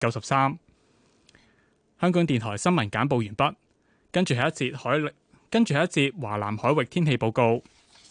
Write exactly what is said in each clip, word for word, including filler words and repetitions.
九十三。香港電台新聞簡報完畢，跟住係一節海力，跟住係一節華南海域天氣報告。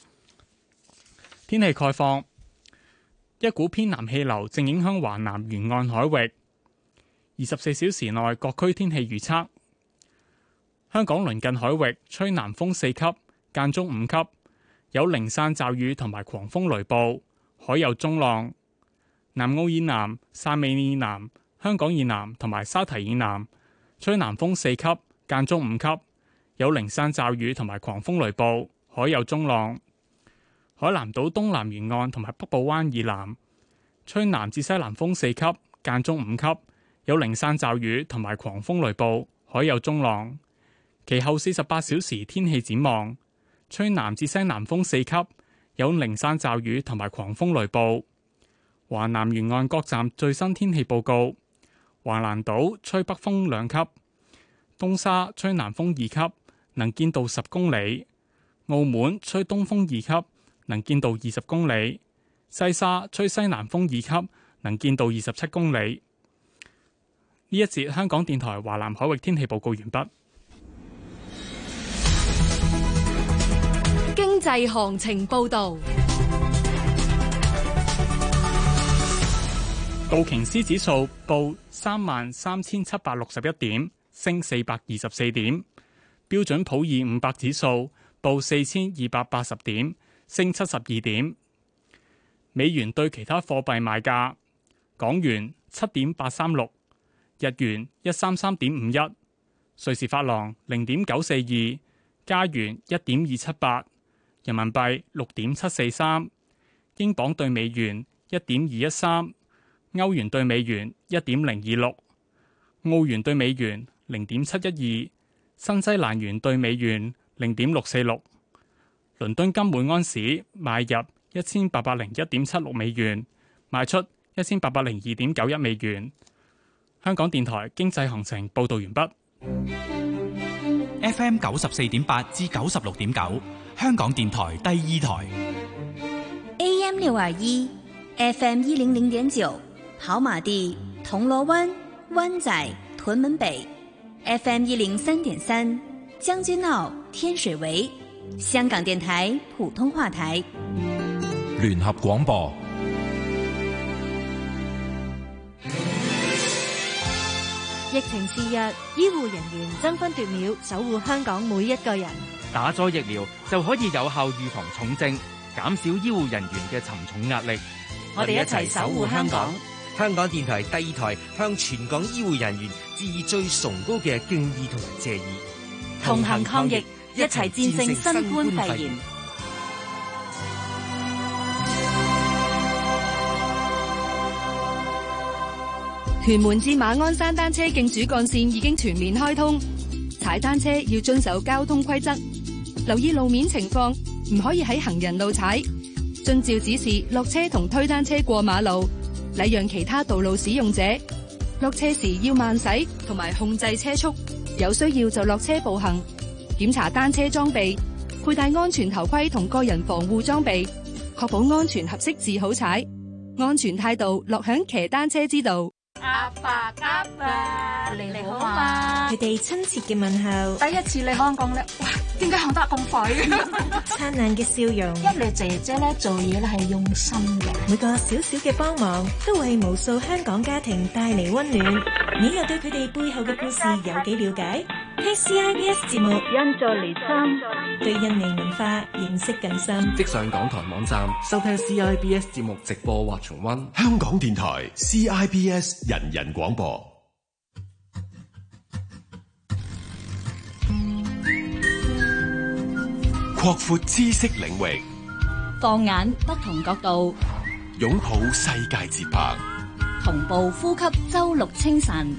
天氣概況：一股偏南氣流正影響華南沿岸海域。二十四小時內各區天氣預測：香港鄰近海域吹南風四級，間中五級，有零散驟雨同埋狂風雷暴，海有中浪。南澳以南、汕尾以南、香港以南同埋沙堤以南吹南風四級，間中五級，有零散驟雨同埋狂風雷暴，海有中浪。海南島東南沿岸同埋北部灣以南吹南至西南風四級，間中五級，有零散驟雨同埋狂風雷暴，海有中浪。其後四十八小時天氣展望：吹南至西南風四級，有零散驟雨同埋狂風雷暴。華南沿岸各站最新天氣報告：華南島吹北風兩級，東沙吹南風二級，能見度十公里；澳門吹東風二級，能見度二十公里；西沙吹西南風二級，能見度二十七公里。呢一節香港電台華南海域天氣報告完畢。 經濟行情報導。 道瓊斯指數報三萬三千七百六十一點，升四百二十四點。標準普爾五百指數報四千二百八十點，升七十二點。美元對其他貨幣賣價：港元七點八三六，日元一三三點五一，瑞士法郎零點九四二，加元一點二七八，人民幣六點七四三，英鎊對美元一點二一三，歐元對美元一點零二六，澳元對美元零點七一二，新西蘭元對美元零點六四六。倫敦金每安士買入一千八百零一點七六美元，賣出一千八百零二點九一美元。香港電台經濟行情報道完畢。 F M 九十四點八至九十六點九，香港電台第二台。 A M 六二一，F M 一零零點九，跑馬地、銅鑼灣、灣仔、屯門北 ；F M 一零三點三，將軍澳、天水圍。香港電台普通話台， 聯合廣播。 疫情肆虐，醫護人員爭分奪秒守護香港每一個人。 打咗疫苗就可以有效預防重症，減少醫護人員嘅沉重壓力。 我哋一齊守護香港。 香港電台第二台向全港醫護人員致以最崇高嘅敬意同埋謝意。 同行抗疫，一齊戰勝新冠肺炎。屯門至馬鞍山單車徑主幹線已經全面開通，踩單車要遵守交通規則，留意路面情況，唔可以喺行人路踩，遵照指示落車同推單車過馬路，禮讓其他道路使用者。落車時要慢駛同埋控制車速，有需要就落車步行。檢查單車裝備，佩戴安全頭盔同個人防護裝備，確保安全合適至好踩。安全態度落響騎單車之道。 阿爸阿爸，你好嘛？ 佢哋親切嘅問候， 第一次嚟香港咧，哇！點解行得咁快嘅？ 燦爛嘅笑容， 一嚟姐姐咧做嘢咧係用心嘅， 每個小小嘅幫忙都為無數香港家庭帶嚟溫暖。你又對佢哋背後嘅故事有幾了解？聽 C I B S 節目， 因在離心， 對印尼文化認識更深。 即上港台網站收聽 C I B S 節目直播或重溫。 香港電台 C I B S 人人廣播，擴闊知識領域， 放眼不同角度， 擁抱世界節拍， 同步呼吸周六清晨。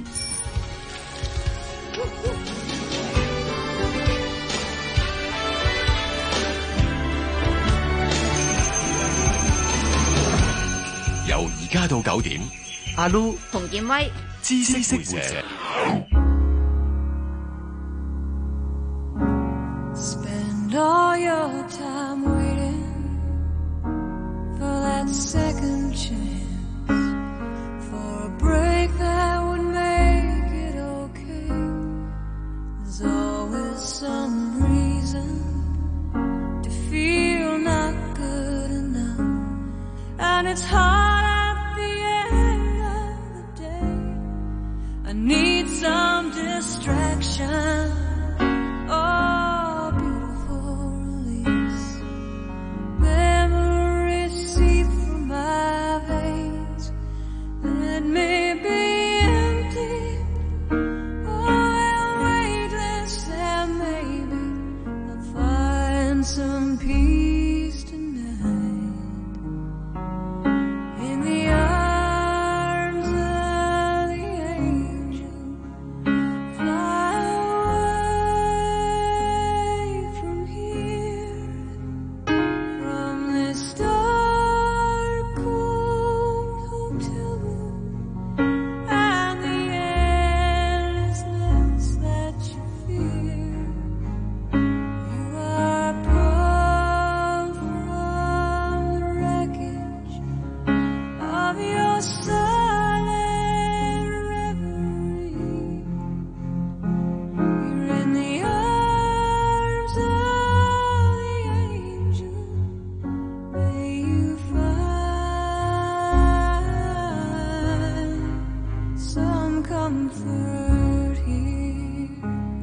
由而家到九點， 阿 Lu 同建威， 知識識者。 Spend all your time waiting for that second chance, for a break that would I need some distraction. Oh, beautiful release. Memories seep from my veins. Let me be empty. Oh, and weightless, and maybe I'll find some peace tonight. In the arms of the angel, fly away from here, from this dark, cold hotel room, and the endlessness that you fear. You are pulled from the wreckage of your silent reverie. You're in the arms of the angel. May you find some comfort here.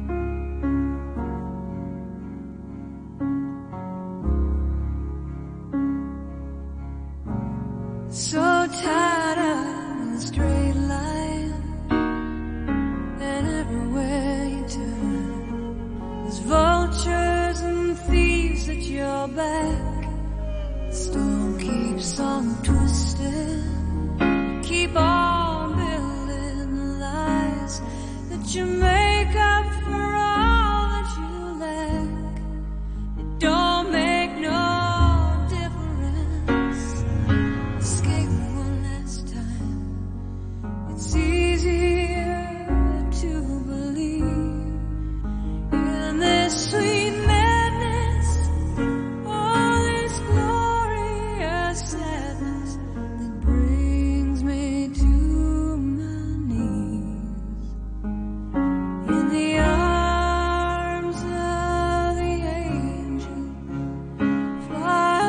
So tired of the straight line, and everywhere you turn, there's vultures and thieves at your back. The storm keeps on twisting. Keep on building the lies that you make up for all that you lack. It don't make no difference. Escape one last time. It's easier to believe in this sweet madness, all this glorious sadness that brings me to my knees. In the arms of the angel, fly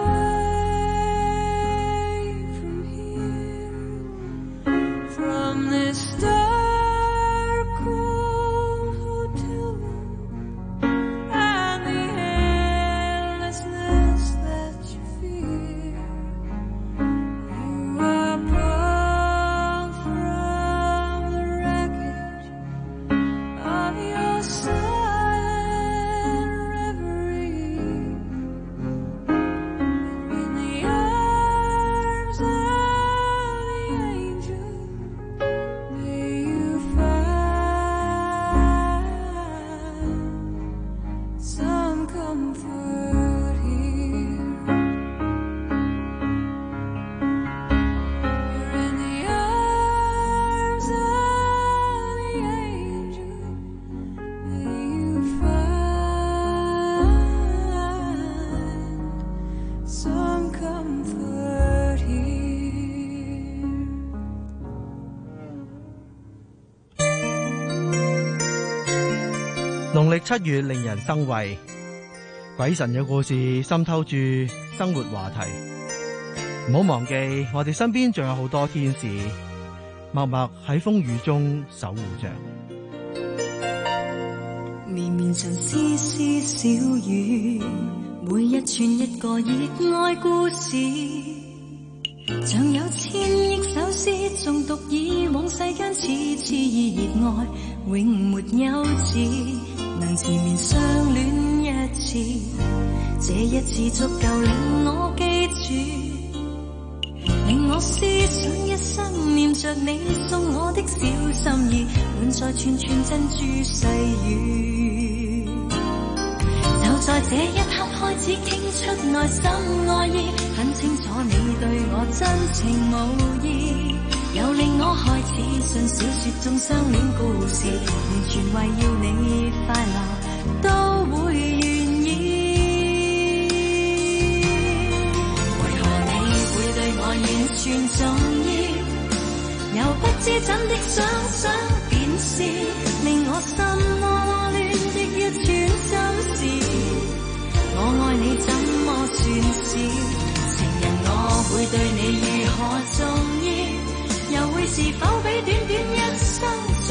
away from here, from this dark, cold hotel room, and the endlessness that you fear. You are pulled from the wreckage of your silent reverie. In the arms of the angel, may you find some comfort here. You're in the arms of the angel. May you find some comfort here. 農曆七月令人生畏，鬼神嘅故事滲透住生活話題。唔好忘記，我哋身邊仲有好多天使，默默喺風雨中守護着。 綿綿長絲絲小雨，每一串一個熱愛故事，像有千億首詩中讀以往世間似熾熱熱愛，永沒有止。能纏綿相戀一次，這一次足夠令我記住，令我思想一生念着你送我的小心意，滿載串串珍珠細語。就在這一刻開始傾出內心愛意，很清楚你對我真情無意，又令我開始信小說中相戀故事，完全為要你快樂都會願意。為何你會對我完全重要，又不知怎的想想便是令我心窩窩亂的一串心事。我愛你怎麼算少，情人我會對你如何重要，又會是否比短短一生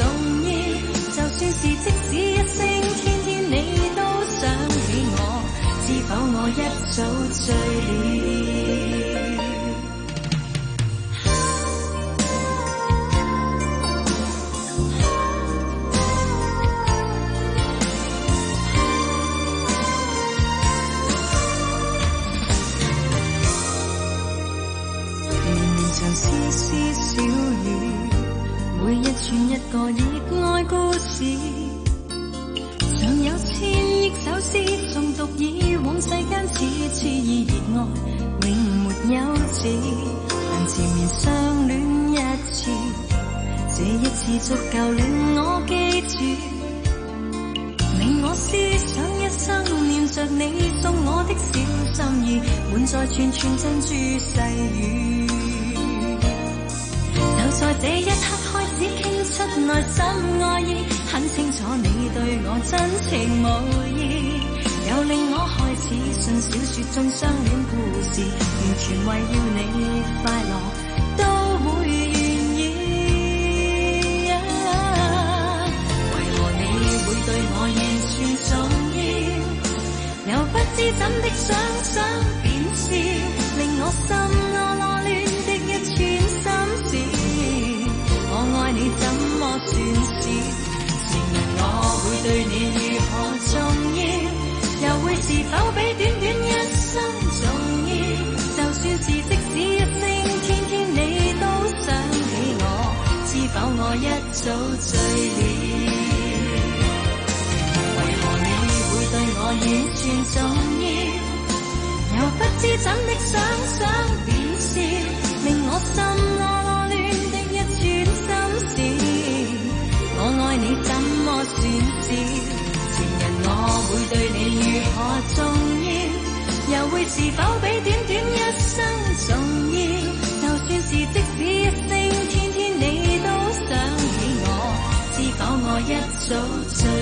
早醉了。絲絲小雨，每一串一個熱愛故事，像有千億首詩誦讀以往世間此熾意熱愛永沒有止，但前面相戀一次，這一次足夠令我記住，令我思想一生念着你送我的小心意，滿載串串珍珠細語。在這一刻開始傾出內心愛意，很清楚你對我真情無意，又令我開始信小說中相戀故事，完全為要你快樂都會願意、啊、為何你會對我完全重要，又不知怎的想想便笑，令我心囉囉攣的一串心事，我愛你怎麼算少？情人我會對你如何重要？又會是否比短短一生重要？就算是即使一聲天天你都想起我，知否我一早醉了？為何你會對我完全重要？又不知怎的想想便笑，令我心囉囉攣的一串心事，我愛你怎麼算少？情人我會對你如何重要？又會是否比短短一生重要？就算是即使一聲天天你都想起我，知否我一早醉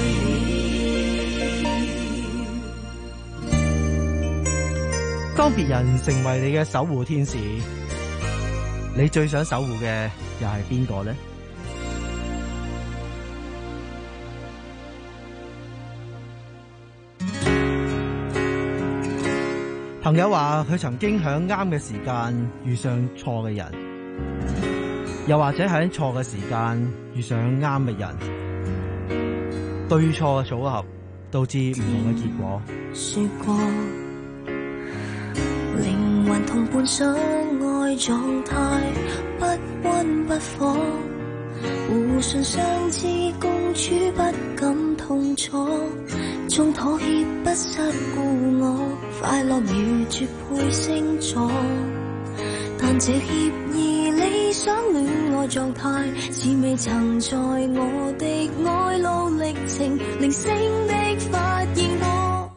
了？ 當別人成為你嘅守護天使，你最想守護嘅又係邊個呢？朋友話佢曾經喺啱嘅時間遇上錯嘅人，又或者喺錯嘅時間遇上啱嘅人，對錯嘅組合導致唔同嘅結果。 說過靈魂同伴相愛狀態，不溫不火，互信相知共處，不敢痛楚，縱妥協不失故我，快樂如絕配星座。但這協議理想戀愛狀態，似未曾在我的愛路歷程零星的發現過，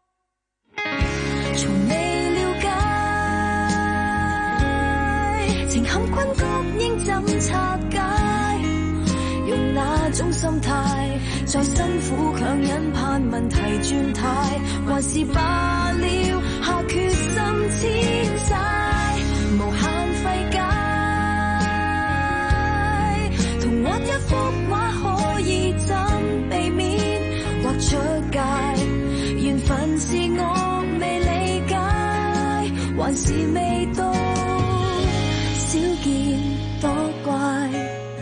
從未了解情陷困局應怎拆解，用那種心態再辛苦強忍盼問題轉態，還是罷了，下決心遷徙，無限費解，同畫一幅畫可以怎避免畫出界，緣分是我未理解，還是未到少見多怪。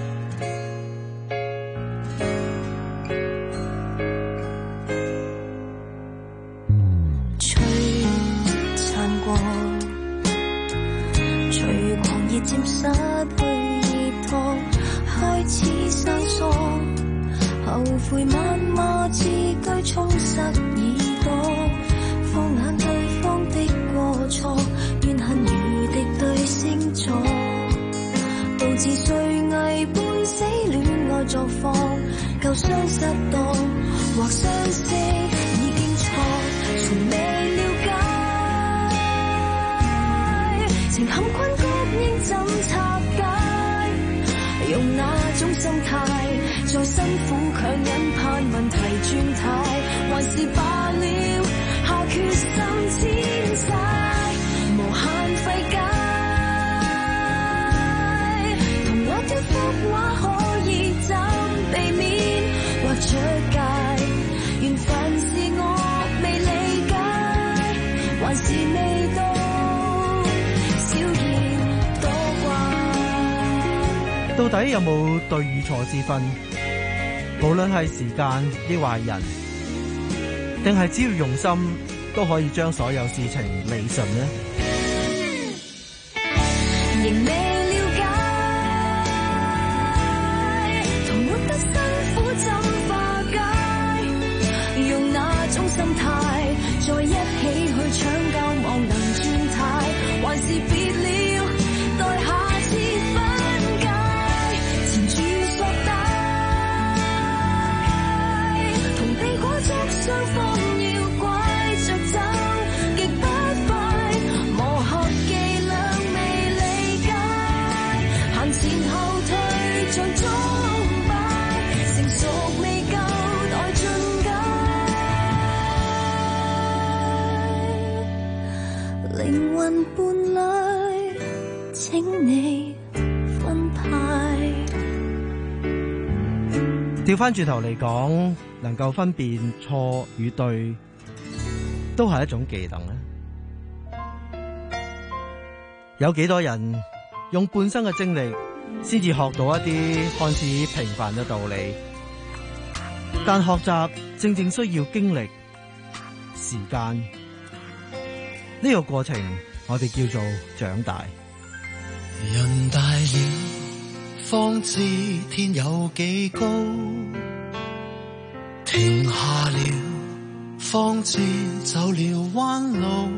漸失去依托，開始生疏，後悔漫罵字句充塞耳朵，放眼對方的過錯，怨恨如敵對星座，導致碎偽半死戀愛狀況，舊傷失當或相識已經錯，從未了解情陷困局應怎拆解，用那種心態再辛苦強忍盼問題轉態，還是罷了，下決心遷徙，無限費解，同畫一幅畫可以怎避免畫出界，緣分是我未理解，還是到底有冇對與錯之分？無論係時間抑或人，定係只要用心，都可以將所有事情理順呢？ 仍未了解，同活得辛苦怎化解？用那種心態，再一起去搶救，望能轉態，還是別了，待下次分解。前住索帶，同地果觸雙方要拐着走，極不快，磨合伎倆未理解，行前後退像鐘擺，成熟未夠待進階，靈魂伴侶請你分派。 調翻轉頭嚟講，能夠分辨錯與對，都係一種技能咧。有幾多人用半生嘅精力，先至學到一啲看似平凡嘅道理？但學習正正需要經歷、時間，呢個過程，我哋叫做長大。 人大了，方知天有幾高；停下了，方知走了彎路。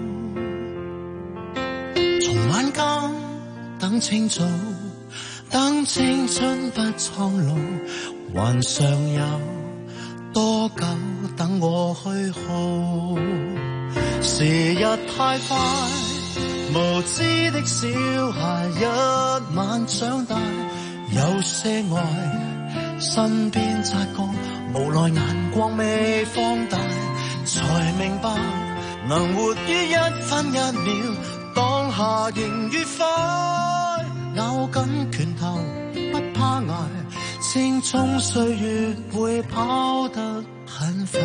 從晚間等清早，等青春不蒼老，還尚有多久等我去耗？時日太快，無知的小孩一晚長大，有些愛身邊擦過，無奈眼光未放大，才明白能活於一分一秒，當下仍愉快，咬緊拳頭不怕捱，青蔥歲月會跑得很快。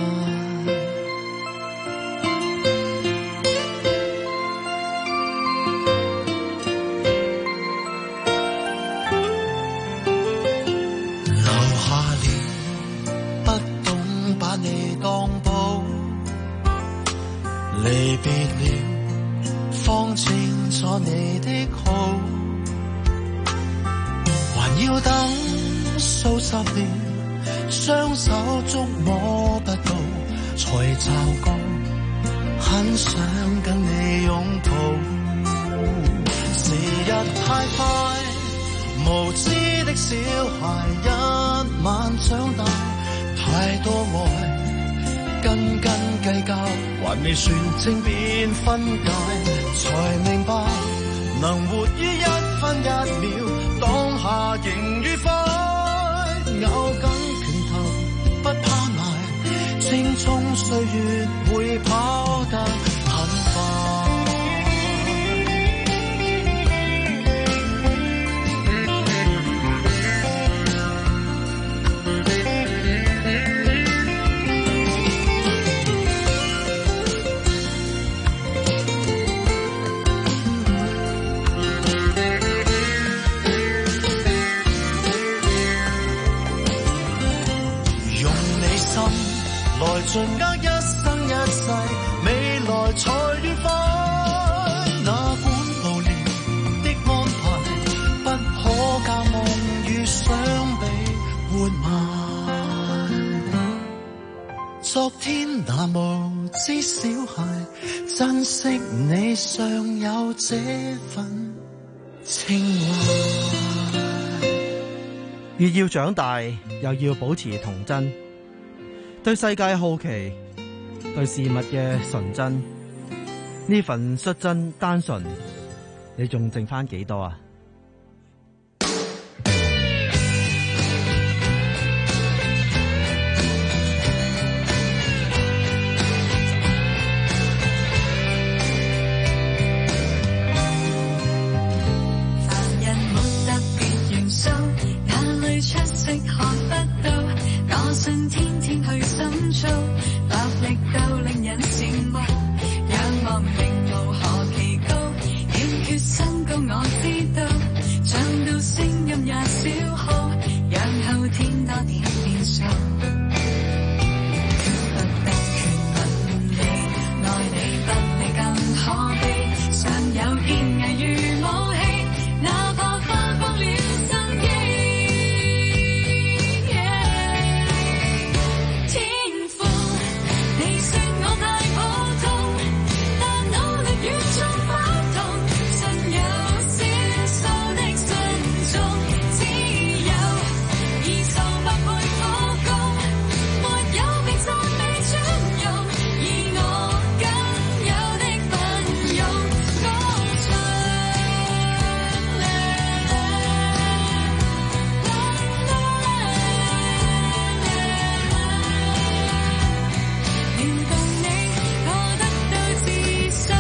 離別了，方清楚你的好，還要等數十年，雙手觸摸不到，才驟覺很想跟你擁抱。時日太快，無知的小孩一晚長大，太多愛斤斤計較，還未算正便分解，才明白能活於一分一秒，當下仍愉快，咬緊拳頭不怕捱，青蔥歲月會跑得很快。來盡握一生一世，未來才愉快。哪管無聊的安排，不可教夢與想比活埋。昨天那無知小孩，珍惜你尚有這份情懷。 越要長大，又要保持童真。對世界好奇，對事物嘅純真，呢份率真單純，你仲剩翻幾多啊？ 凡人沒特別元素，哪裏出色看不到，我信天天去深造，白力鬥令人羨慕，仰望名無何其高，要決心高我知道，唱到聲音也天多點變數。不得權問你，愛你不理更可悲，尚有堅毅如武器，哪怕花光了心機。天父，你說我太普通，但努力與眾不同，曾有少數的信眾，只有以數百倍苦功，沒有被讚美尊榮，而我更有的奮勇歌唱。原動你，我得到自信。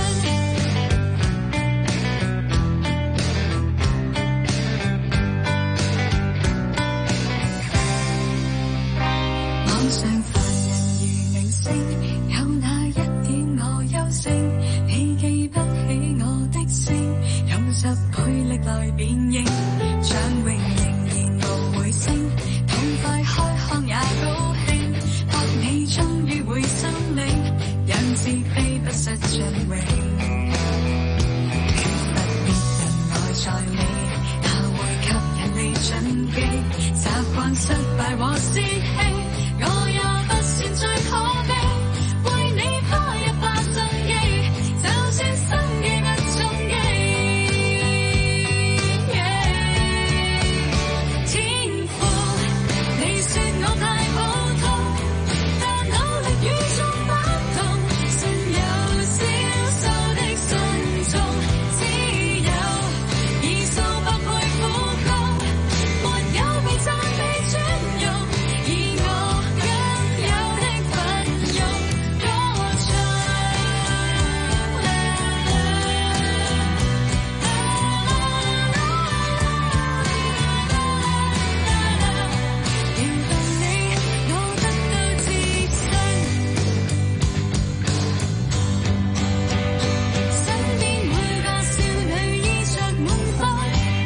網上凡人如明星，有那一點我優勝，你記不起我的姓，用十倍力來辨認，薔榮仍然無回聲，痛快開腔也高興，博你終於會心領，人是非不失盡榮，缺乏別人愛在你，哪會吸引你進擊，習慣失敗和泄氣，我也不算最可悲，為你開一把新機，就算心機不中機。天父，你說我太普通，但努力與眾不同，尚有少數的信眾，只有以數百倍苦功，沒有被讚美尊榮，而我更有的奮勇歌唱。原動你，我得到自信。身邊每個少女衣着滿分，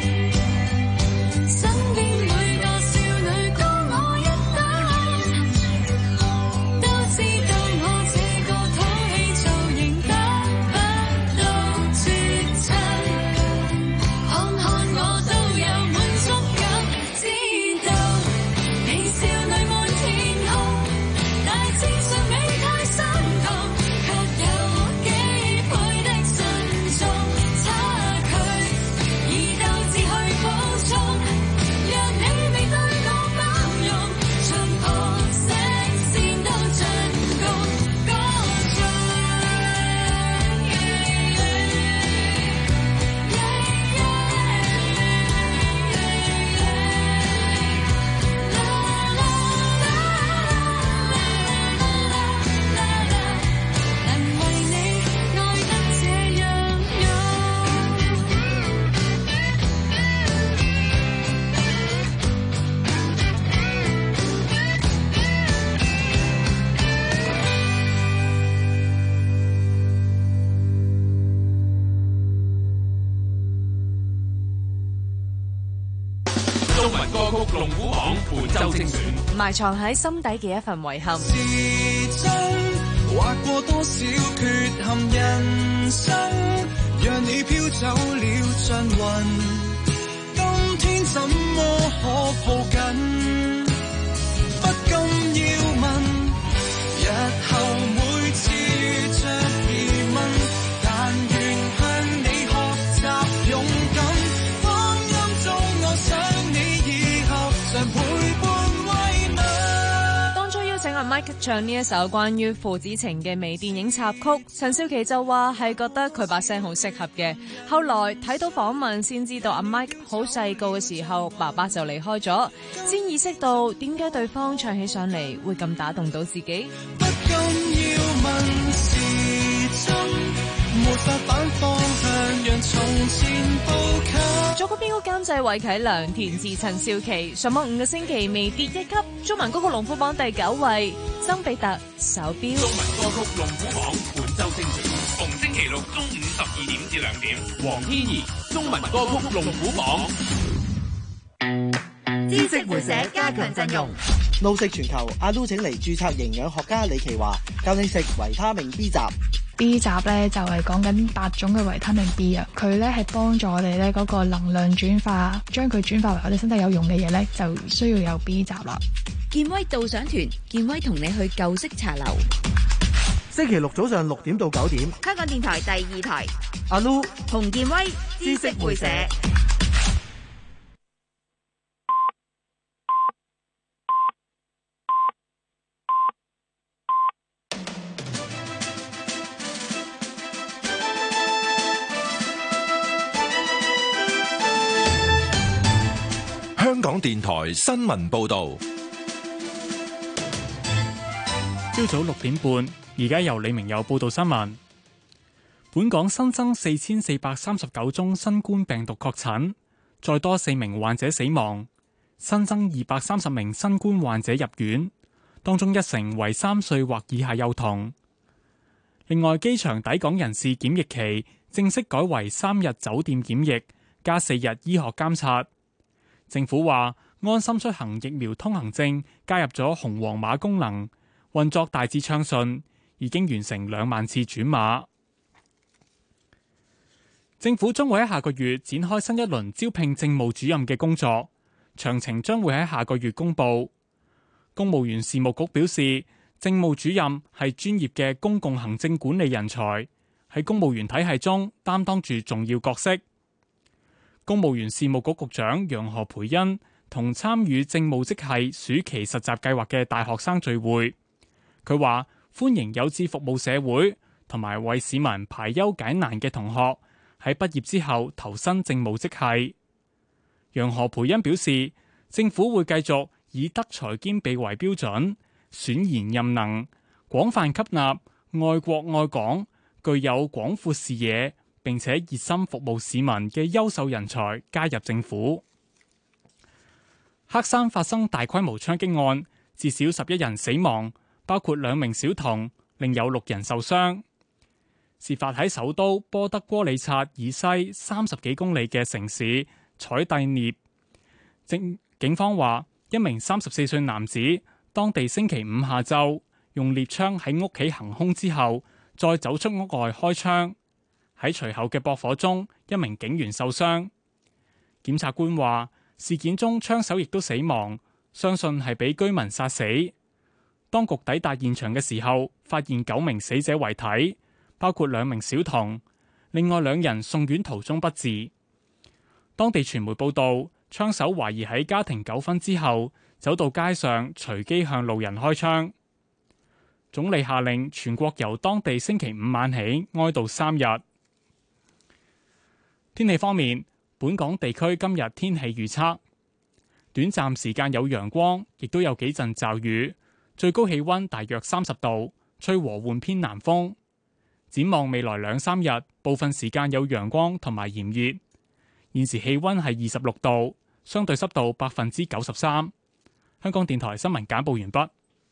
身邊每個少女高我一等，都知道我這個討喜造型得不到絕塵，看看我都有滿足感，知道你少女滿天空，大致上美態相同，卻有幾倍的慎重，差距以鬥志去補充，讓你未對我包容，衝破石線都進攻歌唱。能為你愛得這樣勇。 中文歌曲龍虎榜本周精選。 埋藏喺心底嘅一份遺憾。 時針劃過多少缺陷人生，讓你飄走了像雲。今天怎麼可抱緊？不禁要問，日後每次遇着疑問，但願向你學習勇敢。光陰中我想你以後常陪伴慰問。 當初邀請阿 Mike 唱呢一首關於父子情嘅微電影插曲，陳少琪就話係覺得佢把聲好適合嘅。後來睇到訪問先知道阿 Mike 好細個嘅時候爸爸就離開咗，先意識到點解對方唱起上嚟會咁打動到自己。 不禁要問時針，沒法反方向，讓從前步近。 作曲編曲監製韋啟良，填詞陳少琪，上網五個星期未跌一級，中文歌曲龍虎榜第九位，曾比特手錶。 中文歌曲龍虎榜本周精選，逢星期六中午十二點至兩點，黃天怡中文歌曲龍虎榜。 知識會社加強陣容。 路食全球，阿 Lu 請嚟註冊營養學家李奇華教你食維他命 B 集。 B 集咧就係講緊八種嘅維他命 B 啊，佢咧係幫助我哋咧嗰個能量轉化，將佢轉化為我哋身體有用嘅嘢咧，就需要有 B 集啦。 健威導賞團，健威同你去舊式茶樓。 星期六早上六點到九點， 香港電台第二台， 阿 Lu 同健威知識會社。 香港電台新聞報道， 朝早六點半，而家由李明友報道新聞。本港新增四千四百三十九宗新冠病毒確診，再多四名患者死亡，新增二百三十名新冠患者入院，當中一成為三歲或以下幼童。另外，機場抵港人士檢疫期正式改為三日酒店檢疫加四日醫學監察。政府話，安心出行疫苗通行證加入咗紅黃碼功能，運作大致暢順，已經完成兩萬次轉碼。政府將會喺下個月展開新一輪招聘政務主任嘅工作，詳情將會喺下個月公佈。公務員事務局表示，政務主任係專業嘅公共行政管理人才，喺公務員體系中擔當住重要角色。公務員事務局局長楊何蓓茵同參與政務職系暑期實習計劃嘅大學生聚會，佢話歡迎有志服務社會同埋為市民排憂解難嘅同學喺畢業之後投身政務職系。楊何蓓茵表示，政府會繼續以德才兼備為標準，選賢任能，廣泛吸納愛國愛港、具有廣闊視野並且熱心服務市民嘅優秀人才加入政府。黑山發生大規模槍擊案，至少十一人死亡，包括兩名小童，另有六人受傷。事發喺首都波德戈里察以西三十幾公里嘅城市采蒂涅。警警方話，一名三十四歲男子當地星期五下晝用獵槍喺屋企行兇之後，再走出屋外開槍。喺隨後嘅駁火中，一名警員受傷。檢察官話，事件中槍手亦都死亡，相信係俾居民殺死。當局抵達現場嘅時候，發現九名死者遺體，包括兩名小童，另外兩人送院途中不治。當地傳媒報道，槍手懷疑喺家庭糾紛之後，走到街上隨機向路人開槍。總理下令全國由當地星期五晚起哀悼三日。天氣方面，本港地區今日天氣預測，短暫時間有陽光，亦都有幾陣驟雨，最高氣溫大約三十度，吹和緩偏南風。展望未來兩三日，部分時間有陽光同埋炎熱。現時氣溫係二十六度，相對濕度百分之九十三。香港電台新聞簡報完畢。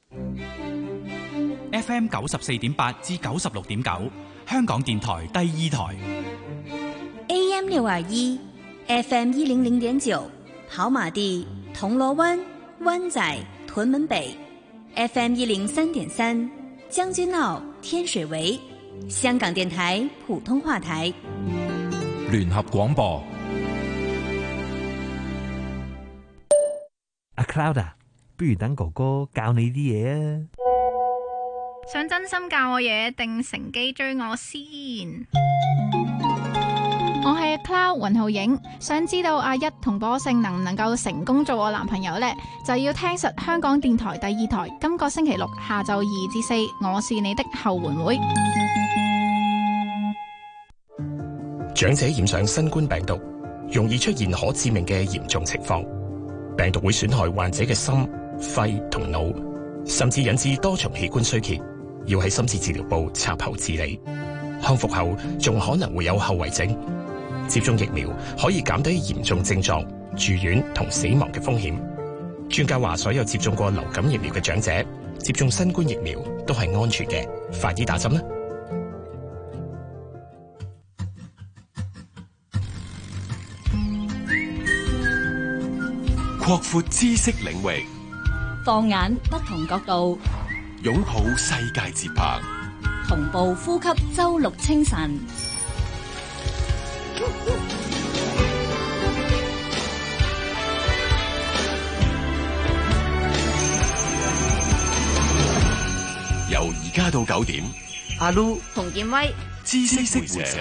F M 九十四點八至九十六點九，香港電台第二台。 A M 六二一 ，F M 一零零點九，跑馬地、銅鑼灣、灣仔、屯門北 ，F M 一零三點三，將軍澳、天水圍，香港電台普通話台。 聯合廣播。 阿 Cloud 啊，不如等哥哥教你啲嘢啊！ 想真心教我嘢定乘機追我先？我係 Cloud 雲浩影，想知道阿一同波勝能唔能夠成功做我男朋友呢？就要聽實香港電台第二台今個星期六下晝二至四，我是你的後援會。 長者染上新冠病毒，容易出現可致命嘅嚴重情況，病毒會損害患者嘅心、肺同腦，甚至引致多重器官衰竭，要喺深切治療部插喉治理。康復後仲可能會有後遺症。接種疫苗可以減低嚴重症狀、住院同死亡嘅風險。專家話，所有接種過流感疫苗嘅長者接種新冠疫苗都係安全嘅，快啲打針啦！ 擴擴闊知識領域， 放眼不同角度， 擁抱世界節拍， 同步呼吸周六清晨。 由而家到九點， 阿 Lu 洪建威， 知識會社。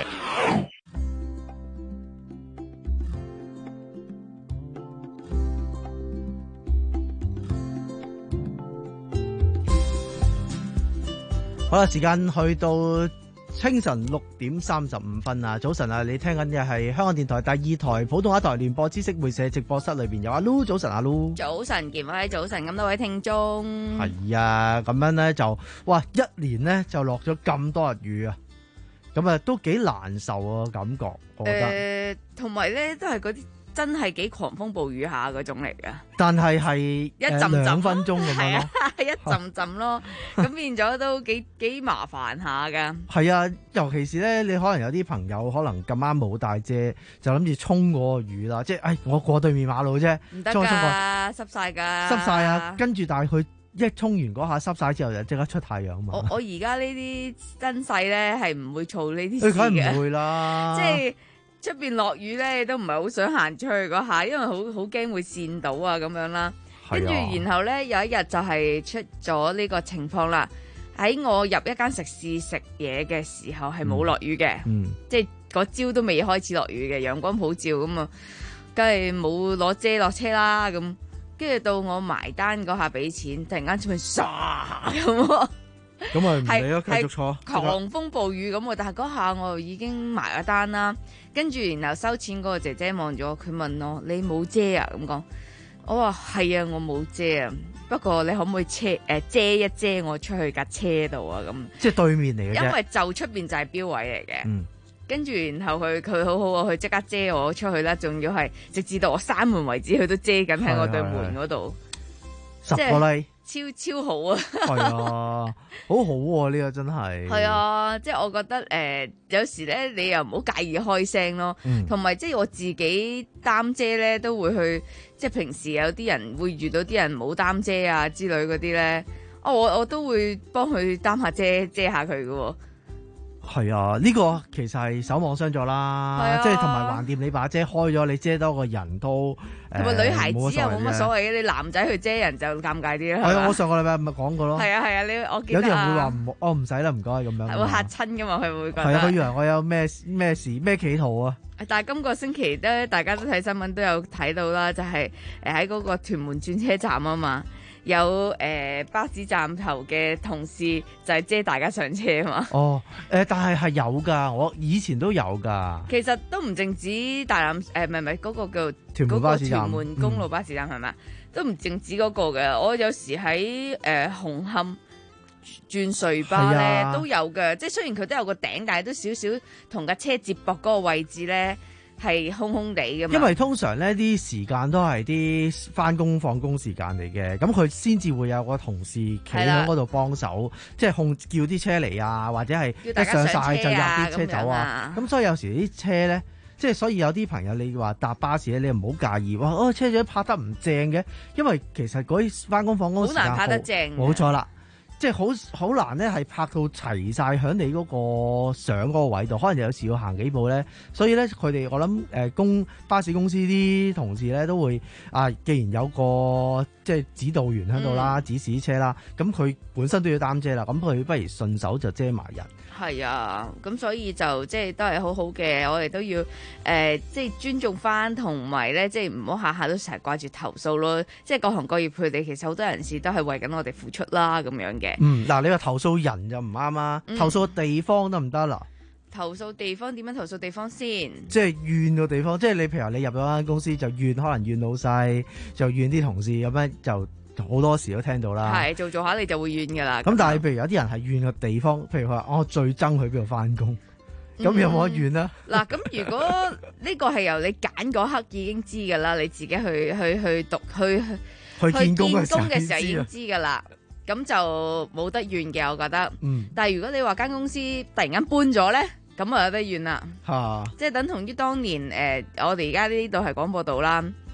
好啦，時間去到清晨六點三十五分啊！早晨啊，你聽緊嘅係香港電台第二台普通話台聯播知識會社直播室裏邊有阿 Lu，早晨阿 Lu， 早晨健威，早晨咁多位聽眾。 係啊，咁樣咧就哇一年咧就落咗咁多日雨啊，咁啊都幾難受啊感覺，我覺得。 誒，同埋咧都係嗰啲真係幾狂風暴雨下嗰種嚟噶。 但係係一陣陣兩分鐘咁樣咯， 一陣陣咯，咁變咗都幾幾麻煩下噶。 係啊，尤其是咧，你可能有啲朋友可能咁啱冇帶遮，就諗住衝嗰個雨啦，即係誒我過對面馬路啫， 唔得㗎，濕晒㗎， 濕晒啊！跟住但係佢一衝完嗰下濕晒之後，就即刻出太陽嘛。 我我而家呢啲真勢咧係唔會做呢啲事嘅， 梗係唔會啦， 即係。出邊落雨咧，都唔係好想行出去嗰下，因為好好驚會跣到啊咁樣啦。跟住、啊、然後咧有一日就係出咗呢個情況啦。喺我入一間食肆食嘢嘅時候係冇落雨嘅， 嗯嗯、即係嗰朝都未開始落雨嘅，陽光普照咁啊，梗係冇攞遮落車啦咁。跟住到我埋單嗰下俾錢，突然間出去唰咁。 咁咪唔理咯，繼續坐。 狂風暴雨咁，但係嗰下我已經埋咗單啦。跟住然後收錢嗰個姐姐望咗我，佢問我：你冇遮啊？咁講，我話係啊，我冇遮啊。不過你可唔可以遮誒、呃、遮一遮我出去架車度啊？咁即係對面嚟嘅啫。 因為就出邊就係標位嚟嘅。 嗯。跟住然後佢佢好好啊，佢即刻遮我出去啦。仲要係直至到我閂門為止，佢都遮緊喺我對門嗰度。 十個例。 超超好啊！ 係啊，好好喎、啊！呢、呢個真係係啊，即係我覺得誒、呃，有時咧你又唔好介意開聲咯，同埋、嗯、即係我自己擔遮咧都會去，即係平時有啲人會遇到啲人冇擔遮啊之類嗰啲咧，哦，我我都會幫佢擔下遮遮下佢㗎喎。 係啊，呢、這個其實係守望相助啦，啊、即係同埋橫掂你把遮開咗，你遮多個人都同埋、呃、女孩子又冇乜所謂嘅，你男仔去遮人就尷尬啲啦。 係啊，我上個禮拜咪講過咯。係啊係啊，你我記得、啊、 有啲人會話唔，我唔使啦，唔該咁樣。 會嚇親噶嘛，佢會覺得。 係啊，佢以為我有咩咩事咩企圖啊。 但係今個星期咧，大家都睇新聞都有睇到啦，就係誒喺嗰個屯門轉車站啊嘛。有誒、呃、巴士站頭嘅同事就係遮大家上車嘛。哦， 誒、呃，但係係有噶，我以前都有噶。 其實都唔淨止大欖誒，唔係唔係嗰個叫屯門巴士站， 屯門公路巴士站係咪、嗯？都唔淨止嗰個嘅。我有時喺誒、呃、紅磡轉隧巴咧、啊、都有嘅，即係雖然佢都有個頂，但係都少少同架車接駁嗰個位置咧。係空空地嘅嘛， 因為通常呢啲時間都係啲翻工放工時間嚟嘅，咁佢先至會有個同事企喺嗰度幫手，即係控叫啲車嚟啊，或者係一上晒就入啲車走啊。咁所以有時啲車咧，即係所以有啲朋友你話搭巴士咧，你唔好介意，哇！哦，車仔拍得唔正嘅，因為其實嗰啲翻工放工時間好難拍得正， 冇錯啦。即係好好難咧，係拍到齊晒喺你嗰個上嗰個位度，可能有時要行幾步咧。所以咧，佢哋我諗誒公巴士公司啲同事咧都會啊，既然有個即係指導員喺度啦，嗯、指示啲車啦，咁佢本身都要擔遮啦，咁佢不如順手就遮埋人。 係啊，咁所以就即係都係好好嘅，我哋都要誒、呃，即係尊重翻，同埋咧，即係唔好下下都成日掛住投訴咯。即係各行各業佢哋其實好多人士都係為緊我哋付出啦，咁樣嘅。 嗯，嗱，你話投訴人就唔啱啊，投訴地方得唔得啦？ 投訴地方點樣投訴地方先？ 即係怨個地方，即係你譬如你入咗間公司就怨，可能怨老細，就怨啲同事咁樣就。好多時都聽到啦， 係做做下你就會怨噶啦。 咁但係譬如有啲人係怨個地方，譬如佢話我最憎去邊度翻工，咁、嗯、有冇得怨啊？嗱， 咁如果呢個係由你揀嗰刻已經知噶啦，你自己去去去讀去去見工嘅時候已經知噶啦，咁就冇得怨嘅，我覺得。嗯。但係如果你話間公司突然間搬咗咧，咁啊有得怨啦。吓。即係等同於當年誒、呃，我哋而家呢度係廣播道啦。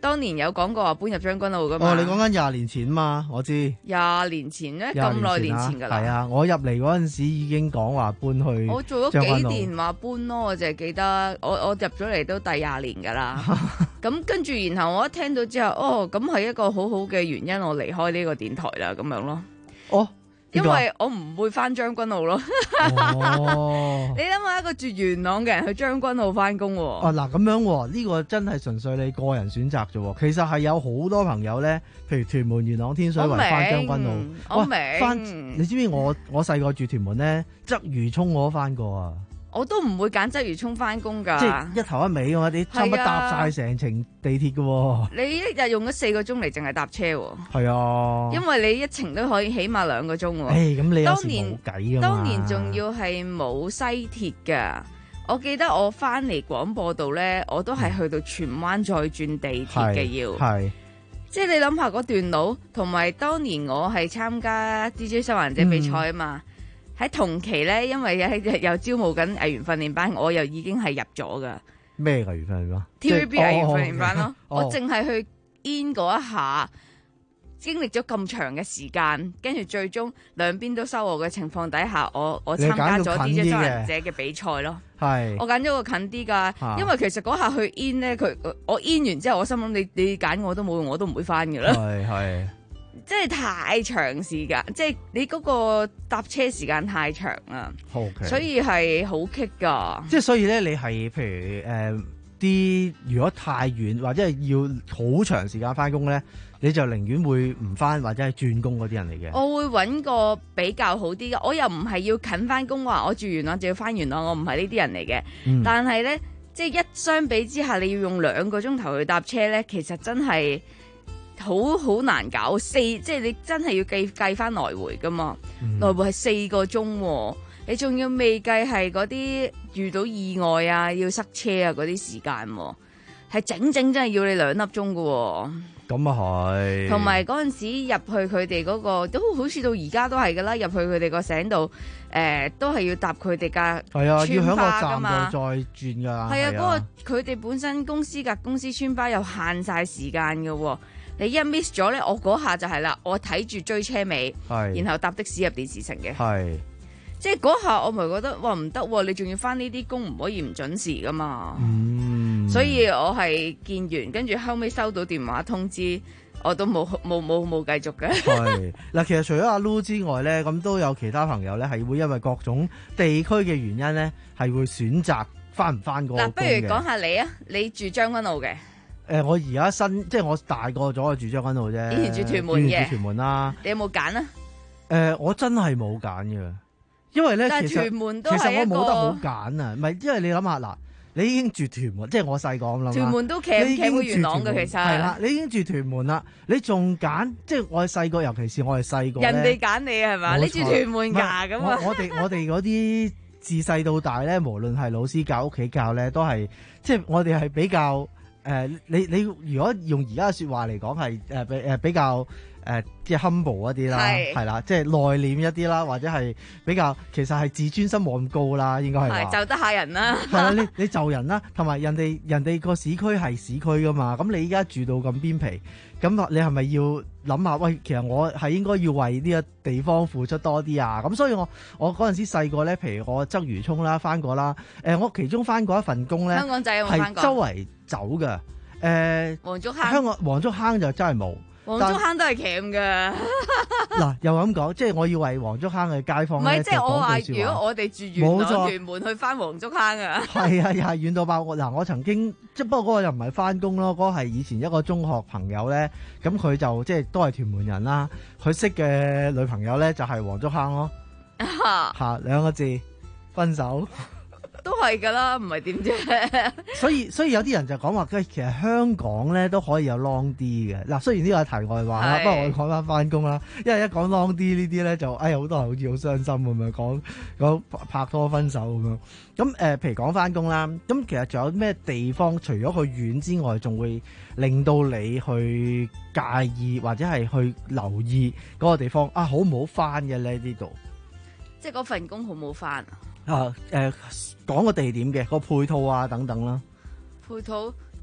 當年有講過話搬入將軍澳噶嘛？ 哦，你講緊廿年前嘛，我知。 廿年前咧，咁耐年前㗎啦。 係啊，我入嚟嗰陣時已經講話搬去。 我做咗幾年話搬咯，我就係記得我我入咗嚟都第廿年㗎啦。咁跟住然後我一聽到之後，哦，咁係一個好好嘅原因，我離開呢個電台啦，咁樣咯。 哦。 因為我唔會翻將軍澳咯。 哦、 你諗下一個住元朗嘅人去將軍澳翻工喎。 哦，嗱咁樣喎，呢、這個真係純粹你個人選擇啫。其實係有好多朋友咧，譬如屯門、元朗、天水圍翻將軍澳。 我明。 翻，你知唔知我我細個住屯門咧，鰂魚涌我都翻過啊。 我都唔會揀鰂魚涌翻工㗎， 即係一頭一尾嘅嘛，你差唔多搭晒成程地鐵嘅喎。 你一日用咗四個鐘嚟淨係搭車喎。 係啊， 因為你一程都可以起碼兩個鐘喎。 誒，咁你有時當年冇計㗎嘛。 當年仲要係冇西鐵㗎，我記得我翻嚟廣播道咧，我都係去到荃灣再轉地鐵嘅要。係。即係你諗下嗰段路，同埋當年我係參加 D J 收環者比賽啊嘛。嗯喺同期咧，因為喺又招募緊藝員訓練班，我又已經係入咗噶。 咩藝員訓練班 ？T V B 藝員訓練班咯。 哦、 我淨係去 in 嗰一下，經歷咗咁長嘅時間，跟住最終兩邊都收我嘅情況底下，我我參加咗 D J 收人者嘅比賽咯。係。我揀咗個近啲噶，啊、因為其實嗰下去 in 咧，佢我 in 完之後，我心諗你你揀我都冇用，我都唔會翻噶啦。係係。即係太長時間，即係你嗰個搭車時間太長啦，okay. 所以係好棘噶。 即係所以咧，你係譬如誒啲、呃、如果太遠或者係要好長時間翻工咧，你就寧願會唔翻或者係轉工嗰啲人嚟嘅。 我會揾個比較好啲嘅，我又唔係要近翻工話我住元朗就要翻元朗，我唔係呢啲人嚟嘅。嗯、但係咧，即係一相比之下，你要用兩個鐘頭去搭車咧，其實真係。好好難搞，四即係你真係要計計翻來回噶嘛，嗯、來回係四個鐘、啊，你仲要未計係嗰啲遇到意外啊，要塞車啊嗰啲時間、啊，係整整真係要你兩粒鐘噶。 咁啊係。 同埋嗰陣時入去佢哋嗰個，都好似到而家都係噶啦，入去佢哋個醒度，誒、呃，都係要搭佢哋架係啊，要喺個站度再轉噶。係啊，嗰、啊嗰個佢哋本身公司架公司村巴又限晒時間噶。你一 miss 咗咧，我嗰下就係啦，我睇住追車尾，然後搭的士入電視城嘅，即係嗰下我咪覺得哇唔得，你仲要翻呢啲工唔可以唔準時噶嘛，嗯、所以我係見完，跟住後尾收到電話通知，我都冇冇冇冇繼續嘅。 係嗱，其實除咗阿 Lu 之外咧，咁都有其他朋友咧係會因為各種地區嘅原因咧，係會選擇翻唔翻嗰個工嘅。嗱， 不如講下你啊，你住將軍澳嘅。 誒、呃，我而家新即係我大個咗，住將軍澳啫。 以前住屯門嘅， 住屯門啦。 你有冇揀啊？誒、 呃，我真係冇揀嘅，因為咧，其實其實我冇得好揀啊。唔係，因為你諗下嗱，你已經住屯門，即係我細個咁諗。 屯門都企企喺元朗嘅，其實係啦，你已經住屯門啦，你仲揀？即係我細個，尤其是我係細個。 人哋揀你係嘛？你住屯門㗎咁啊？ 我哋我哋嗰啲自細到大咧，無論係老師教、屋企教咧，都係即係我哋係比較。誒、呃，你你如果用而家嘅説話嚟講係誒比誒比較誒、呃、即係 humble 一啲啦，係啦，即係內斂一啲啦，或者係比較其實係自尊心冇咁高啦，應該係話就得下人啦。 係啦，你你就人啦，同埋人哋人哋個市區係市區噶嘛，咁你依家住到咁邊皮，咁你係咪要諗下？喂，其實我係應該要為呢個地方付出多啲啊！咁所以我我嗰陣時細個咧，譬如我鰂魚涌啦，翻過啦，誒、呃，我其中翻過一份工咧， 香港仔有冇翻過？ 係周圍走嘅，誒、呃， 黃竹坑， 香港黃竹坑就真係冇。 黃竹坑都係鉗噶， 嗱又咁講，即係我要為黃竹坑嘅街坊咧， 唔係即係我話，如果我哋住元朗屯門去翻黃竹坑啊， 係啊，又係遠到爆。嗱，我曾經即係不過嗰個又唔係翻工咯，嗰個係以前一個中學朋友咧，咁佢就即係都係屯門人啦，佢識嘅女朋友咧就係黃竹坑咯，吓兩個字分手。 都係噶啦，唔係點啫？ 所以所以有啲人就講話，其實香港咧都可以有 long 啲嘅。嗱，雖然呢個係題外話啦，不過我講翻翻工啦。因為一講 long 啲呢啲咧，就哎呀好多人好似好傷心咁樣講講拍拖分手咁樣。咁誒、呃，譬如講翻工啦，咁其實仲有咩地方除咗去遠之外，仲會令到你去介意或者係去留意嗰個地方啊？好唔好翻嘅咧？呢度即係嗰份工好唔好翻啊？ 啊誒，講、呃、個地點嘅個配套啊等等啦， 配套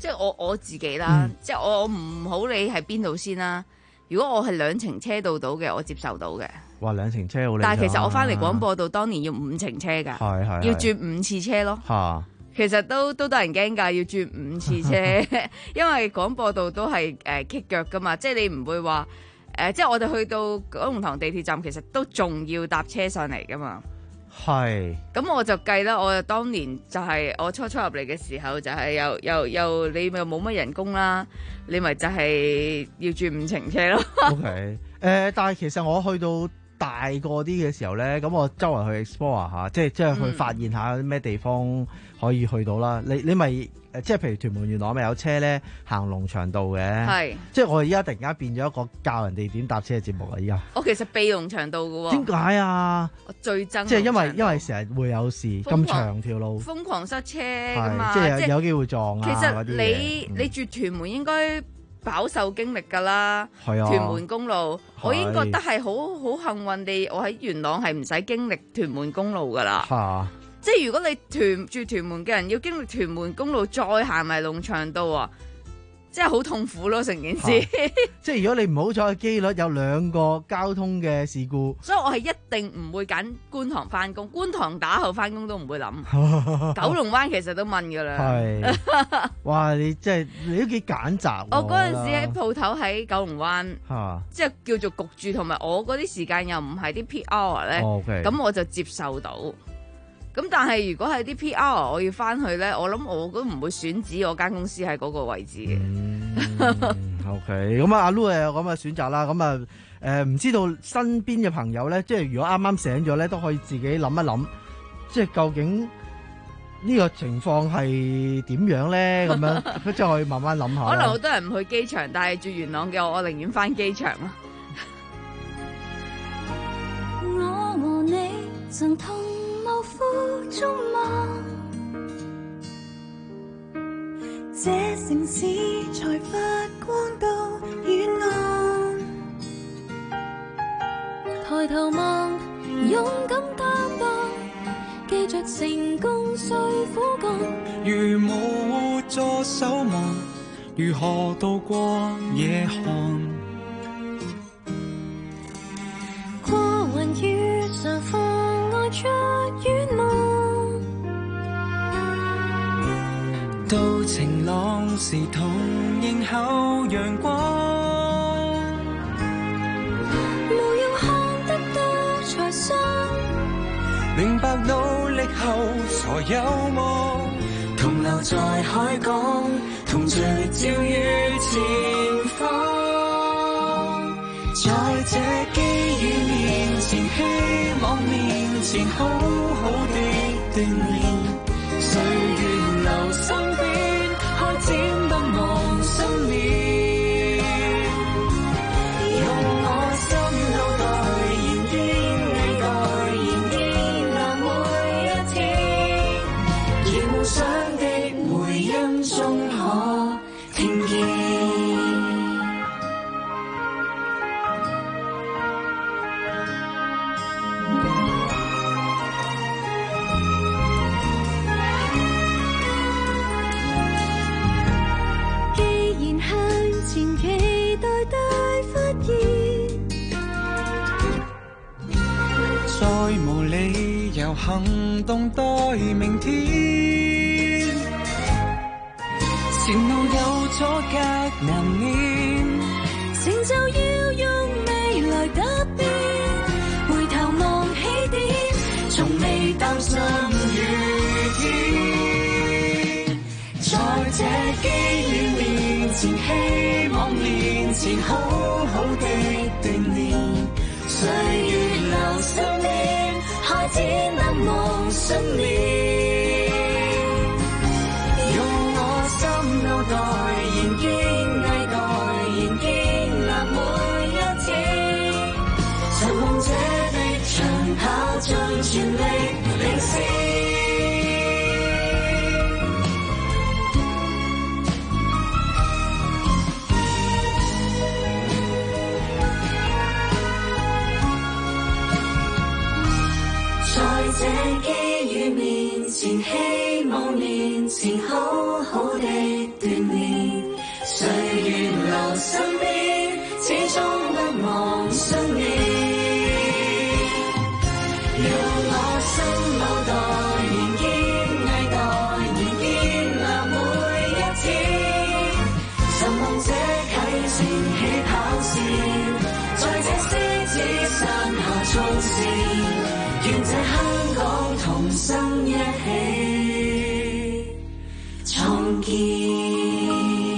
即係我我自己啦， 嗯、 即係我唔好理係邊度先啦。如果我係兩程車到到嘅，我接受到嘅。 哇，兩程車好靚。 但係其實我翻嚟廣播道當年要五程車㗎， 係係要轉五次車咯。 嚇， 其實都都得人驚㗎，要轉五次車，因為廣播道都係誒棘腳㗎嘛，即係你唔會話誒、呃，即係我哋去到九龍塘地鐵站，其實都仲要搭車上嚟㗎嘛。 係， 咁我就計啦，我當年就係我初初入嚟嘅時候，就係又又又你又冇乜人工啦，你咪就係要轉五程車咯。 OK，誒、呃，但係其實我去到大個啲嘅時候咧，咁我周圍去 explore 下，即係即係去發現下啲咩地方可以去到啦。嗯、你你咪誒，即係譬如屯門元朗咪有車咧行龍翔道嘅， 係， 即係我而家突然間變咗一個教人哋點搭車嘅節目啊！依家我其實避龍翔道嘅喎， 點解啊？ 我最憎即係因為因為成日會有事，咁長條路瘋狂塞車㗎嘛， 即係有機會撞啊！ 其實你、嗯、你住屯門應該飽受經歷㗎啦， 係啊， 屯門公路，我已經覺得係好好幸運地，我喺元朗係唔使經歷屯門公路㗎啦。 嚇！ 即係如果你屯住屯門嘅人要經歷屯門公路再行埋龍翔道啊，真係好痛苦咯成件事。 即係如果你唔好彩嘅機率有兩個交通嘅事故， 所以我係一定唔會揀觀塘翻工，觀塘打後翻工都唔會諗。九龍灣其實都問㗎啦。 係，哇！你即係你都幾揀擇。 我嗰陣時喺鋪頭喺九龍灣，即係叫做焗住，同埋我嗰啲時間又唔係啲 peak hour 咧，咁、 哦 okay. 我就接受到。咁但係如果係啲 P R 我要翻去咧，我諗我都唔會選址我間公司喺嗰個位置嘅。 嗯、OK， 咁啊阿 Lu 有咁嘅選擇啦。咁啊誒唔知道身邊嘅朋友咧，即係如果啱啱醒咗咧，都可以自己諗一諗，即係究竟呢個情況係點樣咧？咁樣佢即係可以慢慢諗下。 可能好多人唔去機場，但係住元朗嘅我，我寧願翻機場啦。 我和你曾同臥苦中望，這城市才發光到遠岸。抬頭望，勇敢擔當，記着成功需苦幹。 如無助守望，如何渡過夜寒？ 過雲雨常妨礙着遠望， 到晴朗時同迎候陽光。 無用看得到才信， 明白努力後才有望。同留在海港，同聚焦於前方。在這機遇面前，希望面前，好好的鍛鍊。歲月留身邊，開展不忘信念。用我心腦袋，燃煙藝蓋，燃煙那每一天，以夢想的回音中可聽見。再無理由行動待明天，前路有阻隔難免， 成就要用未來答辯，回頭望起點，從未擔心雨天。 在這機遇面前，希望面前，好好的鍛鍊。歲月留身邊，開展難忘信念。用我心腦袋，燃煙藝蓋，燃堅立每一天。尋夢者的長跑，盡全力領先。這機遇面前，希望面前，好好的鍛鍊。 身邊，始終不忘信念。讓我心腦袋連結，藝代連結立每一天。尋夢者啟程起跑線，在這獅子山下衝線，願這香港同心一起創建。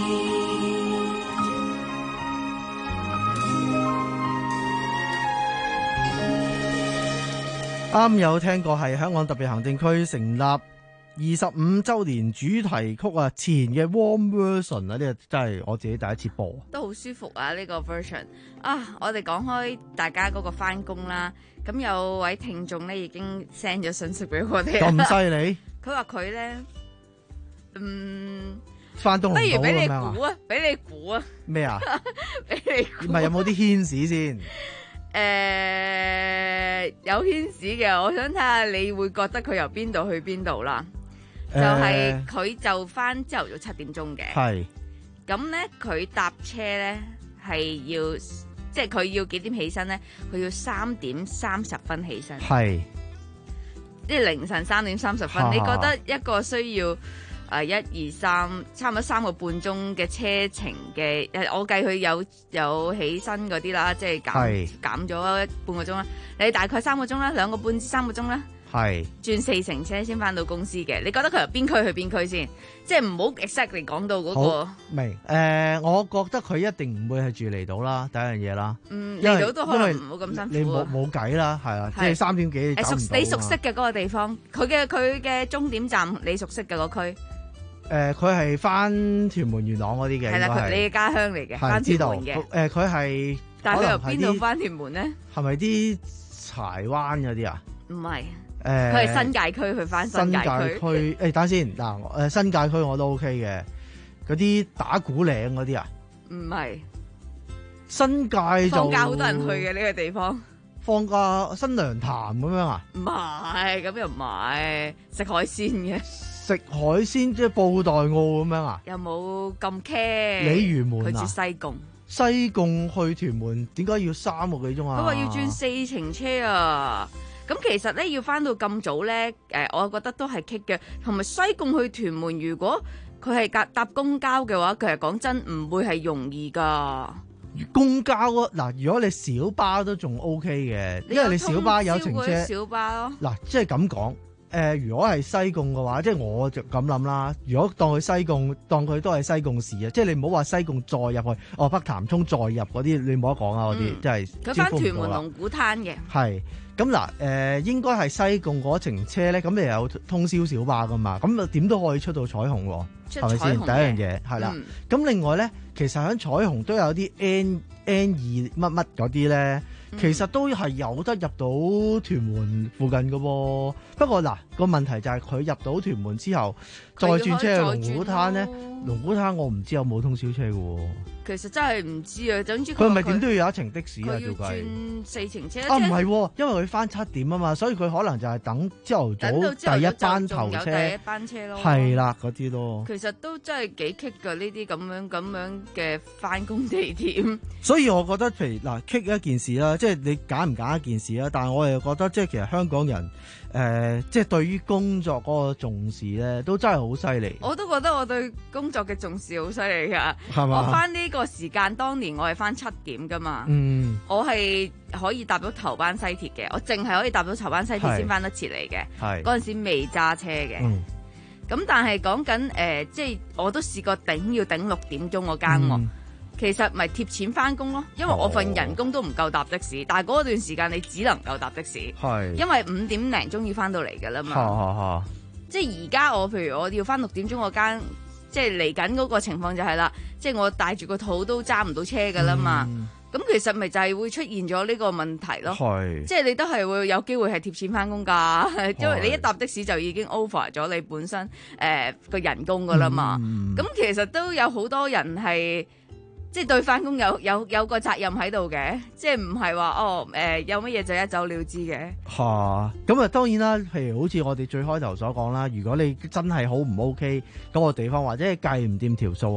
啱有聽過係香港特別行政區成立二十五週年主題曲啊，前嘅 Warm Version 啊，呢個真係我自己第一次播， 都好舒服啊！呢、這個 version 啊，我哋講開大家嗰個翻工啦，咁有位聽眾咧已經 send 咗信息俾我哋， 咁犀利？ 佢話佢咧，嗯， 翻東龍島不如俾你咁樣估啊，俾你估啊， 咩啊？ 俾你估， 唔係有冇啲牽使先？ 誒、呃，有牽使嘅，我想睇下你會覺得佢由邊度去邊度啦。就係佢就翻朝頭早七點鐘嘅， 係咁咧佢搭車咧係要，即係佢要幾點起身咧？佢要三點三十分起身， 係即係凌晨三點三十分。你覺得一個需要誒一二三差唔多三個半鐘嘅車程嘅，誒我計佢有有起身嗰啲啦，即係減減咗半個鐘啦。你大概三個鐘啦，兩個半至三個鐘啦。 係轉四成車先翻到公司嘅，你覺得佢由邊區去邊區先？即係唔好 exactly 講到嗰個。 明誒、呃，我覺得佢一定唔會係住離島啦，第一樣嘢啦。 嗯，離島都可能唔好咁辛苦。 你冇冇計啦，係啊，即係三點幾你走唔到。 你熟悉嘅嗰個地方，佢嘅佢嘅終點站，你熟悉嘅嗰區。 誒，佢係翻屯門元朗嗰啲嘅。 係啦，佢你嘅家鄉嚟嘅，翻屯門嘅。 誒，佢係。 但係佢由邊度翻屯門咧？ 係咪啲柴灣嗰啲啊？ 唔係。 誒， 佢係新界區去翻新界區。 新界區誒，等下先嗱，誒新界區我都 OK 嘅，嗰啲打鼓嶺嗰啲啊， 唔係新界就放假好多人去嘅呢個地方。 放假新娘潭咁樣啊？ 唔係，咁又唔係食海鮮嘅。 食海鮮即係布袋澳咁樣啊？ 有冇咁 care？ 鯉魚門啊？ 佢住西貢。 西貢去屯門點解要三個幾鐘啊？ 佢話要轉四程車啊！咁其實咧要翻到咁早咧，誒，我覺得都係棘嘅。同埋西貢去屯門，如果佢係搭搭公交嘅話，其實講真唔會係容易噶。 公交啊，嗱，如果你小巴都仲 OK 嘅，因為你小巴有程車。 小巴咯。嗱， 即係咁講，誒、呃，如果係西貢嘅話，即係我就咁諗啦。如果當佢西貢，當佢都係西貢市啊，即係你唔好話西貢再入去，哦，北潭涌再入嗰啲，你冇得講啊，嗰啲即係。 佢翻屯門龍鼓灘嘅。係。 咁嗱，誒、呃、應該係西貢嗰程車咧，咁你有通宵小巴噶嘛？咁啊點都可以出到彩虹喎，係咪先？第一樣嘢係啦。咁、嗯、另外咧，其實喺彩虹都有啲 N N 二乜乜嗰啲咧，其實都係有得入到屯門附近嘅喎。不過嗱，個問題就係佢入到屯門之後，再轉車去龍鼓灘咧，龍鼓灘我唔知有冇通宵車嘅喎。 其實真係唔知啊，總之佢咪點都要有一程的士啊，照計。 轉四程車啊，唔係，因為佢翻七點啊嘛，所以佢可能就係等朝頭早第一班頭車， 第一班車咯。 係啦，嗰啲咯。 其實都真係幾棘㗎，呢啲咁樣咁樣嘅翻工地點。 所以我覺得，譬如嗱，棘一件事啦，即係你揀唔揀一件事啦，但係我又覺得，即係其實香港人。誒、呃，即係對於工作嗰個重視咧，都真係好犀利。 我都覺得我對工作嘅重視好犀利噶。 係嘛？ 我翻呢個時間，當年我係翻七點噶嘛。 嗯。我係可以搭到頭班西鐵嘅，我淨係可以搭到頭班西鐵先翻得切嚟嘅。係。嗰陣時未揸車嘅。嗯。咁但係講緊誒，即係我都試過頂要頂六點鐘嗰間喎。嗯。其實咪貼錢翻工咯，因為我份人工都唔夠搭的士，哦、但係嗰段時間你只能夠搭的士，係因為五點零鐘要翻到嚟噶啦嘛。哈哈哈，即係而家我譬如我要翻六點鐘嗰間，即係嚟緊嗰個情況就係啦，即係我帶住個肚都揸唔到車噶啦嘛。咁、嗯、其實咪就係會出現咗呢個問題咯。係，即係你都係會有機會係貼錢翻工噶，因為你一搭的士就已經 over 咗你本身誒個、呃、人工噶啦嘛。咁、嗯、其實都有好多人係。即係對返工有有有個責任喺度嘅，即係唔係話哦誒、呃、有乜嘢就一走了之嘅。嚇， 咁啊當然啦，譬如好似我哋最開頭所講啦，如果你真係好唔 OK 嗰個地方，或者係計唔掂條數啊，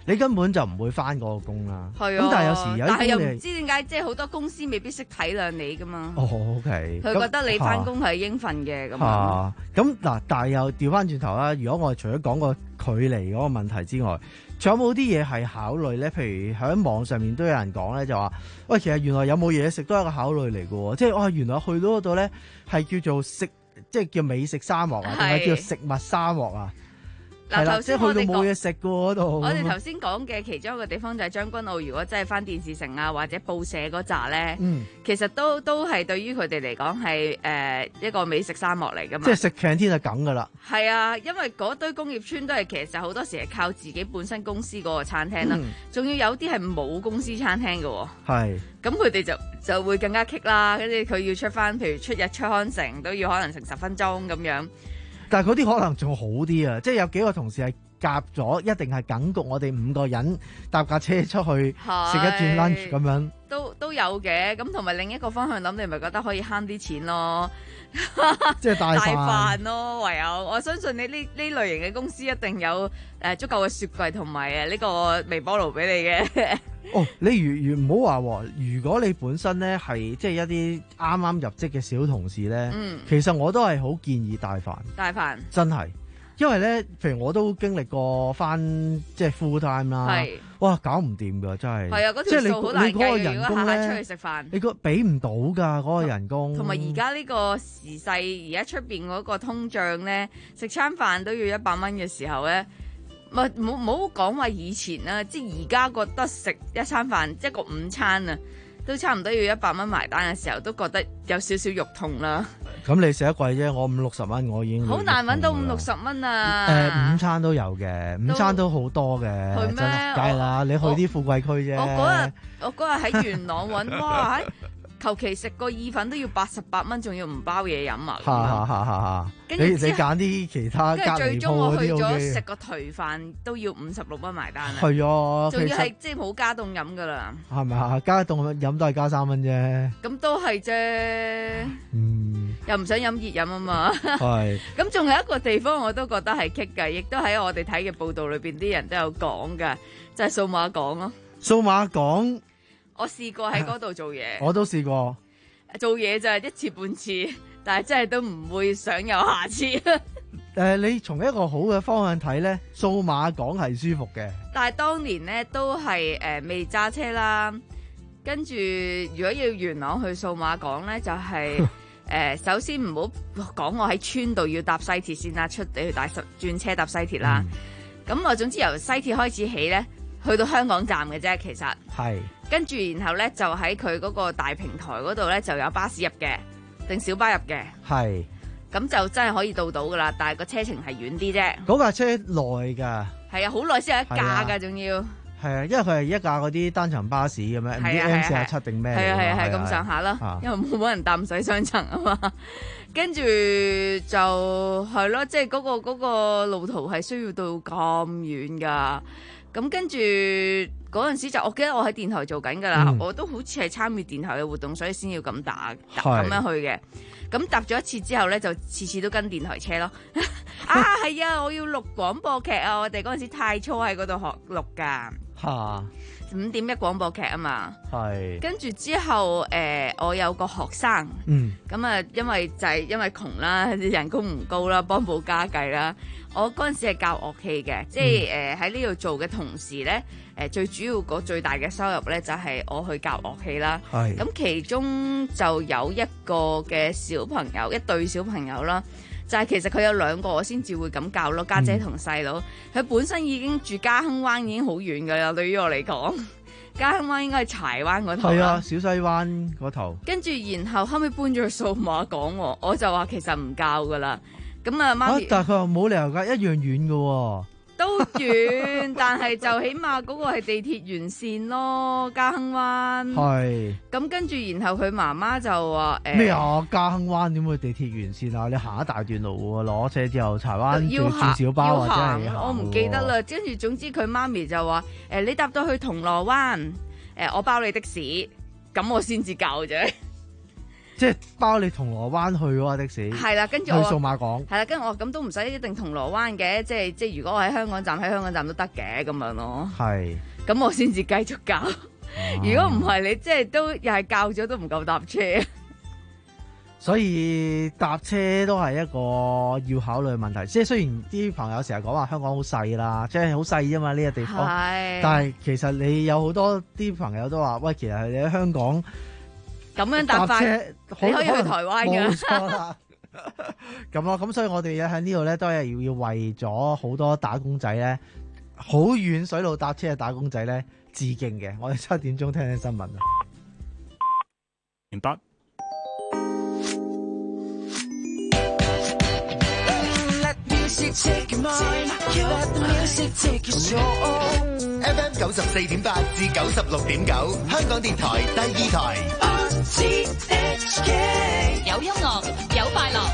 你根本就唔會翻嗰個工啦。 係啊， 咁但係有時有啲但係又工你唔知點解，即係好多公司未必識體諒你噶嘛。 哦，OK， 佢覺得你翻工係應份嘅咁。 嚇，咁嗱，但係又調翻轉頭啦。如果我哋除咗講個距離嗰個問題之外，仲有冇啲嘢係考慮咧？譬如喺網上面都有人講咧，就話喂，其實原來有冇嘢食都係一個考慮嚟嘅喎。即係哦，原來去到嗰度咧係叫做食，即係叫美食沙漠啊，定係叫食物沙漠啊？係啦，即係去到冇嘢食嘅嗰度。 我哋頭先講嘅其中一個地方就係將軍澳，如果真係翻電視城啊或者報社嗰扎咧， 嗯、 其實都都係對於佢哋嚟講係誒一個美食沙漠嚟噶嘛。 即係食 canteen 就梗噶啦。係啊，因為嗰堆工業村都係其實好多時係靠自己本身公司嗰個餐廳啦，仲、嗯、要有啲係冇公司餐廳嘅喎。係。咁佢哋就就會更加棘啦，跟住佢要出翻，譬如出日出康城都要可能成十分鐘咁樣。 但係嗰啲可能仲好啲啊！即係有幾個同事係夾咗，一定係梗局我哋五個人搭架車出去食一轉 lunch 咁樣。 都都有嘅，咁同埋另一個方向諗，你咪覺得可以慳啲錢咯。 即係大飯大飯咯，唯有我相信你呢呢類型嘅公司一定有誒足夠嘅雪櫃同埋誒呢個微波爐俾你嘅。 哦，你如如唔好話，如果你本身咧係即係一啲啱啱入職嘅小同事咧，嗯、其實我都係好建議大飯。 大飯真係，因為咧，譬如我都經歷過翻即係 full time 啦，係哇搞唔掂噶，真係。係啊，嗰條數好難計。你嗰個人工咧，出去食飯，你個俾唔到噶嗰個人工。同埋而家呢個時勢，而家出邊嗰個通脹咧，食餐飯都要一百蚊嘅時候咧。唔係冇冇講話以前啦，即係而家覺得食一餐飯一個午餐啊，都差唔多要一百蚊埋單嘅時候，都覺得有少少肉痛啦。咁你食得貴啫，我五六十蚊我已經好難揾到五六十蚊啊！誒、呃，午餐都有嘅，午餐都好多嘅，真係梗係啦。你去啲富貴區啫。我嗰日我嗰日喺元朗揾，哇！求其食個意粉都要八十八蚊，仲要唔包嘢飲啊！哈哈哈哈哈！你你揀啲其他隔離鋪嗰啲 O K。跟住最終我去咗食個頹飯都要五十六蚊埋單啊！係啊，仲要係即係冇加凍飲噶啦。係咪啊？加凍飲都係加三蚊啫。咁都係啫。嗯。又唔想飲熱飲啊嘛。係。咁仲有一個地方我都覺得係棘㗎，亦都喺我哋睇嘅報道裏邊啲人都有講㗎，就係數碼港咯。數碼港。我試過喺嗰度做嘢，我都試過做嘢就係一次半次，但係真係都唔會想有下次。誒、呃，你從一個好嘅方向睇咧，數碼港係舒服嘅。但係當年咧都係誒、呃、未揸車啦，跟住如果要元朗去數碼港咧，就係、是、誒、呃、首先唔好講我喺村度要搭西鐵先啦，出地去大十轉車搭西鐵啦。咁、嗯、我總之由西鐵開始起咧，去到香港站嘅啫，其實係。跟住，然後咧就喺佢嗰個大平台嗰度咧就有巴士入嘅，定小巴入嘅。係，咁就真係可以到到噶啦，但係個車程係遠啲啫。嗰架車耐噶，係啊，好耐先有一架噶，仲要。係啊，因為佢係一架嗰啲單層巴士咁樣，唔知 M 四十七定咩？係啊係啊係咁上下啦，因為冇冇人搭唔使雙層啊嘛。跟住就係咯，即係嗰個嗰個路途係需要到咁遠噶。咁跟住嗰陣時就，我記得我喺電台做緊㗎啦，嗯、我都好似係參與電台嘅活動，所以先要咁打咁樣去嘅。咁搭咗一次之後咧，就次次都跟電台車咯。啊，係啊，我要錄廣播劇啊！我哋嗰陣時太初喺嗰度學錄㗎。嚇！五點一廣播劇啊嘛。係。跟住之後，誒、呃，我有個學生。嗯。咁啊，因為就係因為窮啦，人工唔高啦，幫補家計啦。我嗰陣時係教樂器嘅，即係誒喺呢度做嘅同時咧，誒、呃、最主要個最大嘅收入咧就係、是、我去教樂器啦。係咁，其中就有一個嘅小朋友，一對小朋友啦，就係、是、其實佢有兩個我先至會咁教咯，家姐同細佬。佢、嗯、本身已經住嘉亨灣，已經好遠噶啦，對於我嚟講，嘉亨灣應該係柴灣嗰頭。係啊，小西灣嗰頭。跟住然後後尾搬咗去數碼港，我就話其實唔教噶啦。咁啊，媽咪，但係佢話冇理由㗎，一樣遠㗎喎。都遠，但係就起碼嗰個係地鐵沿線咯，嘉亨灣。係。咁跟住，然後佢媽媽就話誒咩啊？嘉亨灣點會地鐵沿線啊？你行一大段路喎，攞車之後柴灣要轉小巴或者係我唔記得啦。跟住總之佢媽咪就話誒、呃，你搭到去銅鑼灣，誒、呃、我包你的士，咁我先至教啫。 即係包你銅鑼灣去喎的士。 係啦，跟住去我數碼港。 係啦，跟住我咁都唔使一定銅鑼灣嘅，即係即係如果我喺香港站喺香港站都得嘅咁樣咯。 係。咁我先至繼續教。啊、如果唔係你即係都又係教咗都唔夠搭車。 所以搭車都係一個要考慮嘅問題，即係雖然啲朋友成日講話香港好細啦，即係好細啫嘛呢個地方，但係其實你有好多啲朋友都話，喂，其實你喺香港咁樣搭法，你可以去台灣㗎。 冇錯啦，咁咯，咁所以我哋喺呢度咧都係要要為咗好多打工仔咧，好遠水路搭車嘅打工仔咧致敬嘅。我哋七點鐘聽聽新聞啊。 完畢。 F M 九十四點八至九十六點九，香港電台第二台。 有音樂，有快樂。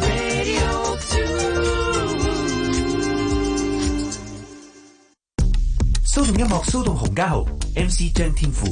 騷動音樂，騷動洪家豪 ，M C 張天賦。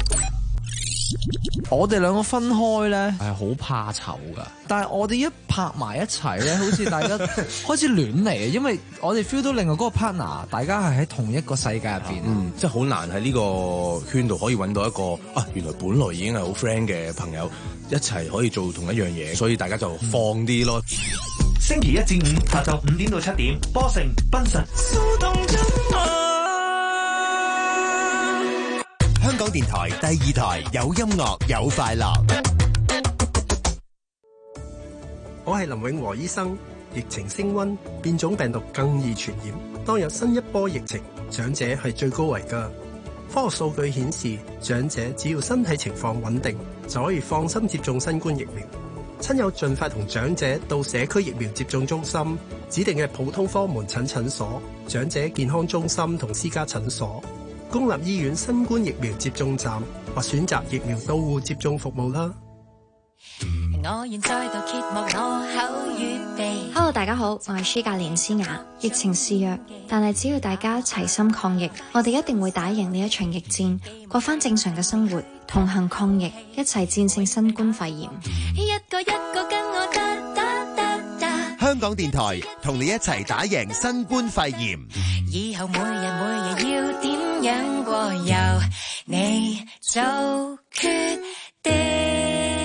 我哋兩個分開咧係好怕醜噶，但係我哋一拍埋一齊咧，好似大家開始亂嚟嘅，因為我哋 feel 到另外嗰個 partner，大家係喺同一個世界入邊， 嗯，即係好難喺呢個圈度可以揾到一個啊，原來本來已經係好 friend 嘅朋友一齊可以做同一樣嘢，所以大家就放啲咯。 嗯、星期一至五下晝五點到七點，波城賓神。 香港電台第二台有音樂有快樂。 我係林永和醫生。疫情升溫，變種病毒更易傳染。當有新一波疫情，長者係最高危㗎。科學數據顯示，長者只要身體情況穩定，就可以放心接種新冠疫苗。親友盡快同長者到社區疫苗接種中心、指定嘅普通科門診診所、長者健康中心同私家診所、公立醫院新冠疫苗接種站或選擇疫苗到戶接種服務啦。 我現在度揭幕我口語地。 Hello， 大家好，我係舒格連詩雅。疫情肆虐，但係只要大家齊心抗疫，我哋一定會打贏呢一場疫戰，過翻正常嘅生活，同行抗疫，一齊戰勝新冠肺炎。 一個一個跟我得得得得。 香港電台同你一齊打贏新冠肺炎。 以後每日每日要點樣過，由你做決定。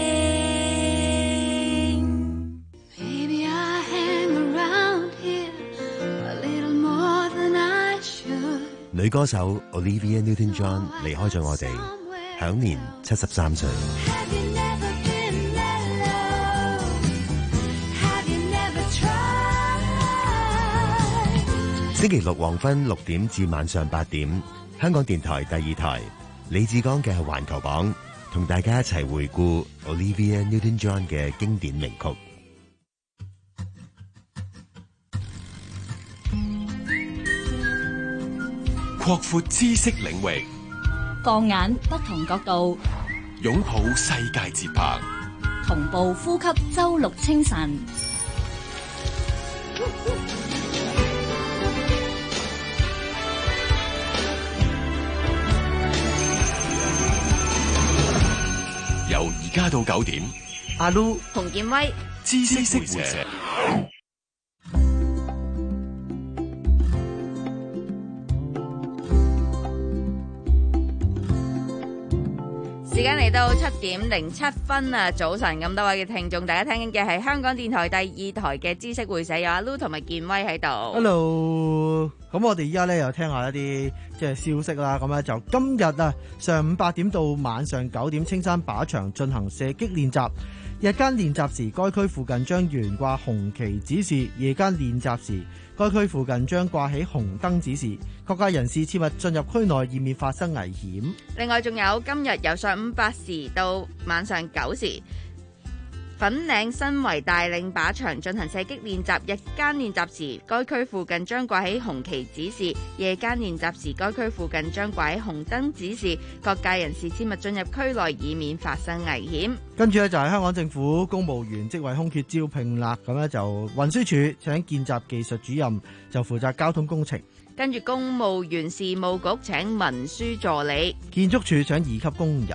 女歌手 Olivia Newton-John 離開咗我哋，享年七十三歲。星期六黃昏六點至晚上八點，香港電台第二台，李志剛嘅環球榜，同大家一齊回顧 Olivia Newton-John 嘅經典名曲。 擴闊知識領域， 放眼不同角度， 擁抱世界節拍， 同步呼吸周六清晨。 由而家到九點， 阿 Lu、 洪建威、 知識會社。 時間嚟到七點零七分啊！早晨咁多位嘅聽眾，大家聽緊嘅係香港電台第二台嘅知識會社，有阿 Lu 同埋建威喺度。 Hello，咁我哋依家咧又聽下一啲即係消息啦。咁咧就今日啊，上午八點到晚上九點，青山靶場進行射擊練習。日間練習時，該區附近將懸掛紅旗指示；夜間練習時，該區附近將掛起紅燈指示。各界人士切勿進入區內，以免發生危險。 另外，仲有今日由上午八時到晚上九時，粉嶺新圍大嶺靶場進行射擊練習。日間練習時，該區附近將掛起紅旗指示；夜間練習時，該區附近將掛起紅燈指示。各界人士切勿進入區內，以免發生危險。 跟住咧就係香港政府公務員職位空缺招聘啦。咁咧就運輸署請見習技術主任，就負責交通工程。 跟住公務員事務局請文書助理。 建築署請二級工人。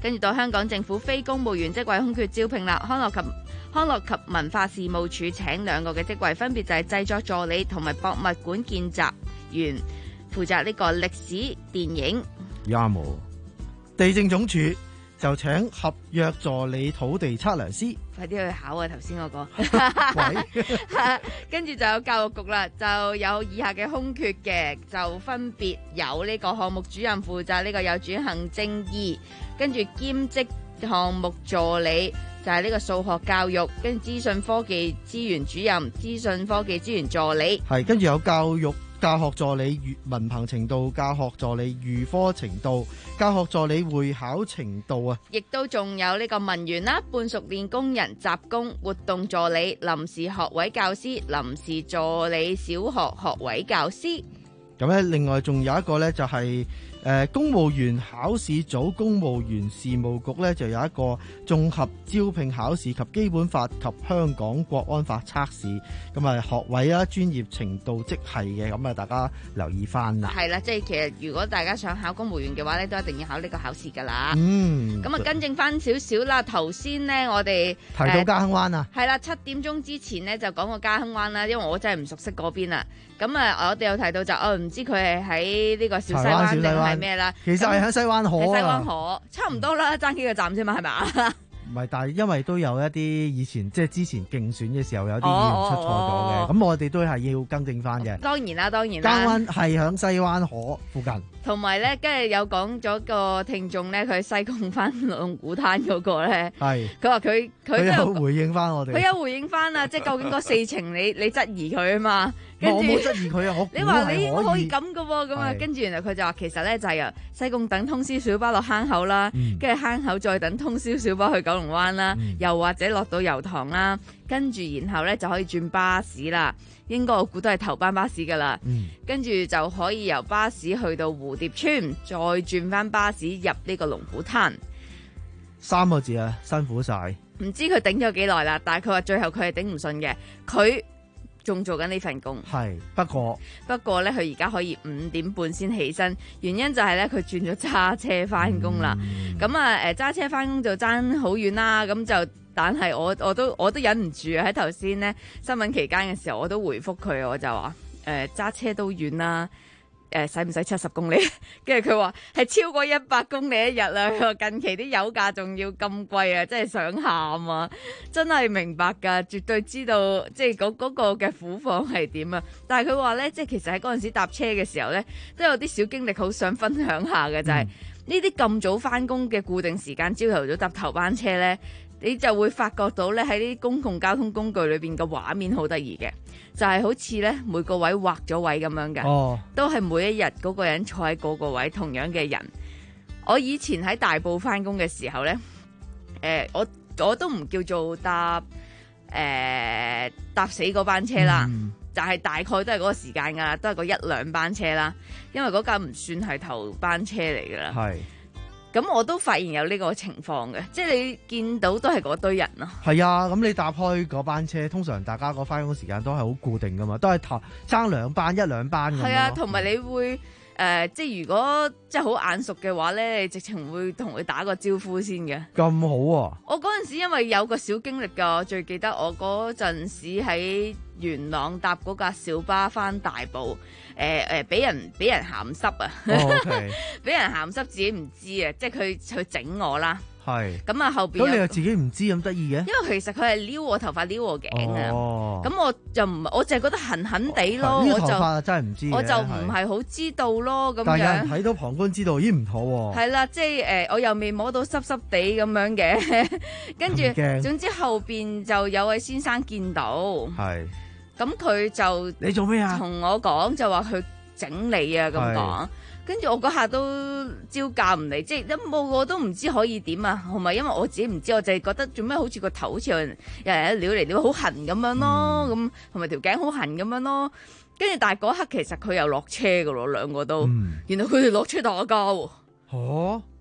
跟住到香港政府非公務員職位空缺招聘啦，康樂及康樂及文化事務署請兩個嘅職位，分別就係製作助理同埋博物館見習員，負責呢個歷史電影。 啱喎。地政總署就請合約助理土地測量師， 快啲去考啊！頭先嗰個，跟住就有教育局啦，就有以下嘅空缺嘅，就分別有呢個項目主任負責呢個幼稚園行政二，跟住兼職項目助理就係呢個數學教育，跟住資訊科技資源主任、資訊科技資源助理， 係跟住有教育教學助理文憑程度、教學助理預科程度、教學助理會考程度啊， 亦都仲有呢個文員啦、半熟練工人、雜工、活動助理、臨時學位教師、臨時助理小學學位教師。 咁咧，另外仲有一個咧，就係、是、誒、呃、公務員考試組公務員事務局咧，就有一個綜合招聘考試及基本法及香港國安法測試，咁啊學位啦、專業程度即係嘅，咁啊大家留意翻啦。 係啦，即係其實如果大家想考公務員嘅話咧，都一定要考呢個考試噶啦。 嗯， 咁啊跟正翻少少啦，頭先咧我哋提到嘉亨灣啊， 係啦，七點鐘之前咧就講過嘉亨灣啦，因為我真係唔熟悉嗰邊啦。咁啊，我哋有提到就哦，唔知佢係喺呢個小西灣定係咩啦？ 其實係喺西灣河啊， 西灣河差唔多啦，爭幾個站啫嘛，係咪啊？ 唔係，但係因為都有一啲以前即係之前競選嘅時候有啲議員出錯咗嘅，咁、哦、我哋都係要更正翻嘅。 當然啦，當然啦。 嘉灣係響西灣河附近。 同埋咧，跟住有講咗個聽眾咧，佢西貢翻龍鼓灘嗰個咧，係佢話佢佢有回應翻我哋， 佢有回應翻啊！即係究竟嗰四程你你質疑佢啊嘛？跟我冇質疑佢啊！我你話你應該可以咁嘅喎，咁啊，跟住原來佢就話其實咧就係由西貢等通宵小巴落坑口啦，跟住、嗯、坑口再等通宵小巴去九龍灣啦，嗯、又或者落到油塘啦，跟住然後咧就可以轉巴士啦。應該我估都係頭班巴士噶啦，嗯、跟住就可以由巴士去到蝴蝶村，再轉翻巴士入呢個龍鼓灘。 三個字啊，辛苦晒。 唔知佢頂咗幾耐啦，但係佢話最後佢係頂唔順嘅，佢仲做緊呢份工。 係不過不過咧，佢而家可以五點半先起身，原因就係咧佢轉咗揸車翻工啦。咁啊誒揸車翻工就爭好遠啦，咁就。但係我我都我都忍唔住喺頭先咧新聞期間嘅時候，我都回覆佢，我就話誒揸車都遠啦，誒使唔使七十公里？跟住佢話係超過一百公里一日啦。佢話近期啲油價仲要咁貴啊，真係想喊啊！真係明白㗎，絕對知道即係嗰嗰個嘅苦況係點啊！但係佢話咧，即係其實喺嗰陣時搭車嘅時候咧，都有啲小經歷好想分享下嘅，就係呢啲咁早翻工嘅固定時間，朝頭早搭頭班車咧。你就會發覺到咧喺啲公共交通工具裏邊嘅畫面好得意嘅，就係、是、好似咧每個位劃咗位咁樣嘅，哦、都係每一日嗰個人坐喺嗰個位同樣嘅人。我以前喺大埔翻工嘅時候咧，誒、呃、我我都唔叫做搭誒、呃、搭死嗰班車啦，嗯、就係大概都係嗰個時間㗎啦，都係嗰一兩班車啦，因為嗰架唔算係頭班車嚟㗎啦。係。咁我都發現有呢個情況嘅，即係你見到都係嗰堆人咯。 係啊，咁你搭開嗰班車，通常大家個翻工時間都係好固定噶嘛，都係頭爭兩班一兩班咁。係啊，同埋你會誒、呃，即係如果即係好眼熟嘅話咧，你直情會同佢打個招呼先嘅。 咁好啊！ 我嗰陣時因為有個小經歷㗎，我最記得我嗰陣時喺元朗搭嗰架小巴翻大埔。誒誒，俾、呃、人俾人鹹濕啊！俾、oh, okay. 人鹹濕自己唔知啊，即係佢去整我啦。係咁啊，後邊咁你又自己唔知咁得意嘅？ 因為其實佢係撩我頭髮，撩我頸啊。哦，咁我就唔，我淨係覺得痕痕地咯。 呢、哦、頭髮真係唔知， 我就唔係好知道咯。咁樣， 但係有人睇到旁觀知道，咦唔妥喎。 係啦，即係誒、呃，我又未摸到濕濕地咁樣嘅，跟住總之後邊就有位先生見到。係。咁佢就你做咩啊？ 同我講就話去整你啊咁講，跟住我嗰下都招架唔嚟，即係一冇我都唔知可以點啊，同埋因為我自己唔知，我就係覺得做咩好似個頭好似有人有人撩嚟撩好痕咁樣咯，咁同埋條頸好痕咁樣咯，跟住但係嗰刻其實佢又落車噶咯，兩個都，嗯、原來佢哋落車打交喎。哦，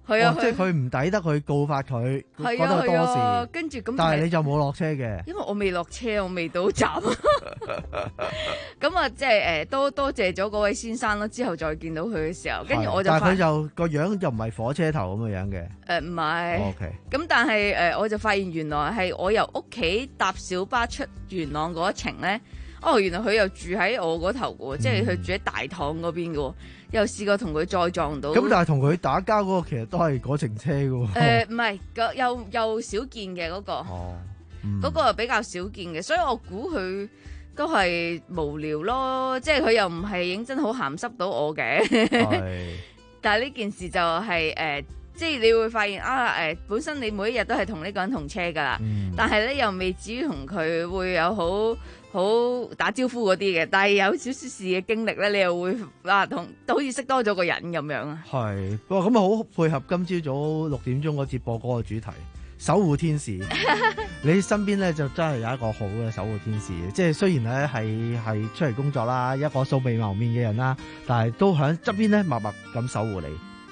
係啊， 哦、即係佢唔抵得佢告發佢，覺得佢多事。 啊、跟住咁， 但係你就冇落車嘅， 因為我未落車，我未到站。咁啊，即係誒，多多謝咗嗰位先生咯。之後再見到佢嘅時候，跟住我就發， 但係佢就個樣就唔係火車頭咁嘅樣嘅。 誒唔係。 O K。 咁但係誒、呃，我就發現原來係我由屋企搭小巴出元朗嗰一程咧。哦，原來佢又住喺我嗰頭嘅，嗯、即係佢住喺大棠嗰邊嘅，又試過同佢再撞到。 咁但係同佢打交嗰個其實都係嗰程車嘅。誒、 呃，唔係，又又少見嘅嗰、嗰個，嗰、哦嗯、個又比較少見嘅，所以我估佢都係無聊咯，即係佢又唔係認真好鹹濕到我嘅。是但係呢件事就係、是、誒。呃即係你會發現啊，誒、呃，本身你每一日都係同呢個人同車噶啦，嗯、但係咧又未至於同佢會有好好打招呼嗰啲嘅，但係有少少事嘅經歷咧，你又會啊同都好似識多咗個人咁樣啊。係， 哇，咁啊好配合今朝早六點鐘嗰節播嗰個主題，守護天使。你身邊咧就真係有一個好嘅守護天使，即係雖然咧係係出嚟工作啦，一個素未謀面嘅人啦，但係都喺側邊咧默默咁守護你。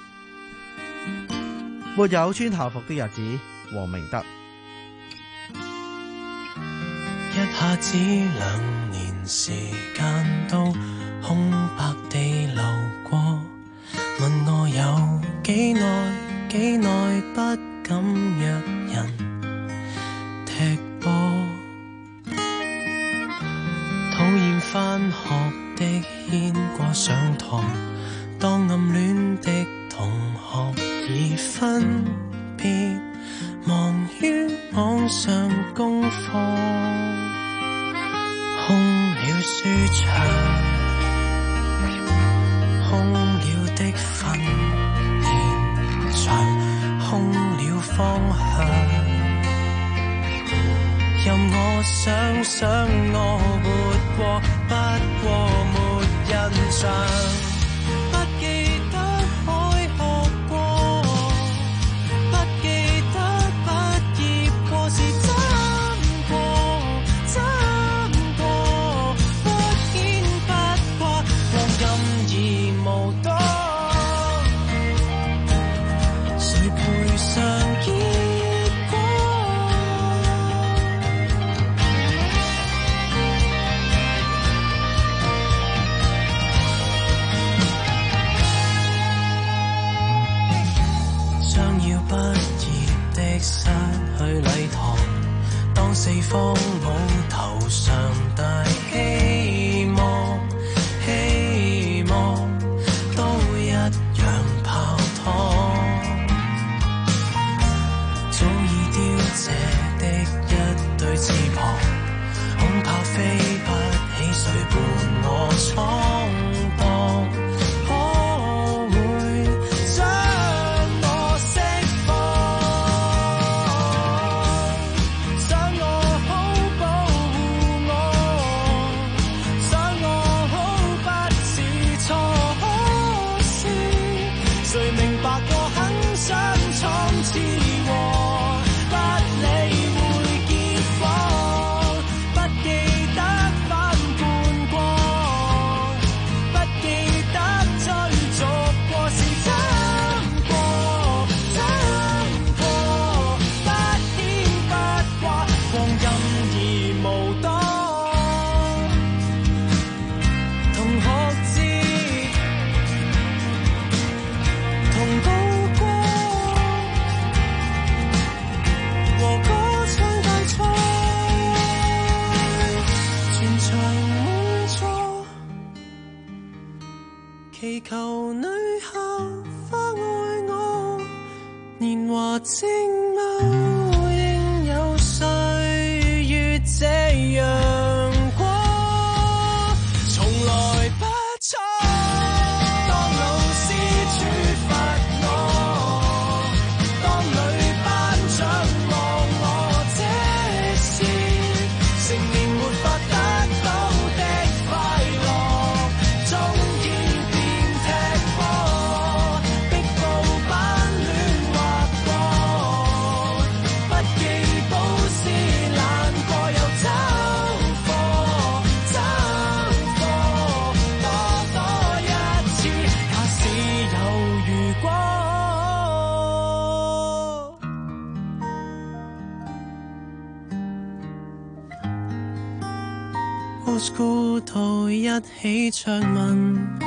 沒有穿校服的日子，黃明德。 一下子兩年時間都空白地流過，問我有幾耐幾耐不敢約人踢波，討厭返學的牽過上堂，當暗戀的同學已分別，忙於網上功課，空了書場，空了的訓練場，空了方向，任我想想我活過，不過沒印象。四方舞頭上大希望，希望都一樣泡湯，早已凋謝的一對翅膀，恐怕飛不起，誰伴我闖蕩？祈求女校花愛我，年華正茂，應有歲月這樣過，從來不錯。當老師處罰我，當女班長望我，這是成年沒法得到的快樂，終於逼步班戀劃過。 School 度一起唱民歌。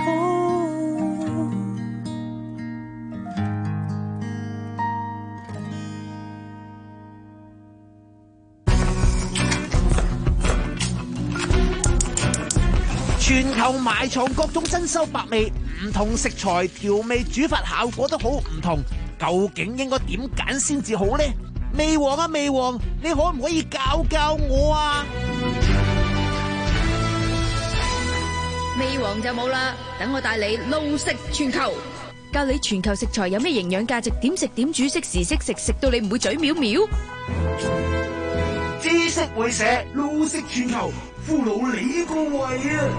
全球埋藏各種珍饈百味，唔同食材調味煮法效果都好唔同，究竟應該點揀先至好呢？味王啊味王，你可唔可以教教我啊？ 味王就冇啦，等我帶你路食全球，教你全球食材有咩營養價值，點食點煮，適時適食，食到你唔會嘴藐藐。 知識會社路食全球，俘虜你個胃啊！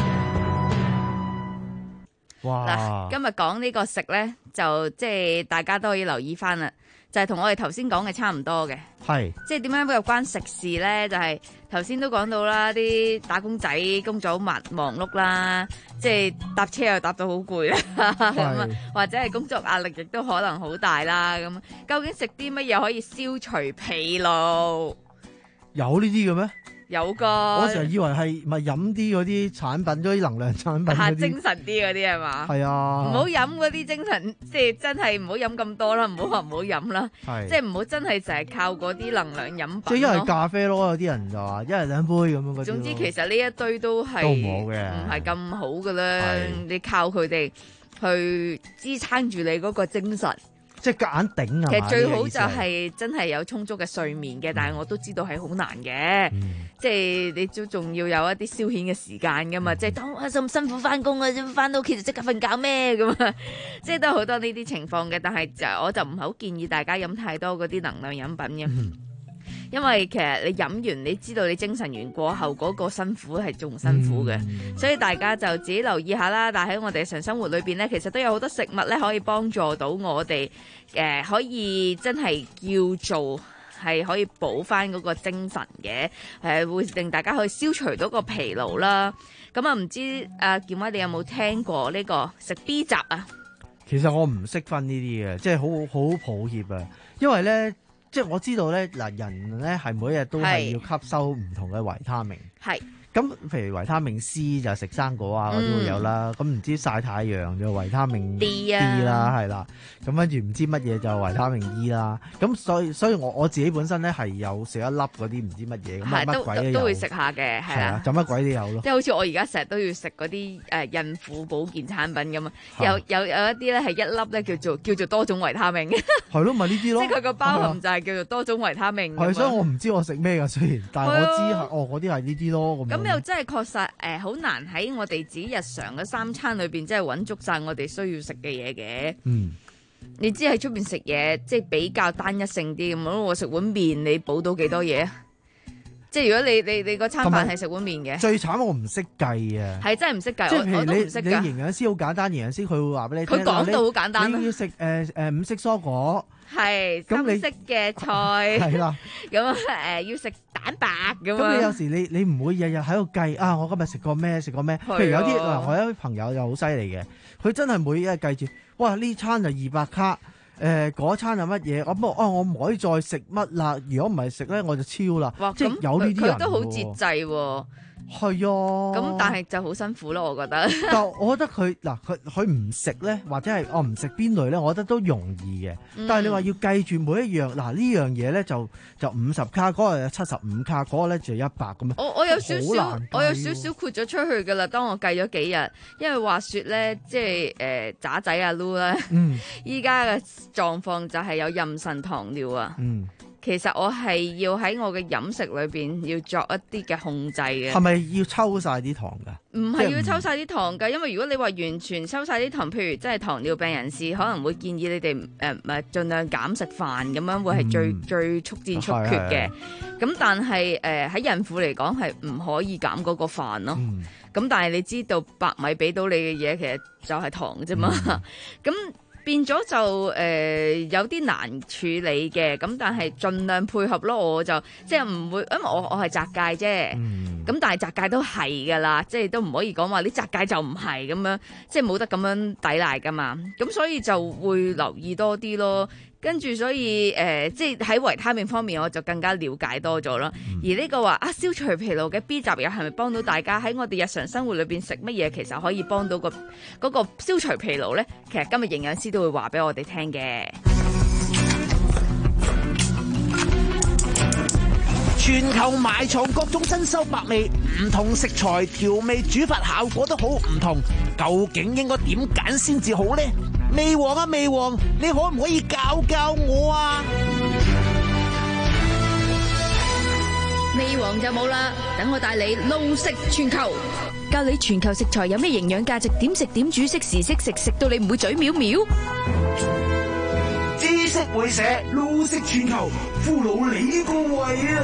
哇！嗱，今日講呢個食咧，就即係大家都可以留意翻啦，就係同我哋頭先講嘅差唔多嘅。 係， 即係點解會有關食事咧？就係頭先都講到啦，啲打工仔工作好忙忙碌啦，即係搭車又搭到好攰啦，咁啊，或者係工作壓力亦都可能好大啦。咁究竟食啲乜嘢可以消除疲勞？ 有呢啲嘅咩？ 有個， 我成日以為係咪飲啲嗰啲產品，嗰啲能量產品嗰啲， 精神啲嗰啲係嘛？ 係啊， 唔好飲嗰啲精神，即係真係唔好飲咁多啦，唔好話唔好飲啦，即係唔好真係成日靠嗰啲能量飲品。 即係一係咖啡咯，有啲人就話一係兩杯咁樣嗰啲。 總之其實呢一堆都係都唔好嘅， 唔係咁好㗎啦。你靠佢哋去支撐住你嗰個精神。 即係夾硬頂啊！ 其實最好就係真係有充足嘅睡眠嘅，嗯、但係我都知道係好難嘅。嗯、即係你都仲要有一啲消遣嘅時間噶嘛。嗯、即係當我咁辛苦翻工啊，翻到屋企就即刻瞓覺咩咁啊？即係都好多呢啲情況嘅。但係就我就唔係好建議大家飲太多嗰啲能量飲品嘅。嗯因為其實你飲完，你知道你精神完過後嗰個辛苦係仲辛苦嘅，嗯、所以大家就自己留意下啦。但係喺我哋日常生活裏邊咧，其實都有好多食物咧可以幫助到我哋，誒、呃、可以真係叫做係可以補翻嗰個精神嘅，誒、呃、會令大家可以消除到個疲勞啦。咁啊，唔知阿健威你有冇聽過呢個食 B 雜啊？ 其實我唔識分呢啲嘅，即係好好抱歉啊，因為咧。即係我知道咧，嗱人咧係每日都係要吸收唔同嘅維他命。係。咁譬如維他命 C 就食生果啊嗰啲會有啦，咁唔、嗯、知曬太陽就維他命 D 啦，係啦，咁跟住唔知乜嘢就維他命 E 啦，咁所以所以我我自己本身咧係有食一粒嗰啲唔知乜嘢，咁乜鬼都有，都會食下嘅，係啊，就乜鬼都有咯。即係好似我而家成日都要食嗰啲誒孕婦保健產品咁啊，有有有一啲咧係一粒咧叫做叫做多種維他命，係咯，咪呢啲咯，即係佢個包含就係叫做多種維他命。係，所以我唔知我食咩㗎，雖然，但係我知係哦嗰啲係呢啲咯咁。咁又真係確實誒，好、呃、難喺我哋自己日常嘅三餐裏邊，即係揾足晒我哋需要食嘅嘢嘅。嗯，你知喺出邊食嘢，即係比較單一性啲咁。我食碗麵，你補到幾多嘢啊？即係如果你你你個餐飯係食碗麵嘅，最慘我唔識計啊！係真係唔識計，即係譬如你你營養師好簡單，營養師佢會話俾你聽，佢講到好簡單，你要食誒誒五色蔬果。係深色嘅菜，係啦，咁誒、呃、要食蛋白咁。咁你有時你你唔會日日喺度計啊！我今日食過咩？食過咩？譬如有啲嗱，我有啲朋友就好犀利嘅，佢真係每日計住，哇！呢餐就二百卡，誒、呃、嗰餐係乜嘢？我不過啊，我唔可以再食乜啦。如果唔係食咧，我就超啦。哇即係有呢啲人，佢都好節制喎。係啊，咁但係就好辛苦咯，我覺得。但我覺得佢嗱，佢佢唔食咧，或者係我唔食邊類咧，我覺得都容易嘅。嗯、但係你話要計住每一樣，嗱呢樣嘢咧就就五十卡，嗰、嗰個有七十五卡，嗰、嗰個咧就一百咁樣。我我有少少，我有少少豁咗出去噶啦。當我計咗幾日，因為話說咧，即係誒渣仔阿 Lu 咧，依家嘅狀況就係有妊娠糖尿啊。嗯其實我係要喺我嘅飲食裏邊要作一啲嘅控制嘅。係咪要抽晒啲糖㗎？唔係要抽晒啲糖㗎，因為如果你話完全抽晒啲糖，譬如即係糖尿病人士，可能會建議你哋誒誒盡量減食飯，咁樣會係最、嗯、最速戰速決嘅。咁但係誒喺孕婦嚟講係唔可以減嗰個飯咯。咁、嗯、但係你知道白米俾到你嘅嘢其實就係糖啫嘛。咁、嗯變咗就誒、呃、有啲難處理嘅，咁但係盡量配合咯。我就即係唔會，因為我我係擇戒啫。 咁但係雜界都係㗎啦，即係都唔可以講話啲雜界就唔係咁樣，即係冇得咁樣抵賴㗎嘛。咁所以就會留意多啲咯。跟住所以誒、呃，即係喺維他命方面，我就更加了解多咗啦。嗯、而呢個話啊，消除疲勞嘅 B 集又係咪幫到大家喺我哋日常生活裏邊食乜嘢，其實可以幫到個嗰個消除疲勞呢？其實今日營養師都會話俾我哋聽嘅。 全球埋藏各種珍饈百味，唔同食材調味煮法效果都好唔同，究竟應該點揀先至好呢？味王啊味王，你可唔可以教教我啊？ 味王就冇啦，等我帶你路食全球，教你全球食材有咩營養價值，點食點煮，識時識食，食到你唔會嘴藐藐。 知識會社，路食全球，俘虜你個胃啊！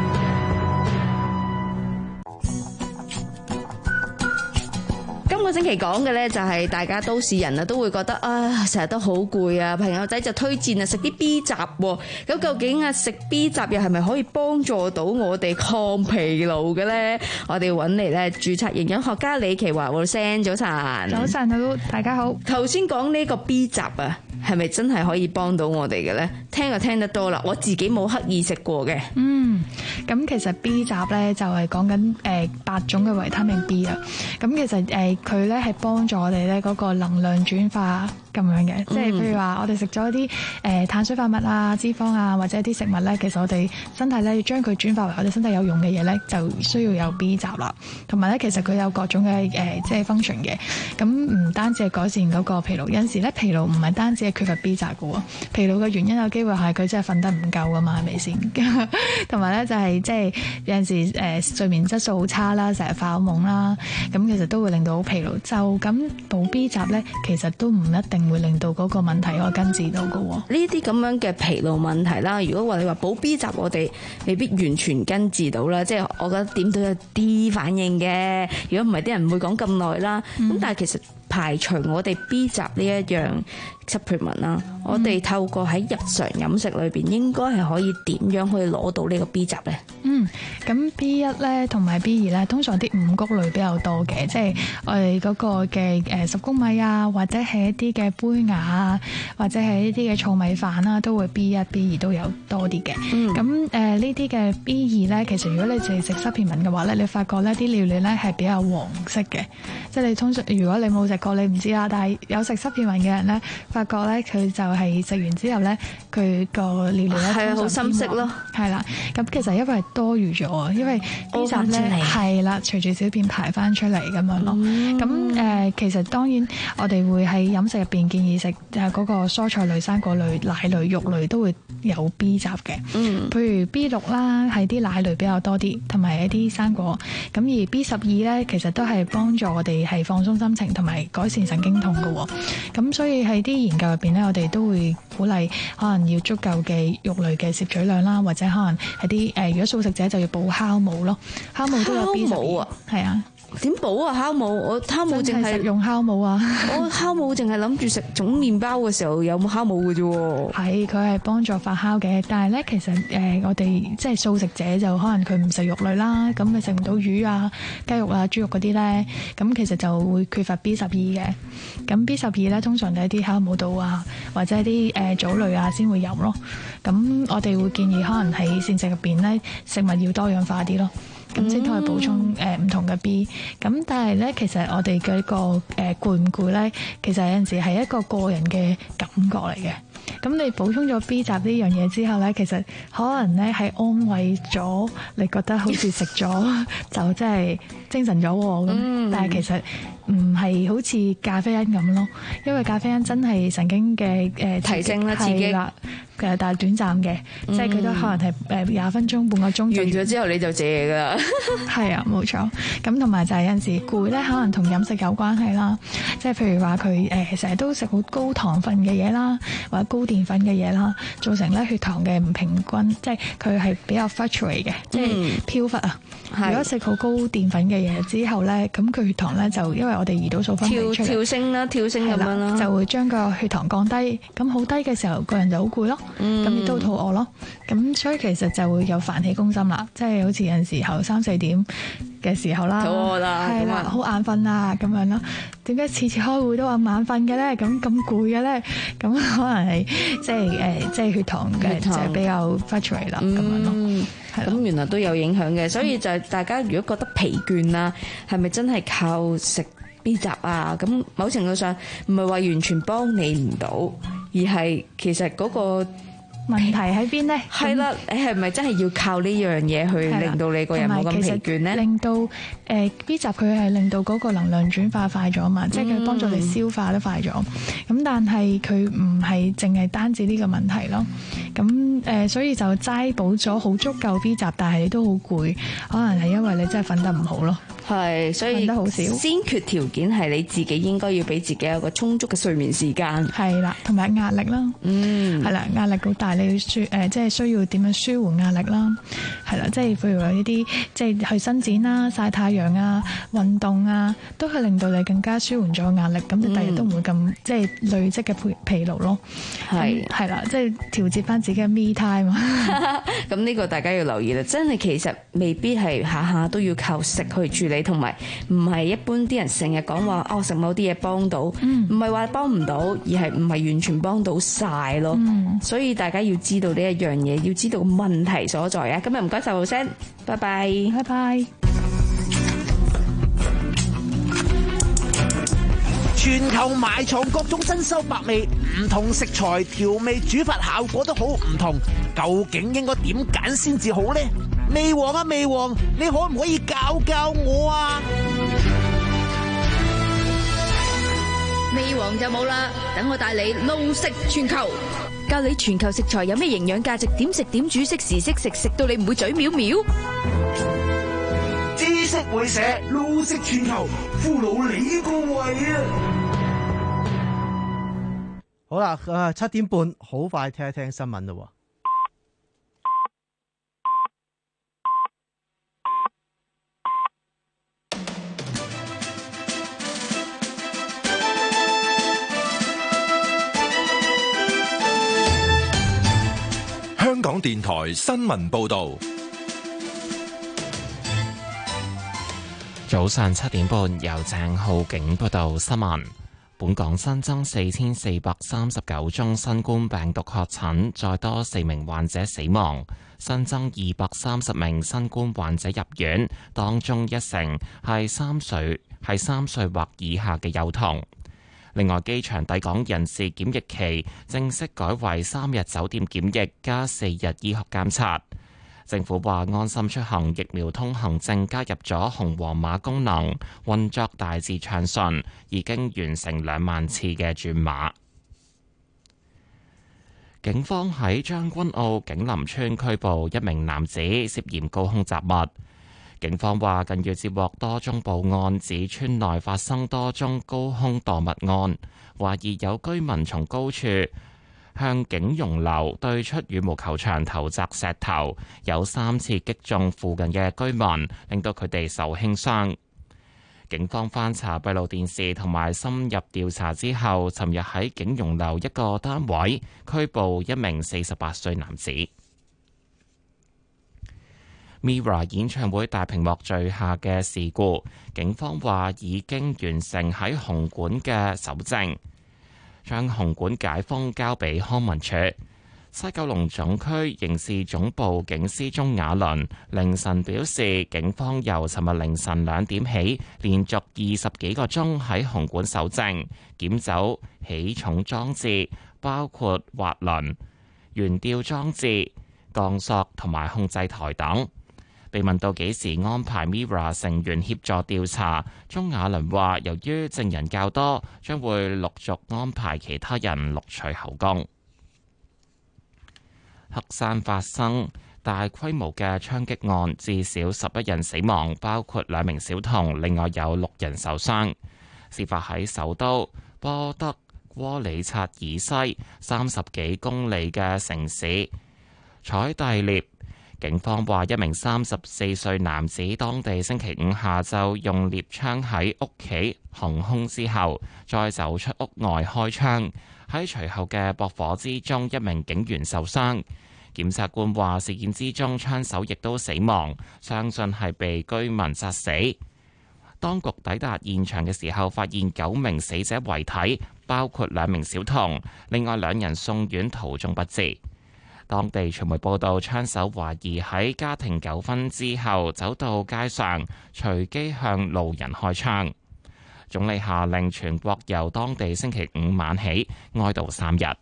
今個星期講嘅咧就係大家都市人啊都會覺得啊成日都好攰啊，朋友仔就推薦啊食啲 B 集喎，咁究竟啊食 B 集又係咪可以幫助到我哋抗疲勞嘅咧？我哋揾嚟咧註冊營養學家李奇華喎 ，Sam 早晨。 早晨好，大家好。 頭先講呢個 B 集啊，係咪真係可以幫到我哋嘅咧？聽就聽得多啦，我自己冇刻意食過嘅。 嗯，咁其實 B 集咧就係講緊誒八種嘅維他命 B 啊，咁其實誒佢咧係幫助我哋咧嗰個能量轉化咁樣嘅，即係譬如話我哋食咗啲誒碳水化合物啊、脂肪啊或者啲食物咧，其實我哋身體咧要將佢轉化為我哋身體有用嘅嘢咧，就需要有 B 集啦。同埋咧，其實佢有各種嘅誒、呃、即係 function 嘅，咁唔單止係改善嗰個疲勞，有陣時咧疲勞唔係單止係缺乏 B 集嘅喎，疲勞嘅原因有機會係佢真係瞓得唔夠噶嘛，係咪先？同埋咧就係、是、即係有陣時誒、呃、睡眠質素好差啦，成日發噩夢啦，咁其實都會令到好疲勞。就咁補 B 集咧，其實都唔一定會令到嗰個問題可以根治到嘅喎。 呢啲咁樣嘅疲勞問題啦，如果話你話補 B 集，我哋未必完全根治到啦。即係我覺得點都有啲反應嘅。如果唔係，啲人唔會講咁耐啦。咁、嗯、但係其實排除我哋 B 集呢一樣 supplement 啦，我哋透過喺日常飲食裏邊應該係可以點樣可以攞到呢個 B 集咧？ 嗯，咁 B 一咧同埋 B 二咧，通常啲五穀類比較多嘅，即係我哋嗰個嘅誒十穀米啊，或者係一啲嘅杯芽啊，或者係一啲嘅糙米飯啦，都會 B 一、B 二都有多啲嘅。咁誒、嗯、呢啲嘅 B 二咧，其實如果你淨係食 supplement嘅話咧，你發覺咧啲料理咧係比較黃色嘅，即係你通常如果你冇食過你唔知啦，但係有食 supplement嘅人咧，發覺咧佢就係食完之後咧，佢個料理咧係啊好深色咯，係啦。咁其實因為多餘咗啊，因為 B 集咧係啦，隨住小便排翻出嚟咁樣咯。咁、嗯、誒、呃，其實當然我哋會喺飲食入邊建議食誒嗰個蔬菜類、生果類、奶類、肉類都會有 B 集嘅。嗯，譬如 B 六啦，係啲奶類比較多啲，同埋一啲生果。咁而 B 十二咧，其實都係幫助我哋係放鬆心情同埋改善神經痛嘅。咁所以喺啲研究入邊咧，我哋都會鼓勵可能要足夠嘅肉類嘅攝取量啦，或者可能係啲誒，如果素食者就要補酵母咯，酵母都有 B 十二啊，係啊。 點補啊酵母？我酵母淨係用酵母啊！ 我酵母淨係諗住食種麵包嘅時候有冇酵母嘅啫。 係，佢係幫助發酵嘅。但係咧，其實誒、呃、我哋即係素食者就可能佢唔食肉類啦，咁佢食唔到魚啊、雞肉啊、豬肉嗰啲咧，咁其實就會缺乏 B 十二嘅。咁 B 十二咧通常就係啲酵母度啊，或者係啲誒藻類啊先會有咯。咁我哋會建議可能喺膳食入邊咧，食物要多樣化啲咯。咁先可以補充誒唔同嘅 B，咁但係咧，其實我哋嘅一個誒攰唔攰咧，其實有陣時係一個個人嘅感覺嚟嘅。咁你補充咗 B 集呢樣嘢之後咧，其實可能咧係安慰咗，你覺得好似食咗就真係精神咗喎咁。嗯、但係其實唔係好似咖啡因咁咯，因為咖啡因真係神經嘅誒提升啦、刺激啦。但係短暫嘅，嗯、即係佢都可能係誒廿分鐘、半個鐘完咗之後你就謝㗎啦。 係啊，冇錯。咁同埋就係有陣時攰咧，可能同飲食有關係啦。即係譬如話佢誒成日都食好高糖分嘅嘢啦，或者高澱粉嘅嘢啦，造成咧血糖嘅唔平均，即係佢係比較 fluctuate 嘅，嗯、即係飄忽啊。如果食好高澱粉嘅嘢之後咧，咁佢血糖咧就因為我哋胰島素分泌出嚟， 跳升啦，跳升咁樣啦， 就會將個血糖降低。咁好低嘅時候，個人就好攰咯。 咁亦都肚餓咯。咁所以其實就會有煩氣攻心啦，即係好似有陣時候三四點嘅時候啦， 肚餓啦， 係啦，好眼瞓啊咁樣咯。點解次次開會都話眼瞓嘅咧？咁咁攰嘅咧？咁可能係即係誒，即係血糖嘅就係比較 fluctuate 啦咁樣咯。 咁原來都有影響嘅，所以就係大家如果覺得疲倦啊，係咪真係靠食 B 集啊？咁某程度上唔係話完全幫你唔到，而係其實嗰個問題喺邊呢？ 係啦，你係咪真係要靠呢樣嘢去令到你個人冇咁疲倦呢？ 令到誒 B 集佢係令到嗰個能量轉化快咗嘛，即係佢幫助你消化得快咗。咁但係佢唔係淨係單止呢個問題咯。咁誒，所以就齋補咗好足夠 B 集，但係你都好攰，可能係因為你真係瞓得唔好咯。 係，所以瞓得好少。 先決條件係你自己應該要俾自己有個充足嘅睡眠時間。 係啦，同埋壓力啦。嗯，係啦，壓力好大，你要舒誒，即係需要點樣舒緩壓力啦。係啦，即係譬如話呢啲，即係去伸展啦、曬太陽啊、運動啊，都係令到你更加舒緩咗壓力，咁你第日都唔會咁即係累積嘅疲疲勞咯。係係啦，即係調節翻自己嘅 me time。 咁呢個大家要留意啦，真係其實未必係下下都要靠食去處理，同埋唔係一般啲人成日講話哦食某啲嘢幫到，唔係話幫唔到，而係唔係完全幫到晒咯。嗯、所以大家要知道呢一樣嘢，要知道問題所在啊！今日唔該晒，浩聲，拜拜， 拜拜。 全球埋藏各種珍饈百味，唔同食材調味煮法效果都好唔同，究竟應該點揀先至好呢？味王啊味王，你可唔可以教教我啊？ 味王就冇啦，等我帶你路食全球，教你全球食材有咩營養價值，點食點煮，識時識食，食到你唔會嘴藐藐。 知識會社，路食全球，俘虜你個胃啊！ 好啦，誒七點半，好快聽一聽新聞咯。 香港電台新聞報道。 早上七點半，由鄭浩景報道新聞。本港新增四千四百三十九宗新冠病毒確診，再多四名患者死亡，新增二百三十名新冠患者入院，當中一成係三歲係三歲或以下嘅幼童。另外，機場抵港人士檢疫期正式改為三日酒店檢疫加四日醫學監察。政府話安心出行疫苗通行證加入咗紅黃碼功能，運作大致暢順，已經完成兩萬次嘅轉碼。警方喺將軍澳景林村拘捕一名男子，涉嫌高空雜物。警方話近月接獲多宗報案，指村內發生多宗高空墮物案，懷疑有居民從高處向景容樓對出羽毛球場投擲石頭，有三次擊中附近嘅居民，令到佢哋受輕傷。警方翻查閉路電視同埋深入調查之後，尋日喺景容樓一個單位拘捕一名四十八歲男子。Mirror 演唱會大屏幕墜下嘅事故，警方話已經完成喺紅館嘅搜證，將紅館解封交俾康文署。西九龍總區刑事總部警司鐘雅倫凌晨表示，警方由尋日凌晨兩點起，連續二十幾個鐘喺紅館搜證，檢走起重裝置，包括滑輪、懸吊裝置、鋼索同埋控制台等。被問到幾時安排 Mirror 成員協助調查，鐘雅倫話：由於證人較多，將會陸續安排其他人錄取口供。黑山發生大規模嘅槍擊案，至少十一人死亡，包括兩名小童，另外有六人受傷。事發喺首都波德戈里察以西三十幾公里嘅城市采蒂列。 警方話，一名三十四歲男子當地星期五下晝用獵槍喺屋企行兇之後，再走出屋外開槍，喺隨後嘅駁火之中，一名警員受傷。檢察官話，事件之中槍手亦都死亡，相信係被居民殺死。當局抵達現場嘅時候，發現九名死者遺體，包括兩名小童，另外兩人送院途中不治。當地傳媒報道，槍手懷疑喺家庭糾紛之後走到街上，隨機向路人開槍。總理下令全國由當地星期五晚起哀悼三日。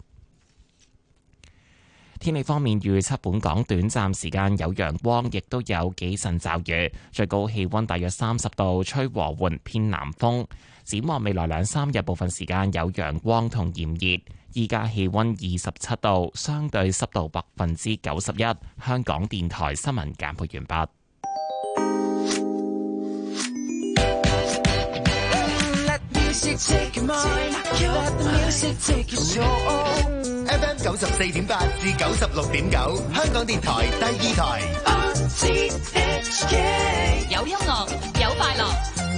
天氣方面預測，本港短暫時間有陽光，亦都有幾陣驟雨，最高氣溫大約三十度，吹和緩偏南風。展望未來兩三日，部分時間有陽光同炎熱。依家氣溫二十七度，相對濕度百分之九十一。香港電台新聞簡報完畢。 F M 九十四點八至九十六點九，香港電台第二台。 有音樂，有快樂。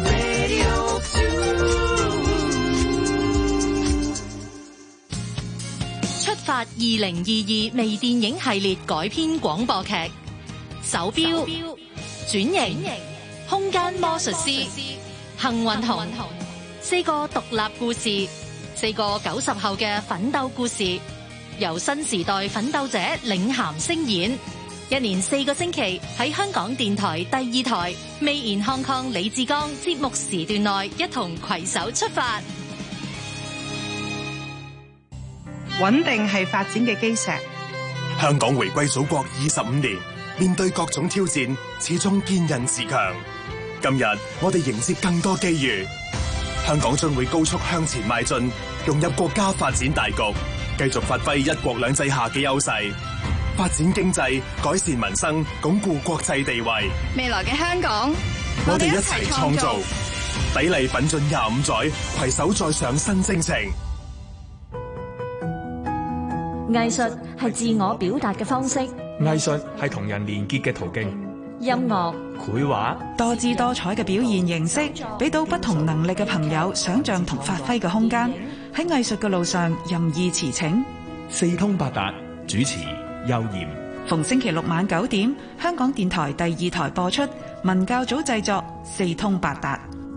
出發二零二二微電影系列改編廣播劇《手錶》、轉型、空間魔術師、幸運童，四個獨立故事，四個九十後嘅奮鬥故事，由新時代奮鬥者領銜聲演，一連四個星期喺香港電台第二台 Made in Hong Kong 李志剛節目時段內一同攜手出發。 穩定係發展嘅基石。 香港回歸祖國二十五年，面對各種挑戰，始終堅韌自強。今日我哋迎接更多機遇，香港將會高速向前邁進，融入國家發展大局，繼續發揮一國兩制下嘅優勢，發展經濟，改善民生，鞏固國際地位。 未來嘅香港， 我哋一齊創造，砥礪奮進廿五載，攜手再上新征程。 藝術係自我表達嘅方式， 藝術係同人連結嘅途徑。 音樂、 繪畫多姿多彩嘅表現形式，俾到不同能力嘅朋友想象同發揮嘅空間。喺藝術嘅路上任意馳騁， 四通八達。主持邱艷， 逢星期六晚九點，香港電台第二台播出，文教組製作，四通八達。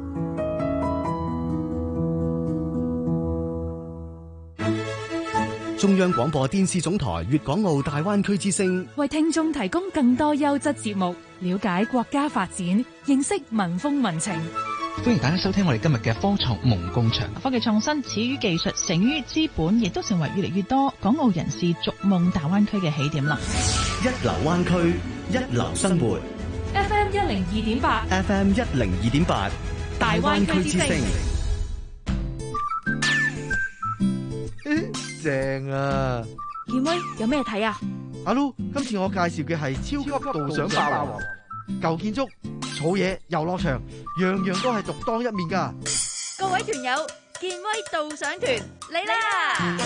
中央廣播電視總台粵港澳大灣區之聲， 為聽眾提供更多優質節目，了解國家發展，認識民風民情。 歡迎大家收聽我哋今日嘅科創夢工場。 科技創新始於技術，成於資本，亦都成為越嚟越多港澳人士逐夢大灣區嘅起點啦。 一流灣區，一流生活。 F M 一零二點八 ，F M 一零二點八，大灣區之聲。 正啊！ 健威有咩睇啊？ 阿 Lu，今次我介紹嘅係超級導賞霸王，舊建築、草野、遊樂場，樣樣都係獨當一面噶。 各位團友，健威導賞團嚟啦！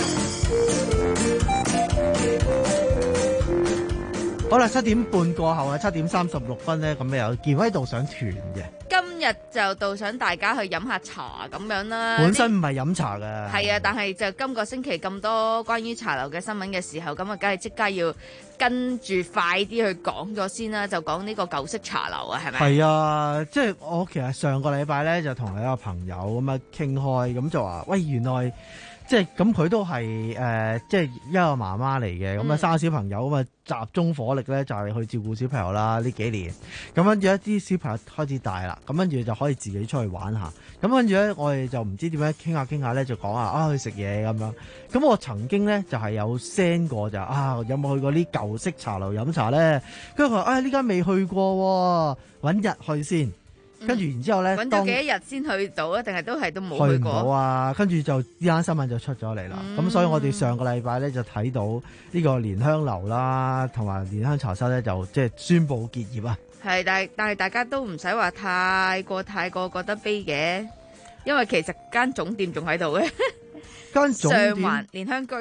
好啦，七點半過後啊，七點三十六分咧，咁有健威導賞團嘅。 今日就導賞大家去飲下茶咁樣啦。 本身唔係飲茶嘅。係啊，但係就今個星期咁多關於茶樓嘅新聞嘅時候，咁啊，梗係即刻要跟住快啲去講咗先啦。就講呢個舊式茶樓啊，係咪？ 係啊，即係我其實上個禮拜咧就同一個朋友咁啊傾開，咁就話喂，原來。即係咁，佢都係誒、呃，即係一個媽媽嚟嘅，咁啊生小朋友咁啊，集中火力咧就係去照顧小朋友啦。呢幾年咁跟住一啲小朋友開始大啦，咁跟住就可以自己出去玩下。咁跟住咧，我哋就唔知點樣傾下傾下咧，就講啊啊去食嘢咁樣。咁我曾經咧就係、是、有 send 過就啊，有冇去過啲舊式茶樓飲茶咧？跟住佢話啊，呢間未去過，揾日去先。跟住然之後咧， 揾咗幾多日先去到啊？定係都係都冇去過？ 去唔到啊！跟住就呢單新聞就出咗嚟啦。咁、嗯、所以我哋上個禮拜咧就睇到呢個蓮香樓啦，同埋蓮香茶室咧就即係宣布結業啊。 係，但係但係大家都唔使話太過太過覺得悲嘅，因為其實間總店仲喺度嘅。 間總店上環蓮香居咯。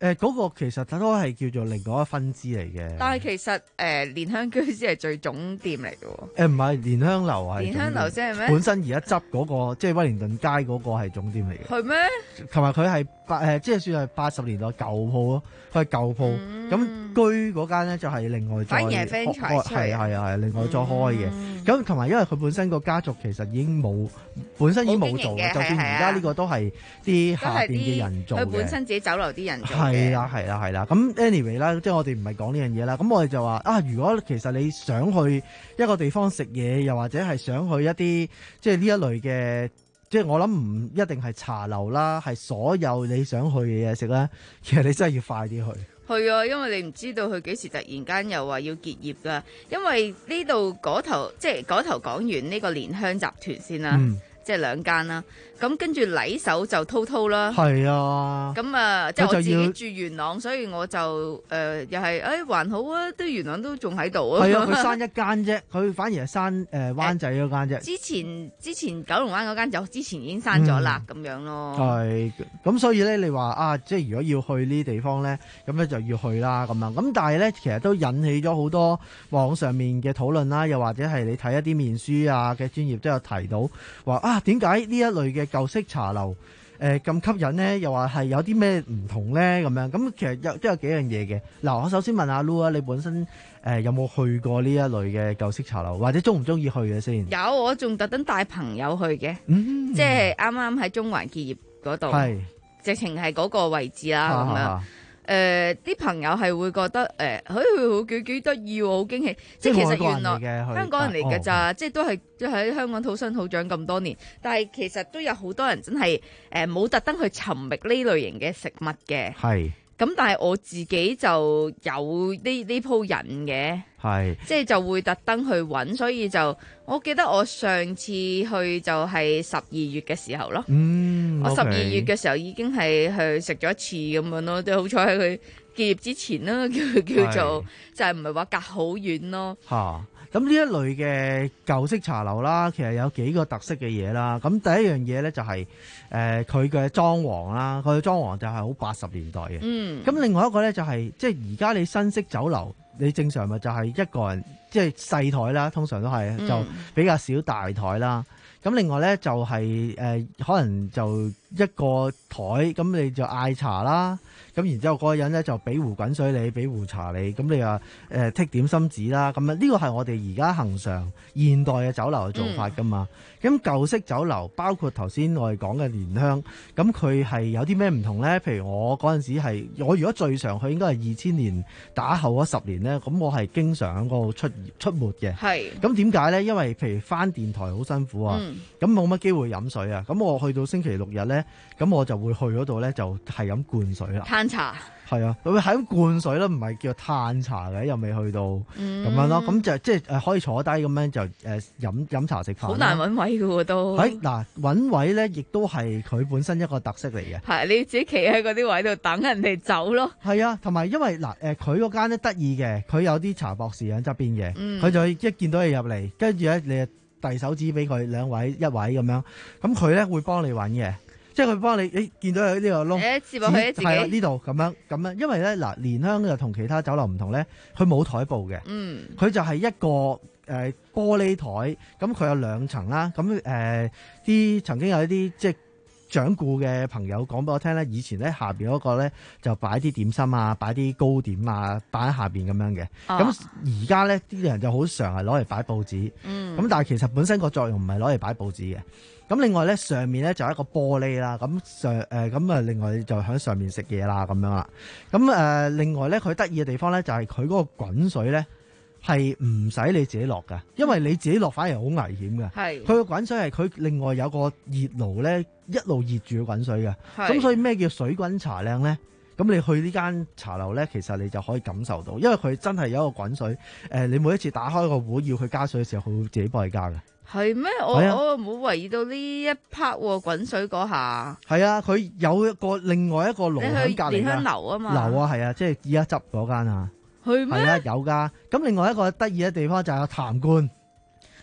誒嗰個其實都係叫做另外一分支嚟嘅。 但係其實誒蓮香居先係最總店嚟嘅喎。 誒唔係蓮香樓係。 蓮香樓先係咩？ 本身而家執嗰個即係威靈頓街嗰個係總店嚟嘅。 係咩？ 同埋佢係八誒，即係算係八十年代舊鋪咯。佢係舊鋪。咁、嗯、居嗰間咧就係另外再反而係 franchise 係係係另外再開嘅。咁同埋因為佢本身個家族其實已經冇本身已經冇做嘅，就算而家呢個都係啲下邊嘅人做嘅。 佢本身自己酒樓啲人做嘅。 係啦係啦係啦。咁 anyway 啦，即係我哋唔係講呢樣嘢啦。咁我哋就話啊，如果其實你想去一個地方食嘢，又或者係想去一啲即係呢一類嘅，即係我諗唔一定係茶樓啦，係所有你想去嘅嘢食咧，其實你真係要快啲去。 係啊，因為你唔知道佢幾時突然間又話要結業噶，因為呢度嗰頭即係嗰頭講完呢個蓮香集團先啦，嗯、即係兩間啦。咁跟住禮手就滔滔啦，係啊。咁啊，即係我自己住元朗，所以我就誒、呃、又係誒、哎、還好啊，都元朗都仲喺度啊。係啊，佢閂一間啫，佢反而係閂誒灣仔嗰間啫。之前之前九龍灣嗰間就之前已經閂咗啦，咁、嗯、樣咯。係，咁所以咧，你話啊，即係如果要去呢啲地方咧，咁咧就要去啦，咁樣。咁但係咧，其實都引起咗好多網上面嘅討論啦，又或者係你睇一啲面書啊嘅專頁都有提到話啊，點解呢一類嘅舊式茶樓誒咁吸引呢？又話係有啲咩唔同呢？咁樣咁其實有都有幾樣嘢嘅。嗱，我首先問阿 Lu 啊，你本身誒、呃、有冇去過呢一類嘅舊式茶樓，或者中唔中意去嘅先？有，我仲特登帶朋友去嘅、嗯，即係啱啱喺中環結業嗰度，係直情係嗰個位置啦咁樣。誒、呃、啲朋友係會覺得誒，佢佢好幾幾得意喎，好驚喜。即係其實原來香港人嚟嘅咋，哦、即係都係都喺香港土生土長咁多年。但係其實都有好多人真係誒冇特登去尋覓呢類型嘅食物嘅。係。咁但係我自己就有呢呢鋪癮嘅，係即係就會特登去揾，所以就我記得我上次去就係十二月嘅時候咯。嗯，我十二月嘅時候已經係去食咗一次咁樣咯，都好彩喺佢結業之前啦，叫叫做就係唔係話隔好遠咯。嚇、啊！咁呢一類嘅舊式茶樓啦，其實有幾個特色嘅嘢啦。咁第一樣嘢咧就係誒佢嘅裝潢啦，佢嘅裝潢就係好八十年代嘅。嗯。咁另外一個咧就係、是、即係而家你新式酒樓，你正常咪就係一個人即係細台啦，通常都係、嗯、就比較少大台啦。咁另外咧就係、是、誒、呃、可能就一個台，咁你就嗌茶啦。咁然之後嗰個人咧就俾壺滾水你，俾壺茶你，咁你話誒剔點心紙啦，咁啊呢個係我哋而家恆常現代嘅酒樓嘅做法噶嘛。咁、嗯、舊式酒樓包括頭先我哋講嘅蓮香，咁佢係有啲咩唔同咧？譬如我嗰陣時係，我如果最常去應該係二千年打後嗰十年咧，咁我係經常喺嗰度出出沒嘅。係。咁點解咧？因為譬如返電台好辛苦啊，咁冇乜機會飲水啊，咁我去到星期六日咧，咁我就會去嗰度咧，就係咁灌水啦。嘆茶係啊，佢係咁灌水啦，唔係叫嘆茶嘅，又未去到咁、嗯、樣咯。咁就即係誒可以坐低咁樣就誒飲飲茶食飯。好難揾位嘅喎都。喺嗱揾位咧，亦都係佢本身一個特色嚟嘅。係你自己企喺嗰啲位度等人哋走咯。係啊，同埋因為嗱誒佢嗰間咧得意嘅，佢有啲茶博士喺側邊嘅，佢、嗯、就一見到你入嚟，跟住咧你遞手指俾佢兩位一位咁樣，咁佢咧會幫你揾嘅。即係佢幫你，誒見到有呢個窿，誒接落去自己係啦呢度咁樣咁樣，因為咧嗱蓮香就同其他酒樓唔同咧，佢冇台布嘅，嗯，佢就係一個誒、呃、玻璃台，咁佢有兩層啦，咁誒啲曾經有一啲即係掌故嘅朋友講俾我聽咧，以前咧下邊嗰個咧就擺啲點心啊，擺啲糕點啊，擺喺下邊咁樣嘅，咁而家咧啲人就好常係攞嚟擺報紙，嗯，咁但係其實本身個作用唔係攞嚟擺報紙嘅。咁另外咧，上面咧就係一個玻璃啦，咁上誒咁啊，另外就喺上面食嘢啦，咁樣啦。咁誒、呃，另外咧，佢得意嘅地方咧，就係佢嗰個滾水咧係唔使你自己落㗎，因為你自己落反而好危險㗎。係，佢個滾水係佢另外有個熱爐咧，一路熱住個滾水嘅。咁所以咩叫水滾茶靚咧？咁你去呢間茶樓咧，其實你就可以感受到，因為佢真係有一個滾水。誒、呃，你每一次打開個壺要佢加水嘅時候，佢會自己幫你加嘅。係咩？我、啊、我冇留意到呢一 part 喎，滾水嗰下。係啊，佢有一個另外一個爐喺隔離㗎。蓮香樓啊嘛。樓啊，係啊，即係而家執嗰間啊。係咩？係啊，有㗎。咁另外一個得意嘅地方就係有痰罐。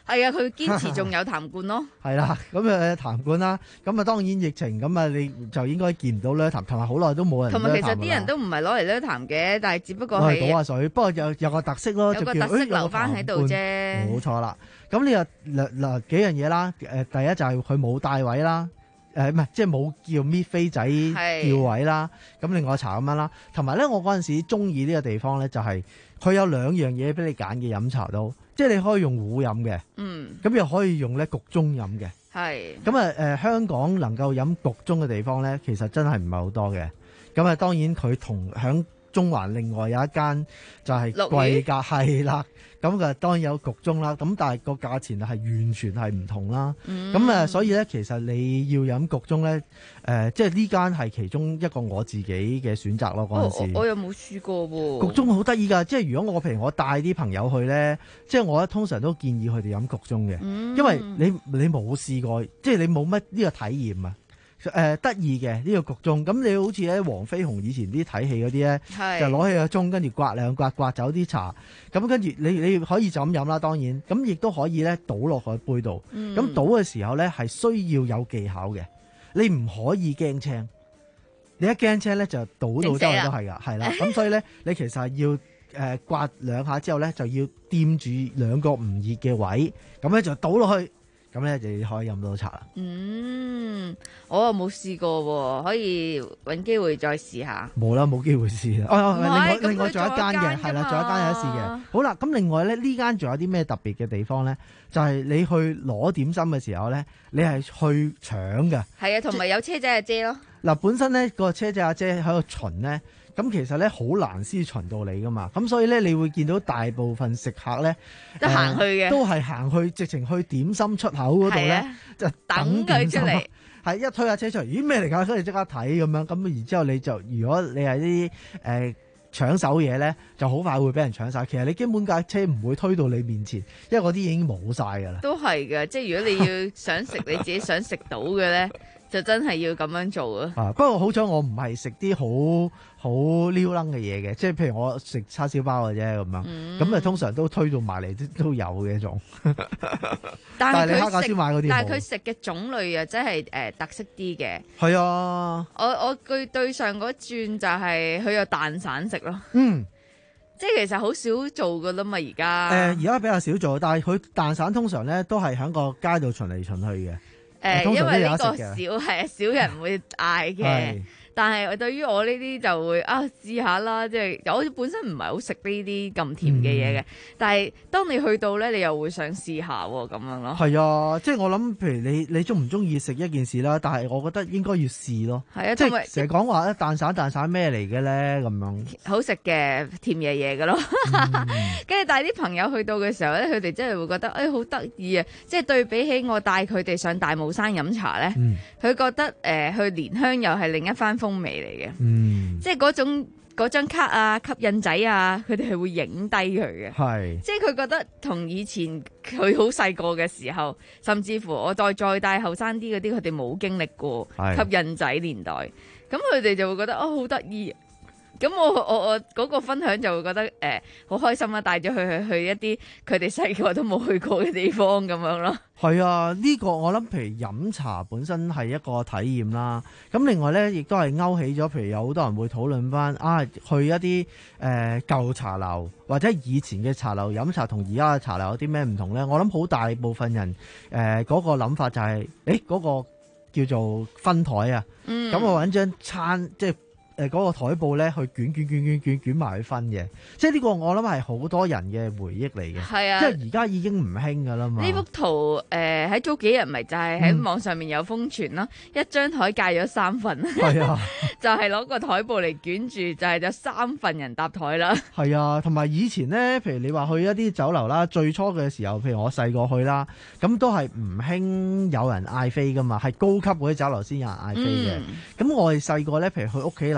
係啊，佢堅持仲有痰罐咯。 係啦，咁誒痰罐啦，咁啊當然疫情咁啊，你就應該見唔到咧痰，同埋好耐都冇人。 同埋其實啲人都唔係攞嚟咧痰嘅，但係只不過係倒下水，不過有有個特色咯， 有個就叫特色留翻喺度啫。 冇錯啦，咁呢個嗱嗱幾樣嘢啦，誒第一就係佢冇帶位啦。誒唔係，即係冇叫搣飛仔叫位啦。咁另外茶咁樣啦，同埋咧，我嗰陣時中意呢個地方咧，就係佢有兩樣嘢俾你揀嘅飲茶都，即係你可以用壺飲嘅， 嗯， 咁又可以用咧焗盅飲嘅， 係。 咁啊誒，香港能夠飲焗盅嘅地方咧，其實真係唔係好多嘅。咁啊，當然佢同響中環另外有一間就係貴價係啦。咁嘅當然有焗盅啦，咁但係個價錢係完全係唔同啦。咁誒、嗯，所以咧其實你要飲焗盅咧，誒、呃，即係呢間係其中一個我自己嘅選擇咯。嗰陣時， 我，我又冇試過喎。 焗盅好得意㗎，即係如果我譬如我帶啲朋友去咧，即係我通常都建議佢哋飲焗盅嘅，嗯、因為你你冇試過，即係你冇乜呢個體驗啊。誒得意嘅呢個焗盅，咁你好似咧黃飛鴻以前啲睇戲嗰啲咧，就攞起個盅跟住刮兩刮刮走啲茶，咁跟住你你可以就咁飲啦，當然，咁亦都可以咧倒落去杯度，咁、嗯、倒嘅時候咧係需要有技巧嘅，你唔可以驚青，你一驚青咧就倒到周圍都係㗎，係啦，咁所以咧你其實係要誒、呃、刮兩下之後咧就要掂住兩個唔熱嘅位，咁咧就倒落去。咁咧就可以飲到茶啦。 嗯，我又冇試過喎，可以揾機會再試下。 冇啦，冇機會試啦。哦，另外另外仲有一間嘅，係啦，仲有一間有得試嘅。好啦，咁另外咧呢間仲有啲咩特別嘅地方咧？就係、是、你去攞點心嘅時候咧，你係去搶嘅。係啊，同埋有車仔阿姐咯。 嗱，本身咧個車仔阿姐喺度巡咧。咁其實咧好難先巡到你噶嘛，咁所以咧你會見到大部分食客咧都行去嘅、呃，都係行去直情去點心出口嗰度咧，就等佢出嚟，係一推下車出嚟，咦咩嚟㗎？跟住即刻睇咁樣，咁然之後你就如果你係啲誒搶手嘢咧，就好快會俾人搶晒。其實你基本架車唔會推到你面前，因為嗰啲已經冇晒㗎啦。 都係嘅，即係如果你要想食你自己想食到嘅咧。就真係要咁樣做啊！ 啊，不過好彩我唔係食啲好好撩楞嘅嘢嘅，即係譬如我食叉燒包嘅啫咁樣，咁、嗯、啊通常都推到埋嚟都都有嘅一種。但係你蝦餃先買嗰啲， 但係佢食嘅種類啊，真係誒特色啲嘅。 係啊， 我我佢對上嗰轉就係佢有蛋散食咯。 嗯， 即係其實好少做噶啦嘛，而家。誒、 呃，而家比較少做，但係佢蛋散通常咧都係喺個街度巡嚟巡去嘅。 誒、呃，因為呢個少係少人會嗌嘅，但係對於我呢啲就會啊試下啦，即係我本身唔係好食呢啲咁甜嘅嘢嘅，但係當你去到咧，你又會想試下喎，咁樣咯。 係啊，即係我諗，譬如你你中唔中意食一件事啦，但係我覺得應該要試咯。 係啊， 即係成日講話咧蛋散蛋散咩嚟嘅咧咁樣。 好食嘅甜嘢嘢嘅咯，跟住帶啲朋友去到嘅時候咧，佢哋真係會覺得誒好得意啊！即係對比起我帶佢哋上大帽山飲茶咧，佢、嗯、覺得誒、呃、去蓮香又係另一番風味嚟嘅，嗯、即係嗰種嗰張卡啊、吸引仔啊，佢哋係會影低佢嘅，係即係佢覺得同以前佢好細個嘅時候，甚至乎我再再帶後生啲嗰啲，佢哋冇經歷過吸引仔年代，咁佢哋就會覺得哦好得意。咁我我我嗰個分享就會覺得誒好、呃、開心啦，帶咗佢去去一啲佢哋細個都冇去過嘅地方咁樣咯。 係啊，呢、這個我諗譬如飲茶本身係一個體驗啦。咁另外咧，亦都係勾起咗，譬如有好多人會討論翻啊，去一啲誒、呃、舊茶樓或者以前嘅茶樓飲茶同而家嘅茶樓有啲咩唔同咧？我諗好大部分人誒嗰、呃那個諗法就係誒嗰個叫做分台啊。嗯。咁我揾張餐即係。誒、那、嗰個台布咧，去捲捲捲捲捲捲埋去分嘅，即係呢個我諗係好多人嘅回憶嚟嘅。係啊，即係而家已經唔興噶啦嘛。呢幅圖誒喺、呃、早幾日咪就係喺網上面有瘋傳咯，嗯、一張台戒咗三份。係啊，就係攞個台布嚟捲住，就係有三份人搭台啦。係啊，同埋以前咧，譬如你話去一啲酒樓啦，最初嘅時候，譬如我細個去啦，咁都係唔興有人嗌飛噶嘛，係高級嗰啲酒樓先有人嗌飛嘅。咁、嗯、我哋細個咧，譬如去屋企樓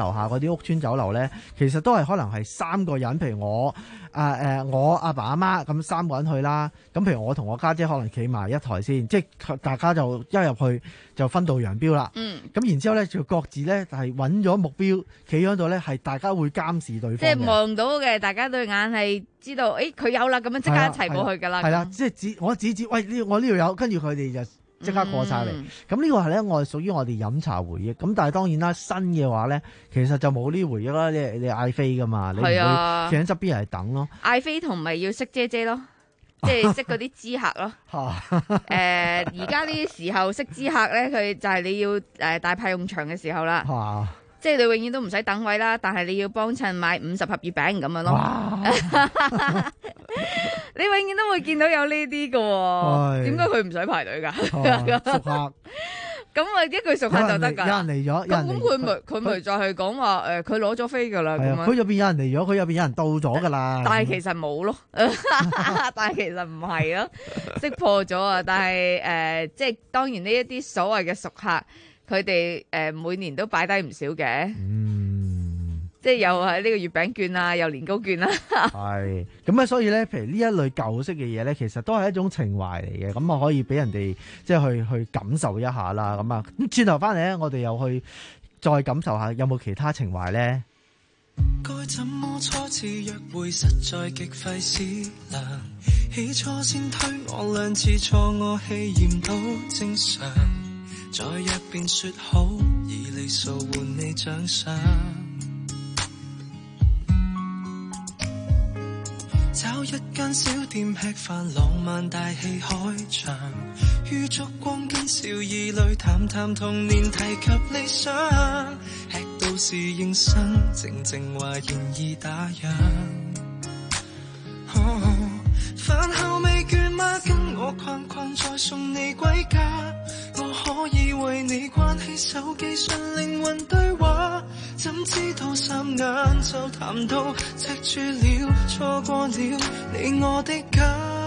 樓下嗰啲屋邨酒樓咧，其實都係可能係三個人，譬如我啊誒、呃、我阿爸阿媽咁三個人去啦。咁譬如我同我家姐，姐可能企埋一台先，即係大家就一入去就分道揚鑣啦。嗯，咁然之後咧就各自咧係揾咗目標，企喺度咧係大家會監視對方嘅。 即係望到嘅，大家對眼係知道，誒佢有啦，咁樣即刻一齊過去㗎啦。 係啦，即係指我指指，喂呢我呢度有，跟住佢哋就即刻過晒嚟。咁、嗯、呢個係咧我係屬於我哋飲茶回憶。咁但係當然啦，新嘅話咧，其實就冇呢回憶啦。你你嗌飛㗎嘛，你唔會企喺側邊係等咯。嗌飛同埋要識姐姐咯。即係識嗰啲知客咯，誒而家呢啲時候識知客咧，佢就係你要誒大派用場嘅時候啦，即係你永遠都唔使等位啦，但係你要幫襯買五十盒月餅咁樣咯，你永遠都會見到有呢啲嘅，點解佢唔使排隊㗎？ 熟客。 咁啊，一句熟客就得㗎。 有人嚟咗， 咁佢咪佢咪就係講話誒，佢攞咗飛㗎啦。咁樣佢入邊有人嚟咗，佢入邊有人到咗㗎啦。 但係其實冇咯，但係其實唔係咯，識破咗啊！但係誒、呃，即係當然呢一啲所謂嘅熟客，佢哋誒每年都擺低唔少嘅。嗯。即係又係呢個月餅券啊，又年糕券啦。 係咁啊，所以咧，譬如呢一類舊式嘅嘢咧，其實都係一種情懷嚟嘅，咁啊可以俾人哋即係去去感受一下啦。咁啊，咁轉頭翻嚟咧，我哋又去再感受下有冇其他情懷咧。 該怎麼初次約會實在極費思量，起初先推我兩次錯，我氣焰都正常，再約便說好，以里數換你獎賞。找一間小店吃飯，浪漫大戲開場，於燭光間笑意裏談談童年，提及理想，吃到侍應生，靜靜話願意打烊。哦，飯後未倦嗎？跟我逛逛再送你歸家，我可以為你關起手機純靈魂對話，怎知道霎眼就談到赤柱了，錯過了你我的家。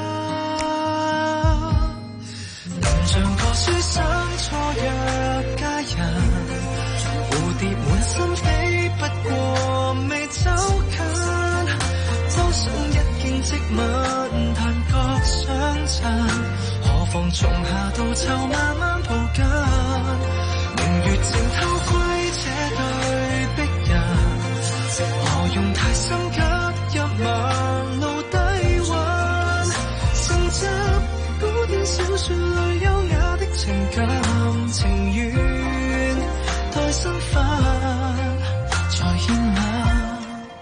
能像個書生錯約佳人，蝴蝶滿心飛，不過未走近，都想一見即吻，但各相襯，何妨從夏到秋慢慢抱緊，明月靜偷窺這對璧人，何用太心急入晚露低溫，承襲古典小說裏優雅的情感，情願待身份再牽吻，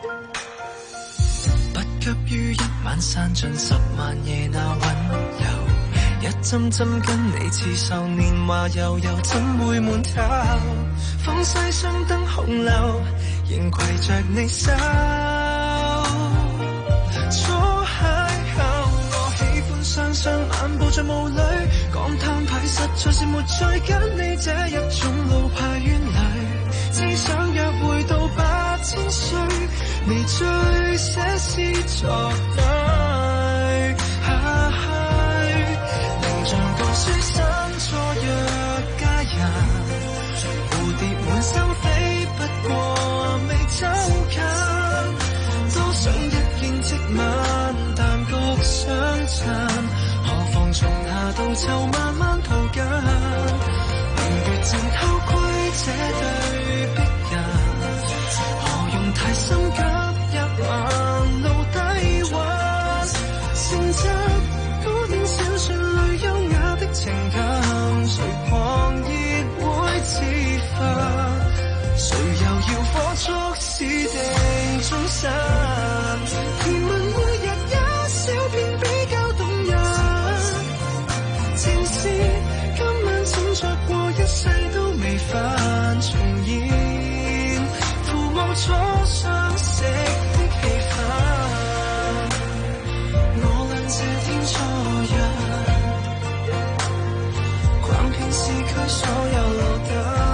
不急於一晚散盡十萬夜那溫柔，一針針跟你刺繡，年華悠悠怎會悶透，放西雙燈紅樓，仍攜着你手。初邂逅，我喜歡雙雙漫步在霧裏，講攤牌實在是沒趣，跟你這一種老派冤侶，只想約會到八千歲，未醉寫詩作對。能像個書生錯約佳人，蝴蝶滿心飛，不過未走近，都想一見即吻，但各相襯，何妨從夏到秋慢慢抱緊，明月靜偷窺這對璧人，何用太心急入晚露低溫，承襲古典小說裏優雅的情感，誰狂熱會自焚，誰又要火速私定終身，甜蜜每日一小片比較動人，情是今晚怎着過一世都未犯重現，父母初相識的氣氛，我倆這天初約，逛遍市區所有路燈，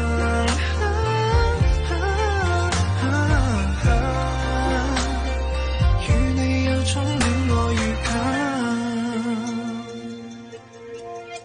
與你有種戀愛預感。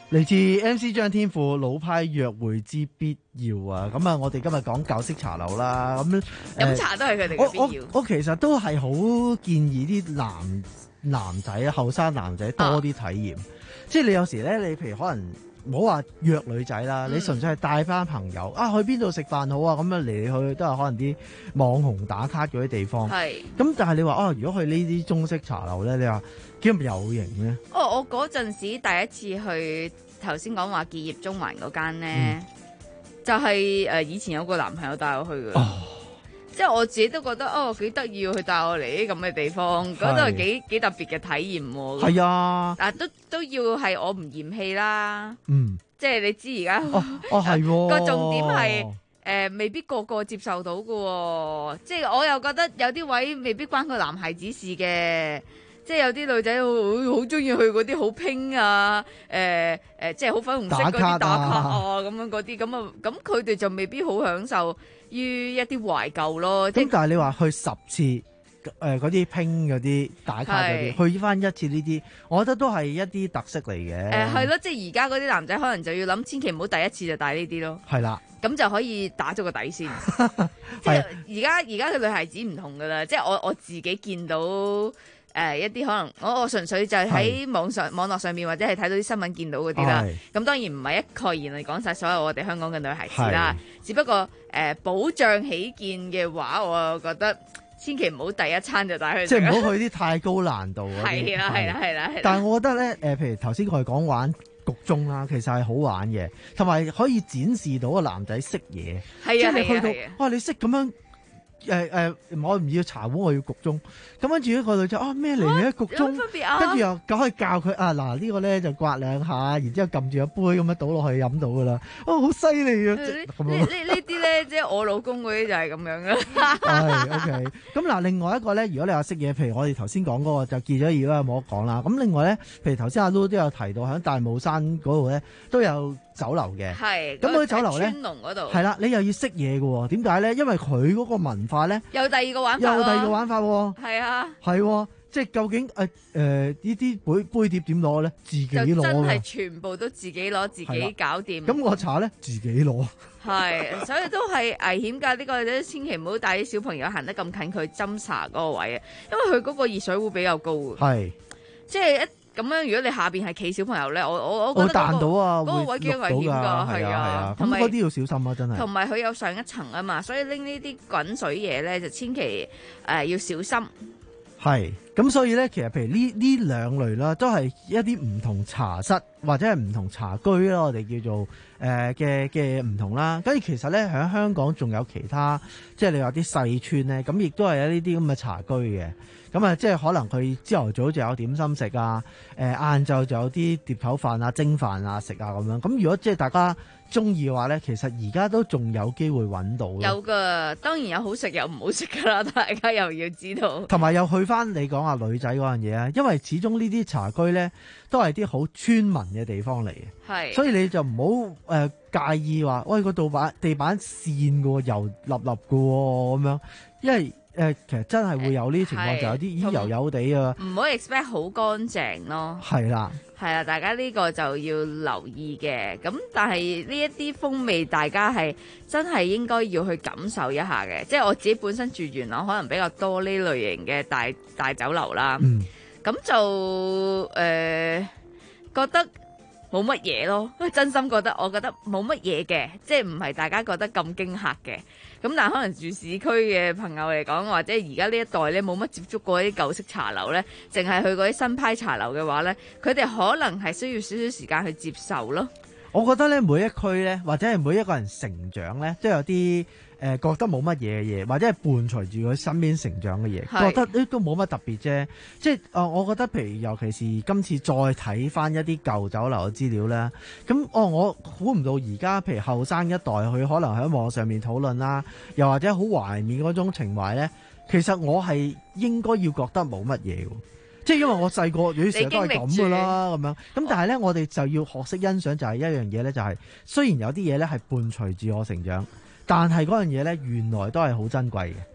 嚟自 M C 張天賦老派約會之必要啊！咁啊，我哋今日講舊式茶樓啦，咁飲茶都係佢哋嘅必要。 我我，我其實都係好建議啲男男仔啊，後生男仔多啲體驗。啊、即係你有時咧，你譬如可能唔好話約女仔啦，嗯、你純粹係帶翻朋友啊，去邊度食飯好啊？咁樣嚟嚟去去都係可能啲網紅打卡嗰啲地方。係。咁但係你話啊，如果去呢啲中式茶樓咧，你話幾咁有型咧？ 哦，我嗰陣時第一次去頭先講話結業中環嗰間咧，嗯、就係、是、誒、呃、以前有個男朋友帶我去嘅。哦。即係我自己都覺得哦幾得意，佢帶我嚟啲咁嘅地方，覺得係幾幾特別嘅體驗喎。係啊，但都都要係我唔嫌棄啦。嗯，即係你知而家哦哦係個重點係誒、呃、未必個個接受到嘅，即係我又覺得有啲位未必關個男孩子事嘅。即係有啲女仔好好中意去嗰啲好拼啊，誒、呃、誒、呃，即係好粉紅色嗰啲打卡啊，咁樣嗰啲，咁啊，咁佢哋就未必好享受於一啲懷舊咯。 咁但係你話去十次誒嗰啲拼嗰啲打卡嗰啲，去翻一次呢啲，我覺得都係一啲特色嚟嘅。誒係咯，即係而家嗰啲男仔可能就要諗，千祈唔好第一次就帶呢啲咯。係啦，咁就可以打咗個底先。即係而家而家嘅女孩子唔同噶啦，即係我我自己見到。誒、呃、一啲可能我我純粹就係喺網上網絡上面或者係睇到啲新聞見到嗰啲啦，咁當然唔係一概言嚟講晒所有我哋香港嘅女孩子啦，只不過誒、呃、保障起見嘅話，我覺得千祈唔好第一餐就帶佢，即係唔好去啲太高難度嗰啲。係啦係啦係啦，但係我覺得咧誒、呃，譬如頭先我哋講玩焗盅啦，其實係好玩嘅，同埋可以展示到個男仔識嘢，即係你去到哇你識咁樣。誒誒、呃，我唔要茶碗，我要焗盅。咁跟住一個女仔啊咩嚟嘅焗盅，跟住又咁可以教佢啊嗱、這個、呢個咧就刮兩下，然之後撳住個杯咁樣倒落去飲到噶啦。哦，好犀利啊！呢呢呢啲咧，即係我老公嗰啲就係咁樣啦。係 OK。咁嗱，另外一個咧，如果你話識嘢，譬如我哋頭先講嗰個就結咗業啦，冇得講啦。咁另外咧，譬如頭先阿 Lu 都有提到喺大帽山嗰度咧都有酒樓嘅。係。咁嗰啲酒樓咧，川龍嗰度係啦，你又要識嘢嘅喎。點解咧？因為佢嗰個文化咧，有第二個玩法，有第二個玩法喎。係啊，係，即係究竟誒誒呢啲杯杯碟點攞咧？自己攞，就真係全部都自己攞，自己搞掂。咁我茶咧自己攞，係，所以都係危險㗎。呢個千祈唔好帶啲小朋友行得咁近佢斟茶嗰個位啊，因為佢嗰個熱水壺比較高嘅。係，即係一咁樣，如果你下邊係企小朋友咧，我我我覺得嗰個彈到啊，嗰個位幾危險㗎，係啊，咁嗰啲要小心啊，真係。同埋佢有上一層啊嘛，所以拎呢啲滾水嘢咧，就千祈誒要小心。係，咁所以咧，其實譬如呢呢兩類啦，都係一啲唔同茶室或者係唔同茶居啦，我哋叫做誒嘅嘅唔同啦。跟住其實咧喺香港仲有其他，即係你話啲細村咧，咁亦都係有呢啲咁嘅茶居嘅。咁啊，即係可能佢朝頭早就有點心食啊，誒晏晝就有啲碟頭飯啊、蒸飯啊食啊咁樣。咁如果即係大家中意嘅話咧，其實而家都仲有機會揾到。有噶，當然有好食有唔好食噶啦，大家又要知道。同埋又去翻你講下女仔嗰樣嘢啊，因為始終呢啲茶居咧都係啲好村民嘅地方嚟嘅，係，所以你就唔好誒介意話，喂個地板地板跣嘅油立立嘅咁樣，因為。誒，其實真係會有呢啲情況，就有啲已經油油地啊，唔好 expect 好乾淨咯。係啦，係啦，大家呢個就要留意嘅。咁但係呢一啲風味，大家係真係應該要去感受一下嘅。即係我自己本身住元朗，可能比較多呢類型嘅大大酒樓啦。嗯，咁就誒、呃、覺得冇乜嘢咯，真心覺得，我覺得冇乜嘢嘅，即係唔係大家覺得咁驚嚇嘅。咁但係可能住市區嘅朋友嚟講，或者而家呢一代咧冇乜接觸過啲舊式茶樓咧，淨係去嗰啲新派茶樓嘅話咧，佢哋可能係需要少少時間去接受咯。我覺得咧，每一區咧，或者係每一個人成長咧，都有啲誒、呃、覺得冇乜嘢嘅嘢，或者係伴隨住佢身邊成長嘅嘢，覺得呢都冇乜特別啫。即係誒、呃，我覺得譬如尤其是今次再睇翻一啲舊酒樓嘅資料咧，咁哦，我估唔到而家譬如後生一代，佢可能喺網上面討論啦，又或者好懷念嗰種情懷咧，其實我係應該要覺得冇乜嘢喎。即係因為我細個有啲時候都係咁噶啦，咁樣咁，但係咧我哋就要學識欣賞，就係一樣嘢咧，就係雖然有啲嘢咧係伴隨住我成長，但係嗰樣嘢咧原來都係好珍貴嘅。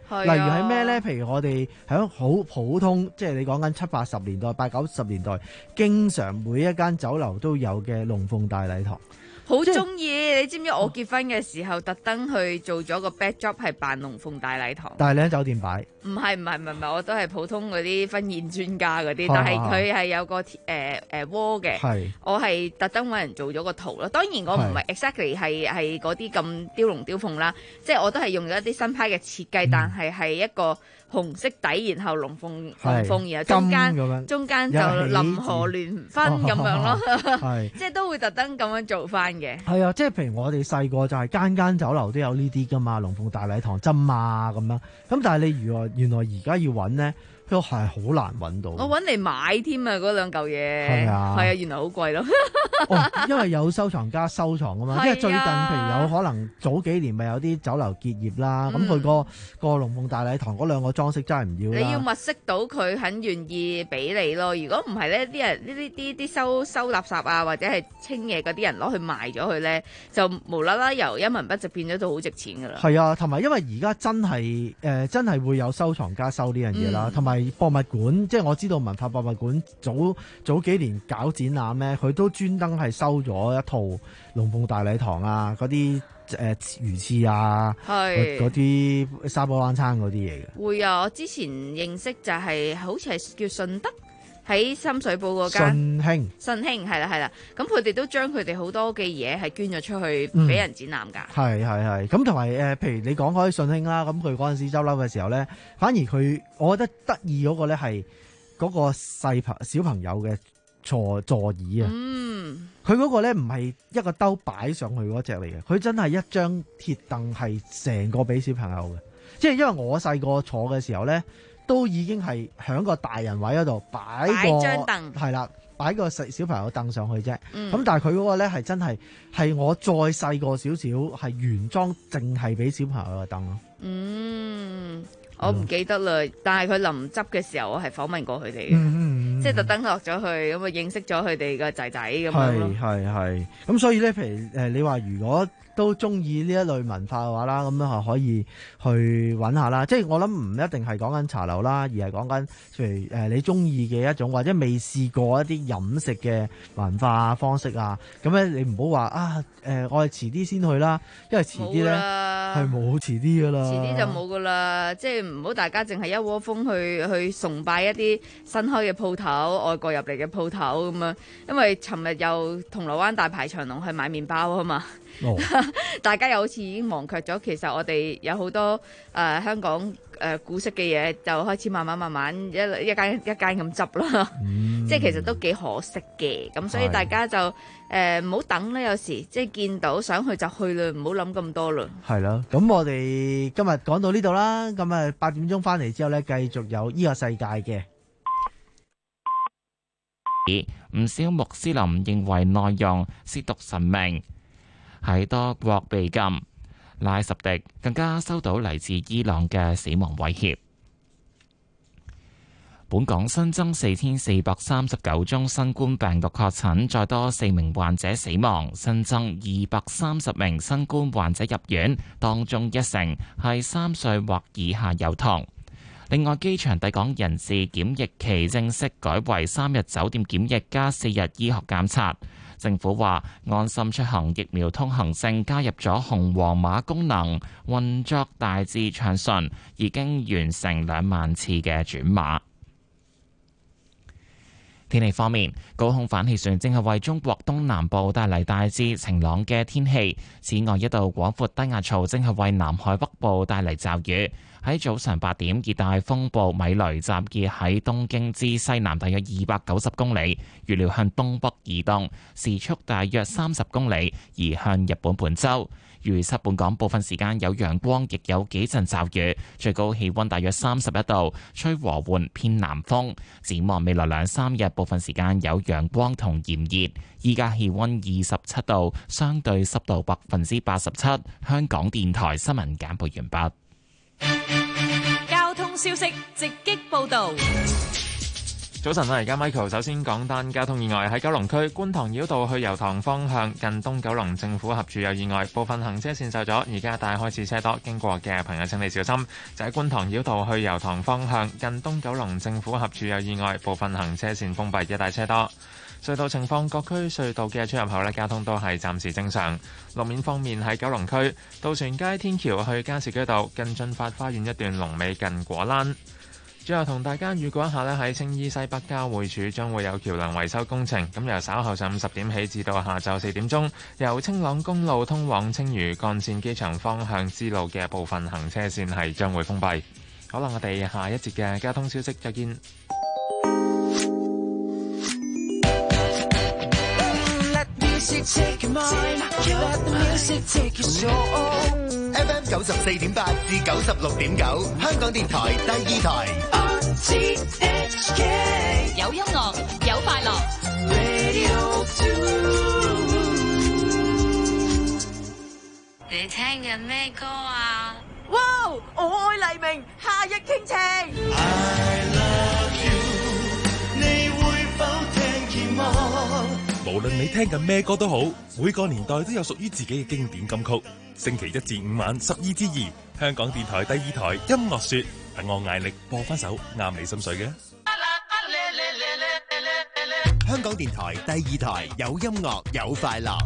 例如係咩咧？譬如我哋喺好普通，即係你講緊七八十年代、八九十年代，經常每一間酒樓都有嘅龍鳳大禮堂。 好中意，你知唔知我結婚嘅時候特登去做咗個 backdrop 係扮龍鳳大禮堂？ 但係你喺酒店擺？ 唔係唔係唔係唔係，我都係普通嗰啲婚宴專家嗰啲，但係佢係有個誒誒窩嘅。我係特登揾人做咗個圖咯。當然我唔係 exactly 係係嗰啲咁雕龍雕鳳啦，即係我都係用咗一啲新派嘅設計，嗯、但係係一個紅色底，然後龍鳳龍鳳，然後中間中間就臨河聯婚咁樣咯，即係都會特登咁樣做翻嘅。 係啊，即係譬如我哋細個就係間間酒樓都有呢啲噶嘛，龍鳳大禮堂針啊咁樣。咁但係你如果原來而家要揾咧，都係好難揾到。 我揾嚟買添啊，嗰兩嚿嘢。 係啊， 係啊，原來好貴咯。 哦，因為有收藏家收藏啊嘛，即係最近譬如有可能早幾年咪有啲酒樓結業啦，咁佢個個龍鳳大禮堂嗰兩個裝飾真係唔要啦。 你要物色到佢肯願意俾你咯，如果唔係咧，啲人呢啲啲啲收收垃圾啊或者係清嘢嗰啲人攞去賣咗佢咧，就無啦啦由一文不值變咗到好值錢噶啦。係啊，同埋因為而家真係誒、呃、真係會有收藏家收呢樣嘢啦，同埋、嗯、博物館，即係我知道文化博物館早早幾年搞展覽咧，佢都專登係收咗一套龍鳳大禮堂啊，嗰啲誒魚翅啊，嗰啲沙煲罌罉嗰啲嘢嘅。 會啊，我之前認識就係、是、好似係叫順德喺深水埗嗰間順興， 順興係啦係啦，咁佢哋都將佢哋好多嘅嘢係捐咗出去俾人展覽㗎。 係係係，咁同埋誒，譬如你講開順興啦，咁佢嗰陣時執笠嘅時候咧，反而佢我覺得得意嗰個咧係嗰個細朋小朋友嘅坐座椅啊，嗯，佢嗰個咧唔係一個兜擺上去嗰隻嚟嘅，佢真係一張鐵凳係成個俾小朋友嘅，即係因為我細個坐嘅時候咧，都已經係喺個大人位嗰度擺個張凳， 係啦，擺個細小朋友凳上去啫，咁、 嗯、 但係佢嗰個咧係真係係我再細個少少係原裝，淨係俾小朋友嘅凳咯。 嗯。我唔記得啦，但係佢臨執嘅時候，我係訪問過佢哋嘅， 嗯嗯、 即係特登落咗去，咁啊認識咗佢哋個仔仔咁樣咯。 係係係，咁所以咧，譬如誒，你話如果都中意呢一類文化嘅話啦，咁樣係可以去揾下啦。即係我諗唔一定係講緊茶樓啦，而係講緊譬如誒你中意嘅一種，或者未試過一啲飲食嘅文化方式啊。咁咧你唔好話啊誒、呃，我係遲啲先去啦，因為遲啲咧係冇遲啲噶啦， 遲啲就冇噶啦。即係唔好大家淨係一窩蜂去去崇拜一啲新開嘅鋪頭、外國入嚟嘅鋪頭咁樣，因為尋日又銅鑼灣大排長龍去買麵包啊嘛。哦、大家又好似已經忘卻咗，其實我哋有好多誒、呃、香港誒、呃、古式嘅嘢，就開始慢慢慢慢一一間一間咁執啦，嗯、即係其實都幾可惜嘅。咁所以大家就誒唔好等啦，有時即係見到想去就去啦，唔好諗咁多啦。 係咯，咁我哋今日講到呢度啦，咁啊八點鐘翻嚟之後呢，繼續有呢個世界嘅。 唔少穆斯林認為內容褻瀆神明，喺多國被禁，拉什迪更加收到嚟自伊朗嘅死亡威脅。本港新增四千四百三十九宗新冠病毒確診，再多四名患者死亡，新增二百三十名新冠患者入院，當中一成係三歲或以下幼童。另外，機場抵港人士檢疫期正式改為三日酒店檢疫加四日醫學監察。政府話安心出行疫苗通行證加入咗紅黃碼功能，運作大致暢順，已經完成兩萬次嘅轉碼。天氣方面，高空反氣旋正係為中國東南部帶嚟大致晴朗嘅天氣。此外，一道廣闊低壓槽正係為南海北部帶嚟驟雨。喺早上八點，熱帶風暴米雷集結喺東京之西南大約二百九十公里，預料向東北移動，時速大約三十公里，移向日本本州。預測本港部分時間有陽光，亦有幾陣驟雨，最高氣溫大約三十一度，吹和緩偏南風。展望未來兩三日，部分時間有陽光同炎熱。依家氣溫二十七度，相對濕度百分之八十七。香港電台新聞簡報完畢。 交通消息直擊報道。 早晨啊，而家 Michael 首先講單交通意外喺九龍區觀塘繞道去油塘方向，近東九龍政府合署有意外，部分行車線受阻，而家大開始車多，經過嘅朋友請你小心。就喺觀塘繞道去油塘方向，近東九龍政府合署有意外，部分行車線封閉，一帶車多。隧道情況，各區隧道嘅出入口呢，交通都係暫時正常。路面方面喺九龍區渡船街天橋去加士居道近進發花園一段龍尾近果欄。最後同大家預告一下呢，喺青衣西北交匯處將會有橋梁維修工程，咁由稍後上午十點起至到下晝四點鐘，由青朗公路通往青嶼幹線機場方向支路嘅部分行車線係將會封閉。好啦，我哋下一節嘅交通消息再見。 F M 九十四點八至九十六點九，香港電台第二台。 有音樂，有快樂。 你聽緊咩歌啊？ 哇！我愛黎明，夏日傾情。 I love you， 你會否聽見嗎？ 無論你聽緊咩歌都好，每個年代都有屬於自己嘅經典金曲。星期一至五晚十二至二，香港電台第二台音樂說，等我嗌力播翻首啱你心水嘅。 香港電台第二台有音樂有快樂，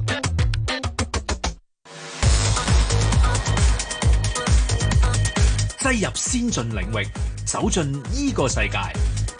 擠入先進領域，走進呢個世界。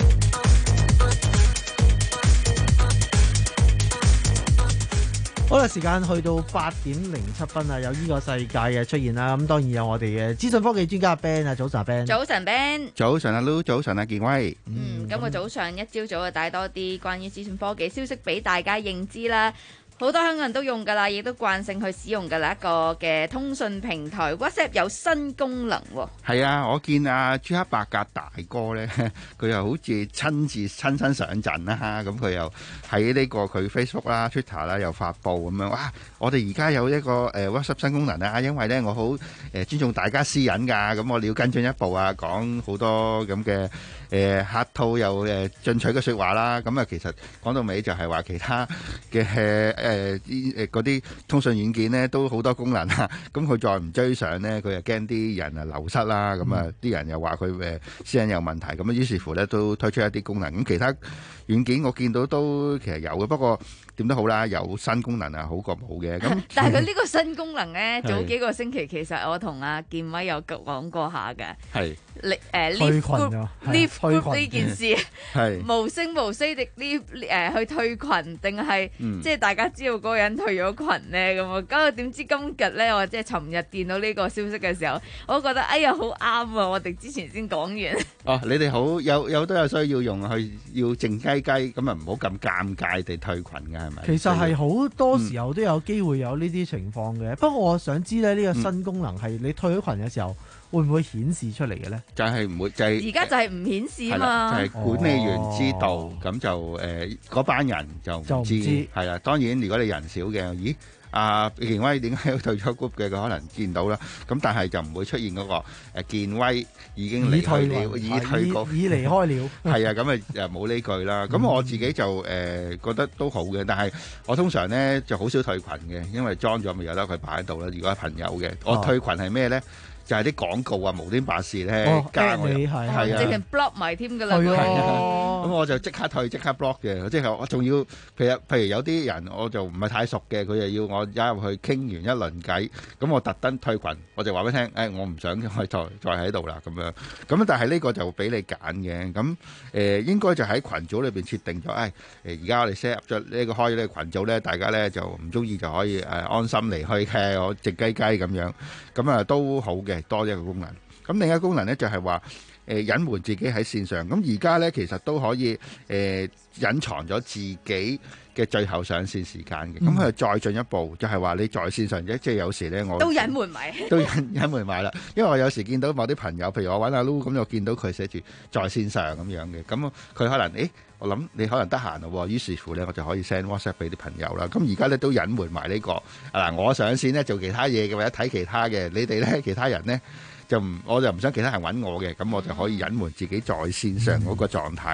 好啦，時間去到八點零七分啊，有呢個世界嘅出現啦。咁當然有我哋嘅資訊科技專家 Ben 啊，早晨 Ben。 早晨 Ben。 早晨阿 Lu， 早晨阿健威。 嗯，今個早上一朝早就帶多啲關於資訊科技消息俾大家認知啦。好多香港人都用㗎啦，亦都慣性去使用㗎啦。一個嘅通訊平台 WhatsApp 有新功能喎。 係啊，我見阿朱克伯格大哥咧，佢又好似親自親身上陣啦，咁佢又喺呢個佢 Facebook 啦、Twitter 啦又發布咁樣。哇！我哋而家有一個誒 WhatsApp 新功能啊，因為咧我好誒尊重大家私隱㗎，咁我哋要跟進一步啊，講好多咁嘅誒客套又誒進取嘅説話啦。咁啊，其實講到尾就係話其他嘅誒誒啲誒嗰啲通訊軟件咧都好多功能啊，咁佢再唔追上咧，佢又驚啲人啊流失啦，咁啊啲人又話佢誒私隱有問題，咁啊於是乎咧都推出一啲功能。咁其他軟件我見到都其實有嘅，不過點都好啦，有新功能啊好過冇嘅。咁但係佢呢個新功能咧，早幾個星期其實我同阿健威有講過下嘅。係。誒 leave group leave group 呢件事係無聲無息地 leave 誒去退群，定係即係大家知道嗰個人退咗群咧咁啊？咁啊點知今日咧，我即係尋日見到呢個消息嘅時候，我都覺得哎呀好啱啊！我哋之前先講完。 哦，你哋好有有都有需要用去要靜雞雞咁啊，唔好咁尷尬地退群嘅係咪？ 其實係好多時候都有機會有呢啲情況嘅。不過我想知咧，呢個新功能係你退咗群嘅時候，會唔會顯示出嚟嘅咧？ 就係唔會，就係而家就係唔顯示啊嘛。 就係、是、管理員知道，咁、哦、就誒嗰、呃、班人就唔知。係啦，當然如果你人少嘅，咦？阿健威點解要退出 group 嘅？佢可能見到啦。咁但係就唔會出現嗰、那個誒、呃、健威已經離開了，已退過， 已離開了。 係啊，咁啊誒冇呢句啦。咁我自己就誒、呃、覺得都好嘅，但係我通常咧就好少退群嘅，因為裝咗咪由得佢擺喺度啦。如果係朋友嘅，我退群係咩咧？就係啲廣告啊，無端白事咧加我，係啊， 直情 block 埋添㗎啦。 係啊，咁我就即刻退，即刻 block 嘅。即係我仲要，譬如譬如有啲人我就唔係太熟嘅，佢又要我加入去傾完一輪偈，咁我特登退群，我就話俾你聽，誒我唔想再再再喺度啦咁樣。咁但係呢個就俾你揀嘅。咁誒應該就喺群組裏邊設定咗，誒誒而家我哋 set up 咗呢個開咗呢個群組咧，大家咧就唔中意就可以誒安心離開嘅，我靜雞雞咁樣，咁啊都好嘅。多一個功能，咁另一個功能咧就係話誒隱瞞自己喺線上，咁而家咧其實都可以誒、呃、隱藏咗自己嘅最後上線時間嘅，咁佢、嗯、再進一步就係話你在線上啫，即係有時咧我都隱瞞埋， 都隱隱瞞埋啦，因為我有時見到某啲朋友，譬如我揾阿 Lu 咁，就見到佢寫住在線上咁樣嘅，咁佢可能誒。我諗你可能得閒咯，於是乎咧，我就可以 send WhatsApp 俾啲朋友啦。咁而家咧都隱瞞埋呢個嗱，我上線咧做其他嘢嘅或者睇其他嘅，你哋咧其他人咧就唔，我就唔想其他人揾我嘅，咁我就可以隱瞞自己在線上嗰個狀態啦。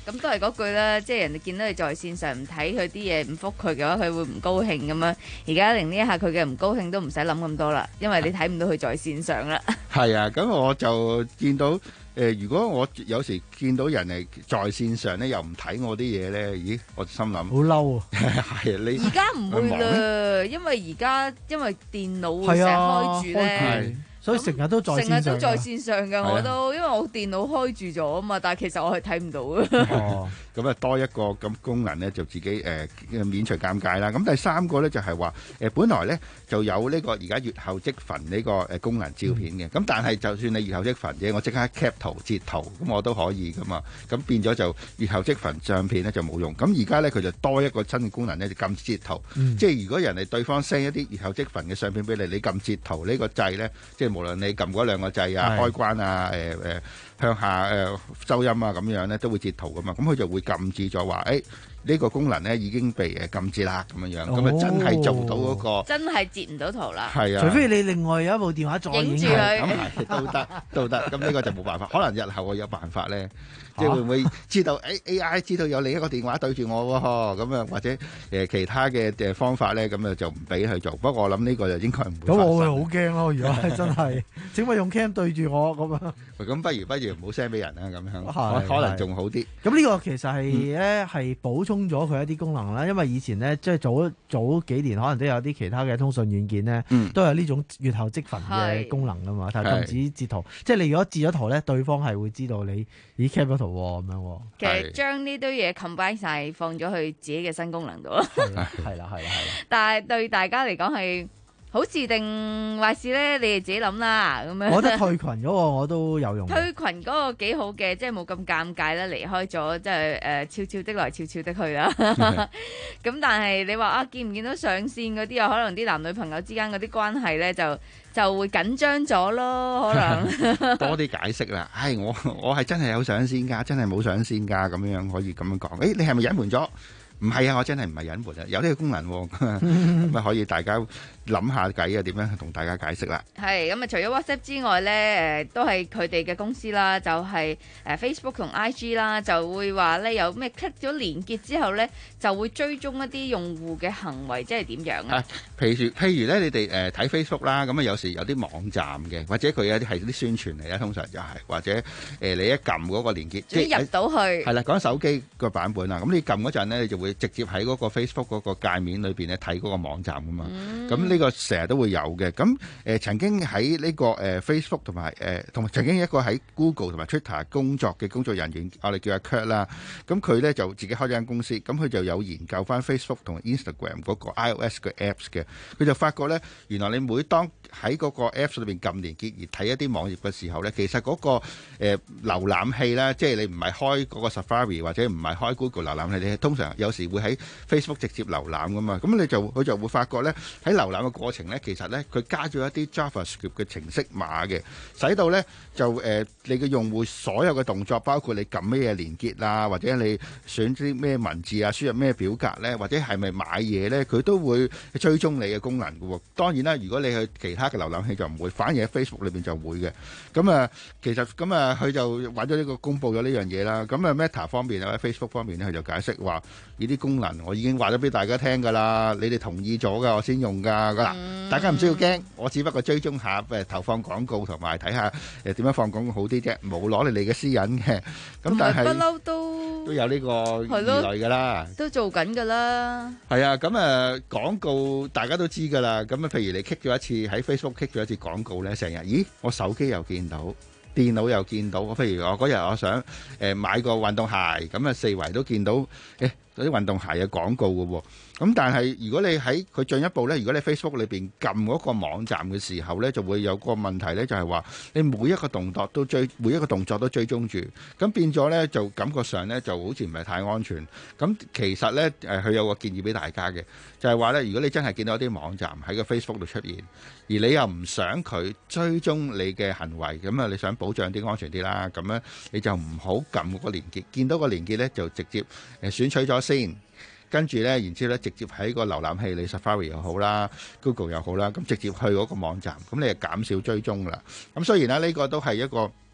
咁都係嗰句啦，即係人哋見到你在線上唔睇佢啲嘢，唔覆佢嘅話，佢會唔高興咁樣。而家令呢一下佢嘅唔高興都唔使諗咁多啦，因為你睇唔到佢在線上啦。 係啊，咁我就見到誒、呃，如果我有時見到人係在線上咧，又唔睇我啲嘢咧，咦，我心諗好嬲啊！ 係啊，你而家唔會啦，因為而家因為電腦成日開住咧。 所以成日都在線上， 成日都在線上嘅，我都因為我電腦開住咗啊嘛，但係其實我係睇唔到嘅。 哦，咁啊多一個咁功能咧，就自己誒、呃、免除尷尬啦。咁第三個咧就係話誒，本來咧就有呢個而家閱後即焚呢個誒功能照片嘅。咁、嗯、但係就算你閱後即焚嘅，我即刻 cap 圖截圖，咁我都可以噶嘛。咁變咗就閱後即焚相片咧就冇用。咁而家咧佢就多一個新嘅功能咧，就撳截圖。嗯、即係如果人哋對方 send 一啲閱後即焚嘅相片俾你，你撳截圖呢個掣咧，即係無論你撳嗰兩個掣啊、開關啊、誒、呃、誒、呃、向下誒、呃、收音啊咁樣咧，都會截圖噶嘛。咁佢就會禁止咗話，誒、欸、呢、呢個功能咧已經被誒禁止啦咁樣樣。咁、哦、啊真係做到嗰、嗰個， 真係截唔到圖啦。 係啊， 除非你另外有一部電話再影住佢， 咁係都得都得。咁呢個就冇辦法。可能日後我有辦法咧。即係會唔會知道？誒、欸、A I 知道有另一個電話對住我喎，咁啊或者誒、呃、其他嘅誒方法咧，咁啊就唔俾佢做。不過我諗呢個就應該唔會。 咁我會好驚咯，如果係真係，請咪用 cam 對住我咁啊？ 咁不如不如唔好 send 俾人啦，咁樣可能仲好啲。 咁呢個其實係咧係補充咗佢一啲功能啦，因為以前咧即係早早幾年可能都有啲其他嘅通訊軟件咧，嗯、都有呢種閱後即焚嘅功能噶嘛，但係禁止截圖。即係你如果截咗圖咧，對方係會知道你已 cap 咗圖。咁樣， 其實將呢堆嘢 combine 晒放咗去自己嘅新功能度咯。 係啦，係啦，係啦。 但係對大家嚟講係好事定壞事咧？你哋自己諗啦。咁樣， 我覺得退群嗰個我都有用。 退群嗰個幾好嘅，即係冇咁尷尬啦，離開咗，即係誒悄悄的來，悄悄的去啦。咁但係你話啊，見唔見到上線嗰啲啊？可能啲男女朋友之間嗰啲關係咧就。就會緊張咗咯，可能多啲解釋啦。唉，我我係真係有上線㗎，真係冇上線㗎，咁樣可以咁樣講。誒，你係咪隱瞞咗？唔係啊，我真係唔係隱瞞啊，有呢個功能喎，咁啊可以大家諗下計啊，點樣同大家解釋啦。 係咁啊，除咗 WhatsApp 之外咧，誒都係佢哋嘅公司啦，就係誒 Facebook 同 I G 啦，就會話咧有咩 click 咗連結之後咧，就會追蹤一啲用戶嘅行為，即係點樣啊？ 譬如譬如咧，你哋誒睇 Facebook 啦，咁啊有時有啲網站嘅，或者佢有啲係啲宣傳嚟啦，通常就係、是、或者誒、呃、你一撳嗰個連結， 即係入到去係啦，講手機個版本啊，咁你撳嗰陣咧，你就會直接喺嗰個 Facebook 嗰個界面裏邊咧睇嗰個網站噶嘛，咁呢、嗯、個成日都會有嘅。咁誒、呃、曾經喺呢、這個誒、呃、Facebook 同埋誒同埋曾經一個喺 Google 同埋 Twitter 工作嘅工作人員，我哋叫阿 Kurt 啦。咁佢咧就自己開咗間公司，咁佢就有研究翻 Facebook 同 Instagram 嗰個 iOS 嘅 Apps 嘅。佢就發覺咧，原來你每當喺嗰個 Apps 裏邊撳連結而睇一啲網頁嘅時候咧，其實嗰、那個誒、呃、瀏覽器咧，即係你唔係開嗰個 Safari 或者唔係開 Google 瀏覽器，你通常有時會喺 Facebook 直接瀏覽噶嘛，咁你就佢就會發覺咧，喺瀏覽嘅過程咧，其實咧佢加咗一啲 JavaScript 嘅程式碼嘅，使到咧就誒、呃、你嘅用戶所有嘅動作，包括你撳咩嘢連結啊，或者你選啲咩文字啊，輸入咩表格咧，或者係咪買嘢咧，佢都會追蹤你嘅功能嘅喎。當然啦，如果你去其他嘅瀏覽器就唔會，反而喺 Facebook 裏邊就會嘅。咁啊，其實咁啊，佢就揾咗呢個公佈咗呢樣嘢啦。咁啊 Meta 方面啊，喺 Facebook 方面咧，佢就解釋話呢啲功能我已經話咗俾大家聽㗎啦，你哋同意咗㗎，我先用㗎。嗱、嗯，大家唔需要驚，我只不過追蹤下誒投放廣告同埋睇下誒點樣放廣告好啲啫，冇攞你哋嘅私隱嘅。咁但係不嬲都都有呢個疑慮㗎啦， 都做緊㗎啦。 係啊，咁誒廣告大家都知㗎啦。咁啊，譬如你 click 咗一次喺 Facebook click 咗一次廣告咧，成日咦我手機又見到，電腦又見到。譬如我嗰日我想誒買個運動鞋，咁啊四圍都見到誒嗰啲運動鞋嘅廣告㗎喎。咁但係如果你喺佢進一步咧，如果你 Facebook 裏邊撳嗰個網站嘅時候咧，就會有個問題咧，就係話你每一個動作都追，每一個動作都追蹤住，咁變咗咧就感覺上咧就好似唔係太安全。咁其實咧誒佢有個建議俾大家嘅，就係話咧，如果你真係見到啲網站喺個 Facebook 度出現，而你又唔想佢追蹤你嘅行為，咁啊你想保障啲安全啲啦，咁咧你就唔好撳嗰個連結，見到個連結咧就直接誒選取咗先。跟住咧，然之後咧，直接喺個瀏覽器，你 Safari 又好啦 ，Google 又好啦，咁直接去嗰個網站，咁你就減少追蹤啦。咁雖然咧，呢個都係一個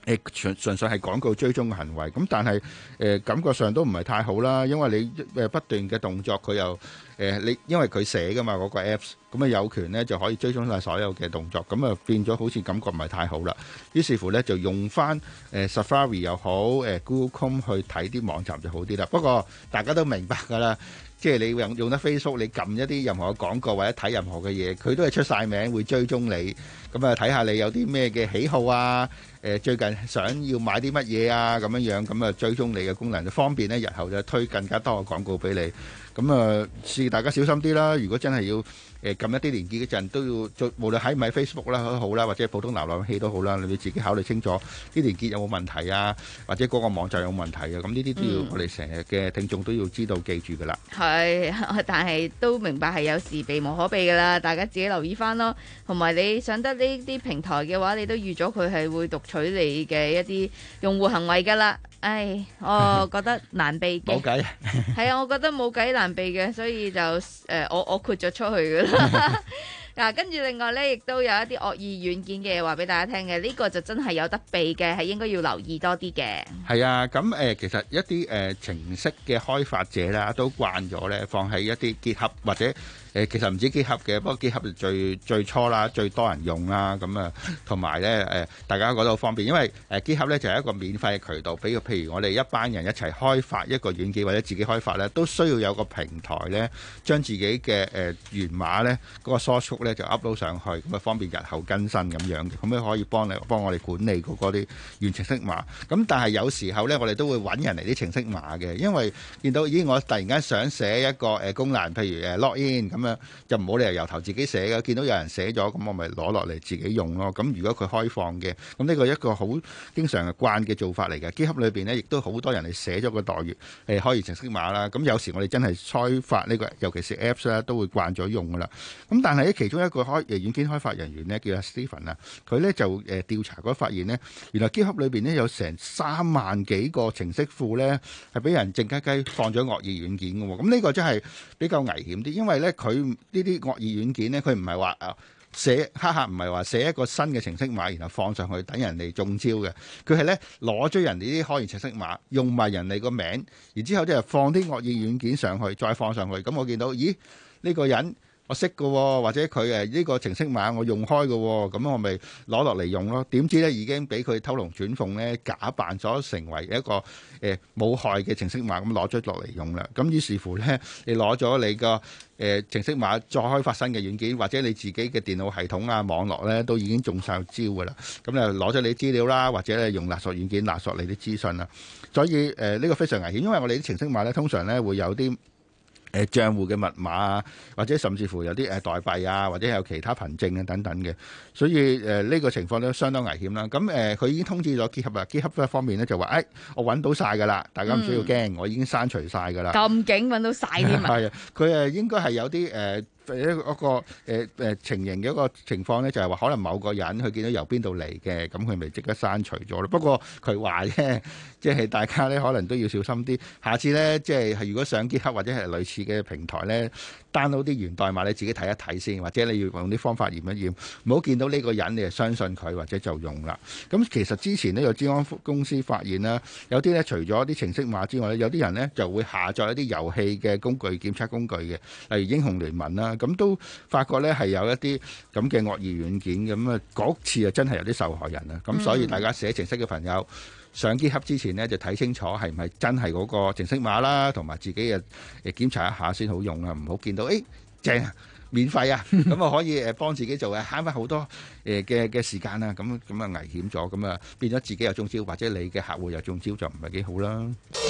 誒純純粹係廣告追蹤嘅行為，咁但係誒、呃、感覺上都唔係太好啦，因為你誒不斷嘅動作，佢又誒你因為佢寫噶嘛嗰、嗰個 Apps， 咁啊有權咧就可以追蹤晒所有嘅動作，咁啊變咗好似感覺唔係太好啦。於是乎咧就用翻誒、呃、Safari 又好，誒、呃、Google Chrome 去睇啲網站就好啲啦。不過大家都明白㗎啦。即係你用用得 Facebook，你撳一啲任何嘅廣告或者睇任何嘅嘢，佢都係出晒名，會追蹤你。咁啊睇下你有啲咩嘅喜好啊，誒最近想要買啲乜嘢啊咁樣樣，咁啊追蹤你嘅功能就方便咧，日後就推更加多嘅廣告俾你。咁啊，是大家小心啲啦。如果真係要誒撳一啲連結嗰陣，都要做，無論喺唔喺 Facebook 啦都好啦，或者普通瀏覽器都好啦，你自己考慮清楚啲連結有冇問題啊，或者嗰個網站有冇問題啊。咁呢啲都要、嗯、我哋成日嘅聽眾都要知道記住㗎啦。 係，但係都明白係有時避無可避㗎啦，大家自己留意翻咯。同埋你上得呢啲平台嘅話，你都預咗佢係會讀取你嘅一啲用戶行為㗎啦。唉，我覺得難避嘅。冇計。係啊，我覺得冇計難避嘅，所以就誒、呃，我我豁咗出去㗎啦。嗱，跟住另外咧，亦都有一啲惡意軟件嘅話俾大家聽嘅，呢、這個就真係有得避嘅，係應該要留意多啲嘅。 係啊，咁誒、呃，其實一啲誒、呃、程式嘅開發者啦，都慣咗咧放喺一啲GitHub或者。誒其實唔止GitHub嘅，不過GitHub就最最初啦，最多人用啦，咁啊，同埋咧誒，大家覺得好方便，因為誒 GitHub 咧就係一個免費嘅渠道，比如譬如我哋一班人一齊開發一個軟件或者自己開發咧，都需要有個平台咧，將自己嘅誒源碼咧嗰個 source code 咧就 upload 上去，咁啊方便日後更新咁樣嘅，咁樣可以幫你幫我哋管理嗰嗰啲原程式碼。咁但係有時候咧，我哋都會揾人嚟啲程式碼嘅，因為見到咦，我突然間想寫一個誒功能，譬如誒 login 咁。就唔好理由由頭自己寫嘅，見到有人寫咗，咁我咪攞落嚟自己用咯。咁如果佢開放嘅，咁呢個一個好經常嘅慣嘅做法嚟嘅。GitHub裏邊呢，亦都好多人嚟寫咗個待遇誒開完程式碼啦。咁有時我哋真係開發呢個，尤其是 Apps 咧，都會慣咗用噶啦。咁但係咧，其中一個開誒軟件開發人員呢，叫阿 Stephen 啊，佢呢就誒調查嗰發現呢，原來 GitHub 裏邊呢有成三萬幾個程式庫呢，係俾人靜雞雞放咗惡意軟件嘅喎。咁呢個真係比較危險啲，因為呢，佢呢啲惡意軟件呢，佢唔係話啊寫黑客唔係話寫一個新嘅程式碼，然後放上去等人哋中招嘅。佢係咧攞咗人哋啲開完程式碼，用埋人哋個名，然之後即係放啲惡意軟件上去，再放上去。咁我見到，咦呢、呢個人我識嘅喎，或者佢誒呢個程式碼我用開嘅喎，咁我咪攞落嚟用咯。點知咧已經俾佢偷龍轉鳳咧，假扮咗成為一個誒冇害嘅程式碼，咁攞咗落嚟用啦。咁於是乎咧，你攞咗你個誒程式碼再開發新嘅軟件，或者你自己嘅電腦系統啊、網絡咧，都已經中晒招㗎啦。咁咧攞咗你資料啦，或者咧用勒索軟件勒索你啲資訊啦。所以誒呢、呃呢個非常危險，因為我哋啲程式碼咧通常咧會有啲誒帳戶嘅密碼啊，或者甚至乎有啲誒代幣啊，或者有其他憑證啊等等嘅，所以誒呢、呃這個情況都相當危險啦。咁誒佢已經通知咗 GitHub 啦，GitHub 一方面咧就話誒、哎、我揾到晒㗎啦，大家唔需要驚，嗯、我已經刪除晒㗎啦。 咁勁揾到晒添啊！ 係啊，佢誒應該係有啲誒。呃一個誒誒、呃、情形嘅一個情況咧，就係話可能某個人佢見到由邊度嚟嘅，咁佢咪即刻刪除咗咯。不過佢話咧，即係大家咧可能都要小心啲。下次咧，即係如果上GitHub或者係類似嘅平台咧 download 啲源代碼，你自己睇一睇先，或者你要用啲方法驗一驗，唔好見到呢個人你就相信佢或者就用啦。咁其實之前呢，有資安公司發現啦，有啲咧除咗啲程式碼之外咧，有啲人咧就會下載一啲遊戲嘅工具檢測工具嘅，例如英雄聯盟啦。咁都發覺咧係有一啲咁嘅惡意軟件，咁啊嗰次啊真係有啲受害人啊，咁所以大家寫程式嘅朋友上GitHub之前呢，就睇清楚係唔係真係嗰個程式碼啦，同埋自己嘅誒檢查一下先好用啊，唔好見到誒正啊免費啊，咁啊可以誒幫自己做啊慳翻好多誒嘅嘅時間啊，咁咁啊危險咗，咁啊變咗自己又中招，或者你嘅客戶又中招，就唔係幾好啦。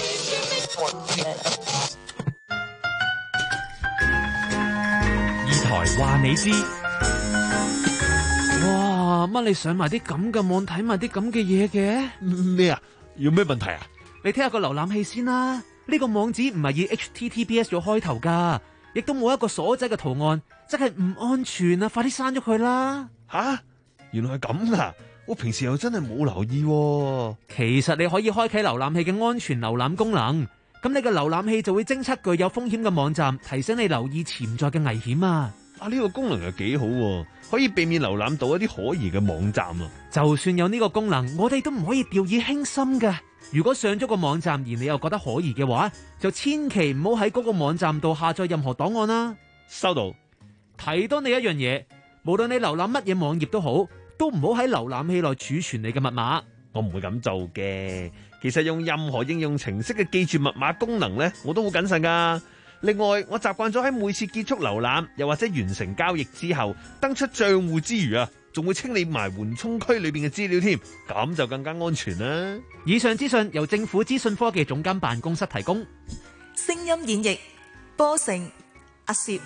台話你知，哇！乜你上埋啲咁嘅網睇埋啲咁嘅嘢嘅咩啊？有咩問題啊？ 你睇下個瀏覽器先啦，呢個網址唔係以 H T T P S 做開頭噶，亦都冇一個鎖仔嘅圖案，真係唔安全啊！快啲刪咗佢啦！ 吓，原來係咁啊！我平時又真係冇留意喎。 其實你可以開啟瀏覽器嘅安全瀏覽功能。咁你個瀏覽器就會偵測具有風險嘅網站，提醒你留意潛在嘅危險啊！ 啊呢個功能又幾好喎，可以避免瀏覽到一啲可疑嘅網站啊。 就算有呢個功能，我哋都唔可以掉以輕心㗎。如果上咗個網站而你又覺得可疑嘅話，就千祈唔好喺嗰個網站度下載任何檔案啦。 收到。 提多你一樣嘢，無論你瀏覽乜嘢網頁都好，都唔好喺瀏覽器內儲存你嘅密碼。 我唔會咁做嘅。其實用任何應用程式嘅記住密碼功能呢，我都好謹慎噶。另外，我習慣咗喺每次結束瀏覽，又或者完成交易之後，登出賬戶之餘啊，仲會清理埋緩衝區裏邊嘅資料添，咁就更加安全啦。 以上資訊由政府資訊科技總監辦公室提供。 聲音演繹波成阿攝。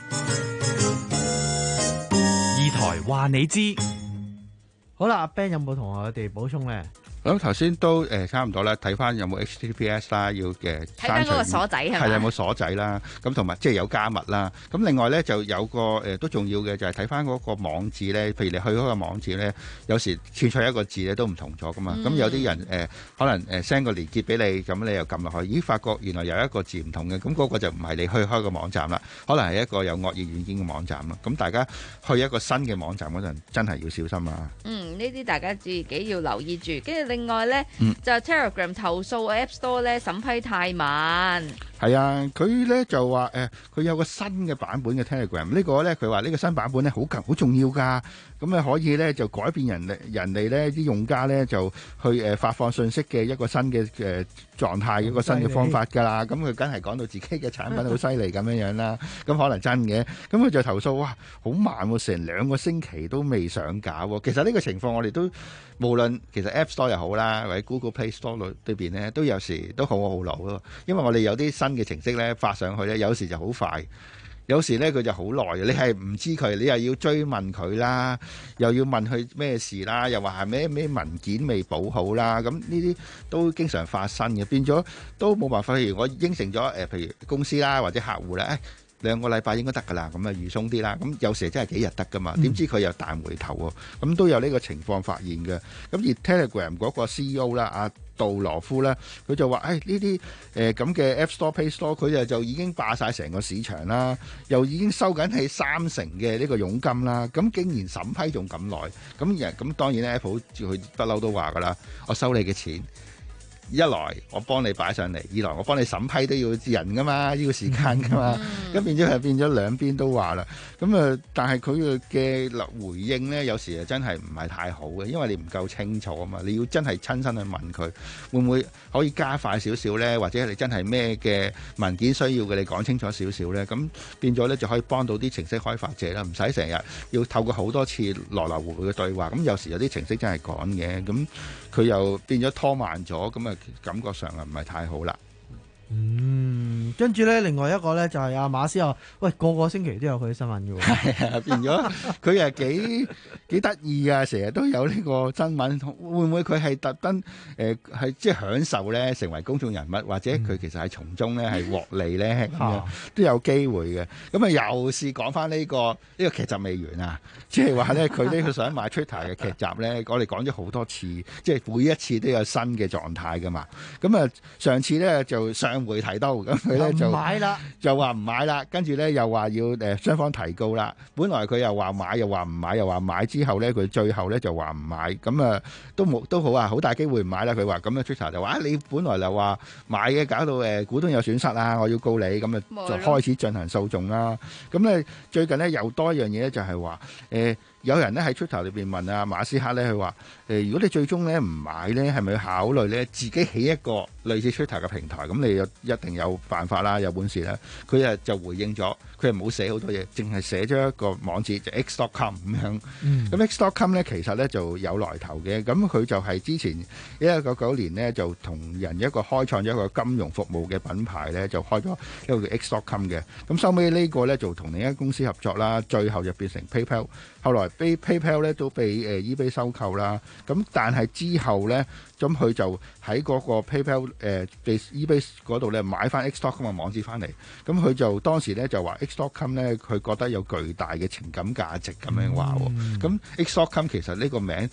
二台話你知。 好啦，阿 Ben 有冇同我哋補充咧？ 咁頭先都誒差唔多啦，睇翻有冇 H T T P S 啦，要嘅睇翻嗰個鎖仔係咪？ 係有冇鎖仔啦？咁同埋即係有加密啦。咁另外咧就有個誒都重要嘅就係睇翻嗰個網址咧。譬如你去嗰個網址咧，有時串錯一個字咧都唔同咗噶嘛。咁、嗯、有啲人誒、呃、可能誒 send 個連結俾你，咁你又撳落去，咦發覺原來有一個字唔同嘅，咁嗰個就唔係你去開個網站啦，可能係一個有惡意軟件嘅網站啦。咁大家去一個新嘅網站嗰陣，真係要小心啊！ 嗯，呢啲大家自己要留意住。跟住另外咧。 嗯就 Telegram 投訴 App Store 咧審批太慢。 係啊，佢咧就話誒，佢、呃、有個新嘅版本嘅 Telegram，呢個咧佢話呢個新版本咧好緊好重要㗎，咁啊可以咧就改變人哋人哋咧啲用家咧就去誒、呃、發放信息嘅一個新嘅誒、呃、狀態，一個新嘅方法㗎啦。咁佢梗係講到自己嘅產品好犀利咁樣樣啦，咁可能真嘅。咁佢就投訴哇，好慢喎，成兩個星期都未上架喎。其實呢個情況我哋都無論其實 App Store 又好啦，或者 Google Play Store 裏邊咧，都有時都好好勞咯。因為我哋有啲新嘅程式咧發上去咧，有時就好快，有時咧佢就好耐。你係唔知佢，你又要追問佢啦，又要問佢咩事啦，又話係咩咩文件未補好啦。咁呢啲都經常發生嘅，變咗都冇辦法。譬如我應承咗誒，譬如公司啦或者客戶咧，誒兩個禮拜應該得㗎啦，咁啊預鬆啲啦。咁有時真係幾日得㗎嘛？點知佢又彈回頭喎？咁都有呢個情況發現嘅。咁而 Telegram 嗰個 C E O 啦，阿杜羅夫咧，佢就話：誒呢啲誒咁嘅 App Store、Play Store，佢就就已經霸晒成個市場啦，又已經收緊係三成嘅呢個佣金啦。咁竟然審批仲咁耐，咁人咁當然咧 Apple 佢不嬲都話㗎啦，我收你嘅錢。一來我幫你擺上嚟，二來我幫你審批都要人噶嘛，要時間噶嘛，咁、嗯、變咗係變咗兩邊都話啦。咁啊，但係佢嘅回應呢，有時啊真係唔係太好嘅，因為你唔夠清楚啊嘛，你要真係親身去問佢，會唔會可以加快少少呢？或者你真係咩嘅文件需要嘅，你講清楚少少呢？咁變咗呢，就可以幫到啲程式開發者啦，唔使成日要透過好多次來來回回嘅對話。咁有時有啲程式真係趕嘅，咁佢又變咗拖慢咗，咁啊〜感覺上啊唔係太好啦。 嗯，跟住咧，另外一個咧就係阿馬斯啊，喂，個個星期都有佢嘅新聞嘅喎。 係啊，變咗佢係幾幾得意啊！成日都有呢個新聞，會唔會佢係特登誒係即係享受咧成為公眾人物，或者佢其實係從中咧係獲利咧咁樣都有機會嘅。咁啊，又是講翻呢個呢個劇集未完啊！即係話咧，佢呢個想買 Twitter 嘅劇集咧，我哋講咗好多次，即係每一次都有新嘅狀態噶嘛。咁啊，上次咧就上回提到，咁佢咧就買啦， 就話唔買啦，跟住咧又話要誒雙方提告啦。本來佢又話買，又話唔買，又話買，之後咧佢最後咧就話唔買，咁啊都冇都好啊，好大機會唔買啦。佢話咁樣 Twitter 就話你本來就話買嘅，搞到誒股東有損失啊，我要告你，咁啊就開始進行訴訟啦。咁咧最近咧又多一樣嘢咧，就係話誒有人咧喺 Twitter 裏邊問啊馬斯克咧，佢話誒如果你最終咧唔買咧，係咪要考慮咧自己起一個類似 Twitter 嘅平台？咁你有一定有辦法啦，有本事啦。佢啊就回應咗，佢係冇寫好多嘢，淨係寫咗一個網址就 X dot com 咁樣。咁、嗯、X dot com 咧其實咧就有來頭嘅，咁佢就係之前一九九九年咧就同人一個開創咗一個金融服務嘅品牌咧，就開咗一個叫 X dot com 嘅。咁收尾呢個咧就同另一間公司合作啦，最後就變成 PayPal。後來 PayPal 咧都被誒 eBay 收購啦。咁但係之後咧，咁佢就喺嗰個 PayPal 誒被 eBay 嗰度咧買翻 X dot com 嘅網址翻嚟。咁佢就當時咧就話 X dot com 咧，佢覺得有巨大嘅情感價值咁樣話喎。咁、嗯、X dot com 其實呢個名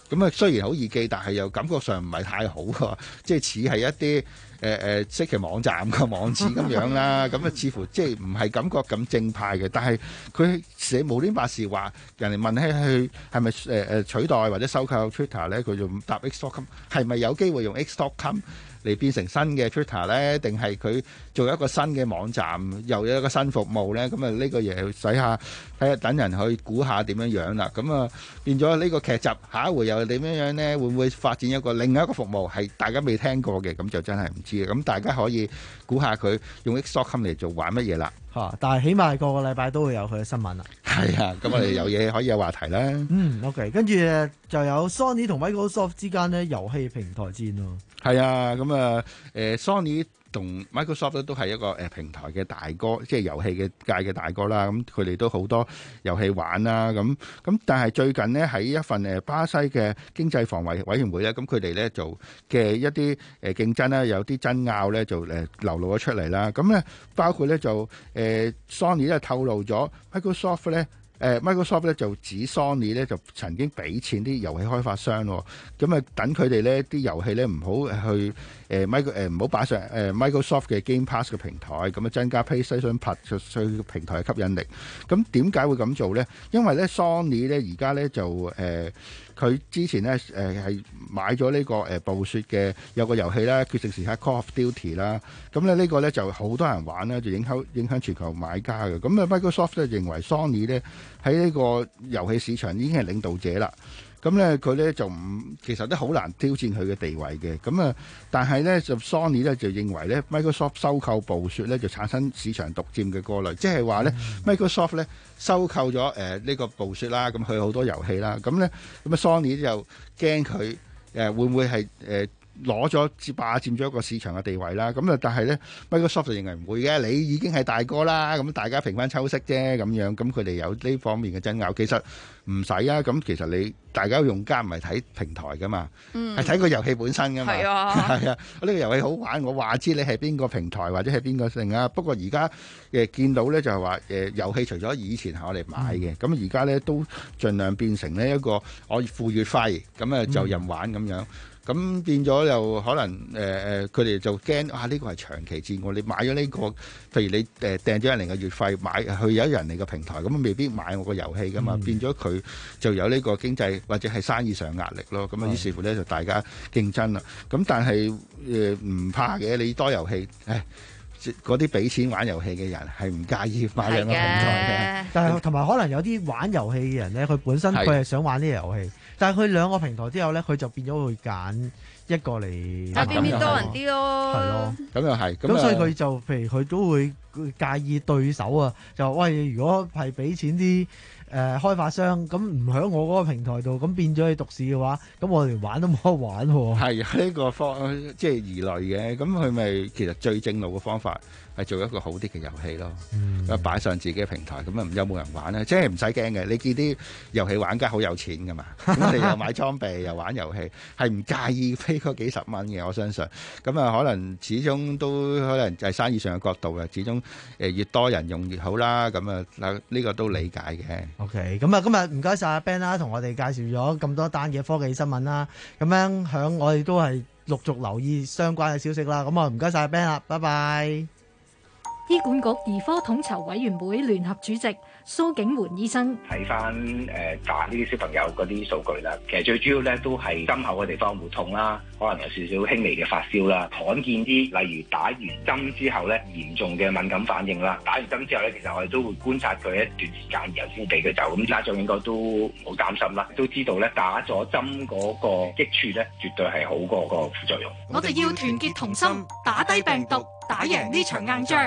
咁啊雖然好易記，但係又感覺上唔係太好喎，即係似係一啲誒誒即係網站個網址咁樣啦。咁啊似乎即係唔係感覺咁正派嘅。但係佢寫無端白事話人哋問起佢係咪誒誒取代或者收購 Twitter 咧，佢就答 X dot com 係咪有機會用 X dot com嚟變成新嘅 Twitter 咧？定係佢做一個新嘅網站，又有一個新服務咧？咁啊呢個嘢使下睇下等人去估下點樣樣啦。咁啊變咗呢個劇集下一回又點樣樣咧？會唔會發展一個另一個服務係大家未聽過嘅？咁就真係唔知嘅。咁大家可以估下佢用 X dot com 嚟做玩乜嘢啦。 嚇！但係起碼個個禮拜都會有佢嘅新聞啦。 係啊，咁我哋有嘢可以有話題啦。 嗯 ，OK， 跟住就有 Sony 同 Microsoft 之間咧遊戲平台戰咯。 係啊，咁啊誒 Sony 同 Microsoft 都係一個誒平台嘅大哥，即係遊戲嘅界嘅大哥啦。咁佢哋都好多遊戲玩啦。咁咁但係最近呢，喺一份誒巴西嘅經濟防衛委員會咧，咁佢哋咧就嘅一啲誒競爭咧，有啲爭拗咧就誒流露咗出嚟啦。咁咧包括咧就誒 Sony 咧透露咗 Microsoft 咧。誒 Microsoft 咧就指 Sony 咧就曾經俾錢啲遊戲開發商喎，咁啊等佢哋咧啲遊戲咧唔好去誒 Micro 誒唔好擺上誒 Microsoft 嘅 Game Pass 嘅平台，咁啊增加 PlayStation Plus 嘅平台嘅吸引力。咁點解會咁做咧？因為咧 Sony 咧而家咧就誒佢之前咧誒係買咗呢個誒暴雪嘅有個遊戲啦，決勝時刻 Call of Duty 啦。咁咧呢個咧就好多人玩啦，就影響影響全球買家嘅。咁啊 Microsoft 咧認為 Sony 咧喺呢個遊戲市場已經係領導者啦。咁咧佢咧就唔其實都好難挑戰佢嘅地位嘅。咁啊，但係咧就 Sony 咧就認為咧 Microsoft 收購暴雪咧就產生市場獨佔嘅過濾，即係話咧 Microsoft 咧收購咗誒呢個暴雪啦，咁佢好多遊戲啦。咁咧咁啊 Sony 就驚佢誒會唔會係誒攞咗霸佔咗一個市場嘅地位啦。咁啊，但係咧 Microsoft 就認為唔會嘅，你已經係大哥啦，咁大家平分秋色啫咁樣。咁佢哋有呢方面嘅爭拗，其實唔使啊。咁其實你大家用家唔係睇平台噶嘛，係睇個遊戲本身噶嘛。係啊，係啊，呢個遊戲好玩，我話知你係邊個平台或者係邊個性啊。不過而家誒見到咧就係話誒遊戲除咗以前係我哋買嘅，咁而家咧都盡量變成呢一個我付月費，咁啊就任玩咁樣。咁變咗又可能誒誒，佢哋就驚啊！呢、這個係長期戰喎，你買咗呢、這個，譬如你誒、呃、訂咗人哋嘅月費買，去有人哋嘅平台，咁未必買我個遊戲噶嘛，嗯、變咗佢就有呢個經濟或者係生意上壓力咯。咁啊，於是乎咧就大家競爭啦。咁但係誒唔怕嘅，你多遊戲，誒嗰啲俾錢玩遊戲嘅人係唔介意買兩個平台嘅。 但係同埋可能有啲玩遊戲嘅人咧，佢本身佢係想玩呢個遊戲。但係佢兩個平台之後咧，佢就變咗會揀一個嚟， 啊邊邊多人啲咯， 係咯， 咁又係， 咁所以佢就譬如佢都會介意對手啊，就話喂，如果係俾錢啲誒、呃、開發商，咁唔喺我嗰個平台度，咁變咗你獨市嘅話，咁我連玩都冇得玩喎。係呢、呢個方即係疑慮嘅，咁佢咪其實最正路嘅方法係做一個好啲嘅遊戲咯，咁擺、嗯、上自己嘅平台，咁啊有冇人玩咧？即係唔使驚嘅，你見啲遊戲玩家好有錢噶嘛，咁你又買裝備又玩遊戲，係唔介意飛嗰幾十蚊嘅，我相信。咁啊，可能始終都可能係生意上嘅角度啊，始終誒越多人用越好啦。咁啊，嗱呢個都理解嘅。 OK，咁啊，今日唔該晒阿 Ben 啦，同我哋介紹咗咁多單嘅科技新聞啦。咁樣響我哋都係陸續留意相關嘅消息啦。咁啊，唔該晒阿 Ben 啦，拜拜。 醫管局兒科統籌委員會聯合主席蘇景桓醫生睇翻誒打呢啲小朋友嗰啲數據啦，其實最主要咧都係針口嘅地方會痛啦，可能有少少輕微嘅發燒啦，罕見啲例如打完針之後咧嚴重嘅敏感反應啦，打完針之後咧其實我哋都會觀察佢一段時間，然後先俾佢走，咁家長應該都唔好擔心啦，都知道咧打咗針嗰個益處咧絕對係好過個副作用。 我哋要團結同心，打低病毒，打贏呢場硬仗。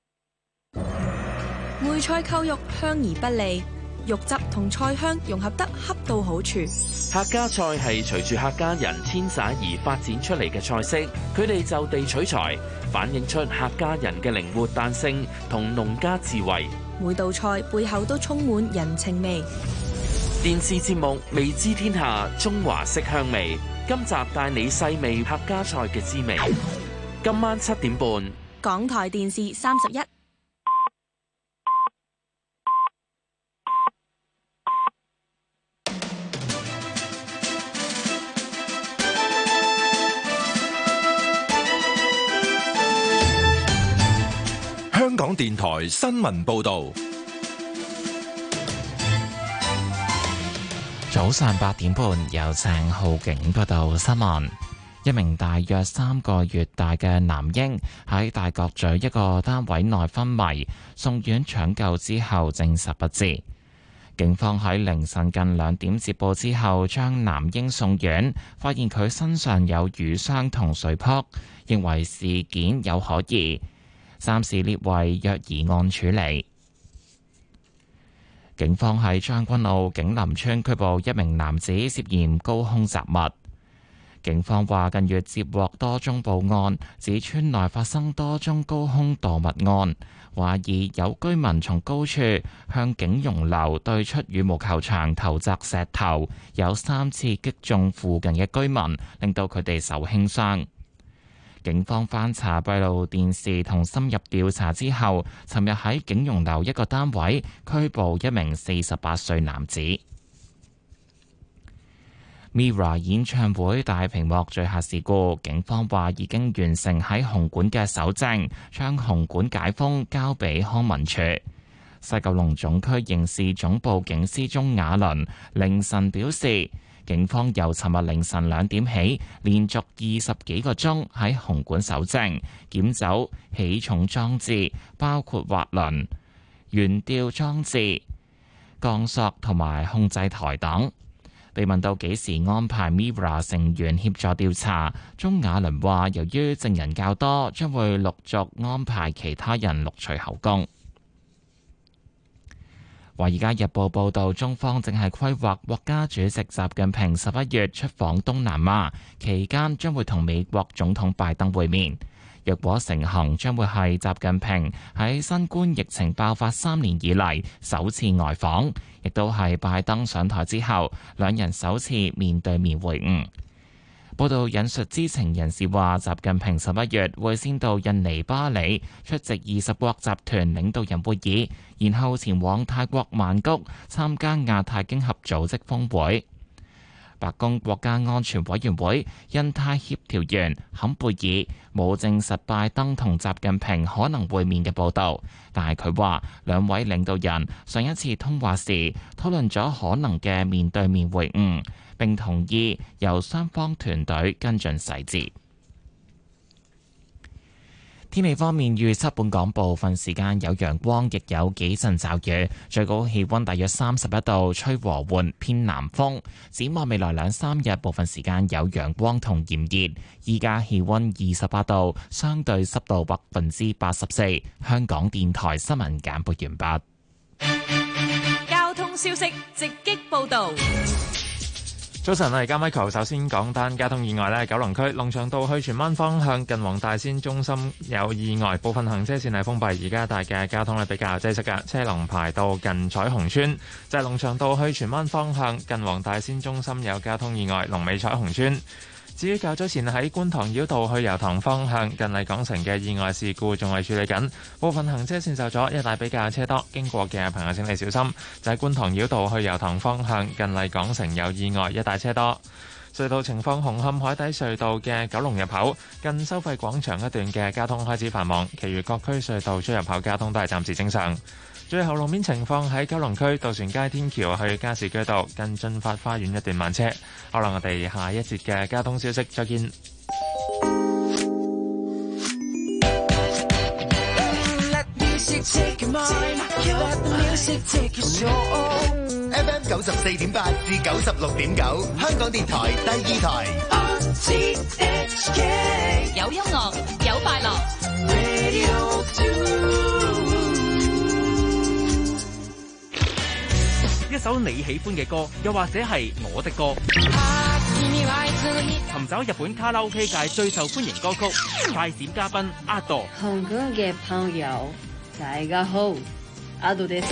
梅菜扣肉香而不膩，肉汁同菜香融合得恰到好處。 客家菜係隨住客家人遷徙而發展出嚟嘅菜式，佢哋就地取材，反映出客家人嘅靈活彈性同農家智慧。 每道菜背後都充滿人情味。 電視節目《味知天下》中華式香味，今集帶你細味客家菜嘅滋味。今晚七點半， 港台電視三十一。 香港電台新聞報道。 早上八點半，由鄭浩景報道新聞。一名大約三個月大嘅男嬰喺大角咀一個單位內昏迷，送院搶救之後證實不治。警方喺凌晨近兩點接報之後，將男嬰送院，發現佢身上有瘀傷同水泡，認為事件有可疑，暫時列為虐兒案處理。警方喺將軍澳景林村拘捕一名男子，涉嫌高空雜物。警方話，近月接獲多宗報案，指村內發生多宗高空墮物案，懷疑有居民從高處向景隆樓對出羽毛球場投擲石頭，有三次擊中附近嘅居民，令到佢哋受輕傷。警方翻查閉路電視同深入調查之後，尋日喺景隆樓一個單位拘捕一名四十八歲男子。Mirror 演唱會大屏幕墜下事故，警方話已經完成喺紅館嘅搜證，將紅館解封交俾康文署。西九龍總區刑事總部警司鐘雅倫凌晨表示，警方由尋日凌晨兩點起，連續二十幾個鐘喺紅館搜證，檢走起重裝置，包括滑輪、懸吊裝置、鋼索同埋控制台等。被問到幾時安排 Mirror 成員協助調查，鐘雅倫話：由於證人較多，將會陸續安排其他人錄取口供。《華爾街日報》報導，中方正係規劃國家主席習近平十一月出訪東南亞，期間將會同美國總統拜登會面。若果成行，將會係習近平喺新冠疫情爆發三年以嚟首次外訪，亦都係拜登上台之後兩人首次面對面會晤。報道引述知情人士話，習近平十一月會先到印尼巴里出席二十國集團領導人會議，然後前往泰國曼谷參加亞太經合組織峰會。白宮國家安全委員會印太協調員坎貝爾冇證實拜登同習近平可能會面嘅報導，但係佢話兩位領導人上一次通話時討論咗可能嘅面對面會晤，並同意由雙方團隊跟進細節。天氣方面，預測本港部分時間有陽光，亦有幾陣驟雨，最高氣溫大約三十一度，吹和緩偏南風。展望未來兩三日，部分時間有陽光同炎熱。依家氣溫二十八度，相對濕度百分之八十四。香港電台新聞簡報完畢。 交通消息直擊報道。 早晨，我係加 Michael。首先講單交通意外咧，九龍區龍翔道去荃灣方向近黃大仙中心有意外，部分行車線係封閉，而家大嘅交通咧比較擠塞嘅，車龍排到近彩虹村。就係龍翔道去荃灣方向近黃大仙中心有交通意外，龍尾彩虹村。至於較早前喺觀塘繞道去油塘方向近麗港城嘅意外事故仲係處理緊，部分行車線受阻，一帶比較車多，經過嘅朋友請你小心。就喺觀塘繞道去油塘方向近麗港城有意外，一帶車多。隧道情況，紅磡海底隧道嘅九龍入口近收費廣場一段嘅交通開始繁忙，其餘各區隧道出入口交通都係暫時正常。最後路面情況，喺九龍區渡船街天橋去加士居道近駿發花園一段慢車。可能我哋下一節嘅交通消息再見。 F M 九十四點八至九十六點九，香港電台第二台。 有音樂，有快樂。 一首你喜歡嘅歌，又或者係我的歌，尋找日本卡拉 OK 界最受歡迎歌曲，快閃嘉賓阿朵。 香港嘅朋友，大家好，阿朵です。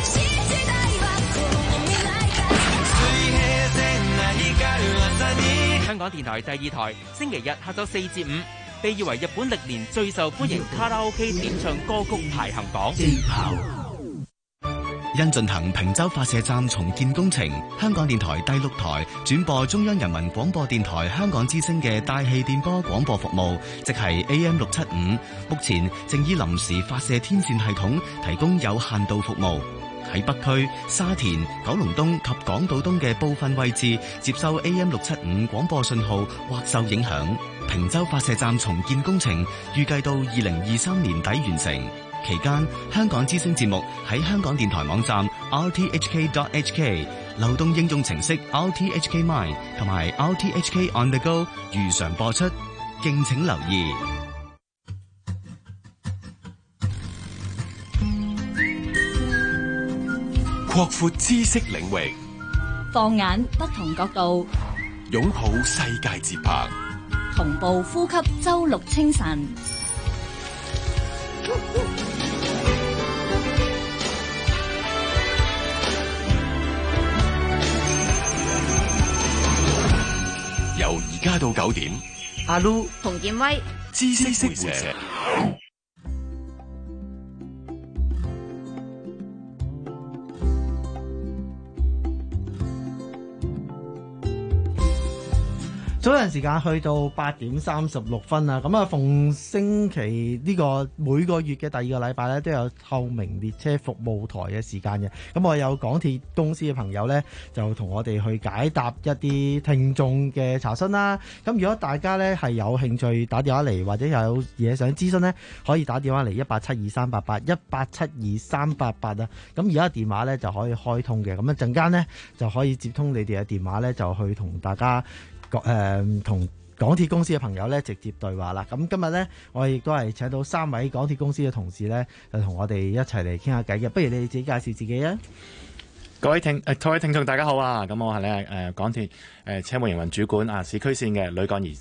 香港電台第二台，星期日下晝四至五，被譽為日本歷年最受歡迎卡拉 OK 點唱歌曲排行榜。 因進行坪洲發射站重建工程，香港電台第六台轉播中央人民廣播電台香港之聲嘅大氣電波廣播服務，即係 A M 六七五，目前正以臨時發射天線系統提供有限度服務。喺北區、沙田、九龍東及港島東嘅部分位置接收 A M 六七五廣播信號或受影響。坪洲發射站重建工程預計到二零二三年底完成。期間，香港之聲節目喺香港電台網站 r t h k dot h k、流動應用程式 R T H K Mine 同埋 R T H K On The Go 如常播出，敬請留意。 擴闊知識領域， 放眼不同角度， 擁抱世界節拍， 同步呼吸周六清晨。 由而家到九點， 阿 Lu、 洪建威、 知識識者。 早陣時間去到八點三十六分啦，咁啊逢星期呢個每個月嘅第二個禮拜咧都有透明列車服務台嘅時間嘅，咁我有港鐵公司嘅朋友咧就同我哋去解答一啲聽眾嘅查詢啦。咁如果大家咧係有興趣打電話嚟或者有嘢想諮詢咧，可以打電話嚟一八七二三八八一八七二三八八啊。咁而家電話咧就可以開通嘅，咁一陣間咧就可以接通你哋嘅電話咧，就去同大家。誒同、呃、港鐵公司嘅朋友咧直接對話啦。咁今日咧，我亦都係請到三位港鐵公司嘅同事咧，就同我哋一齊嚟傾下偈嘅。不如你哋自己介紹自己啊！ 各位聽誒、呃、各位聽眾大家好啊！咁我係咧誒港鐵誒、呃、車務營運主管啊市區線嘅呂幹儀。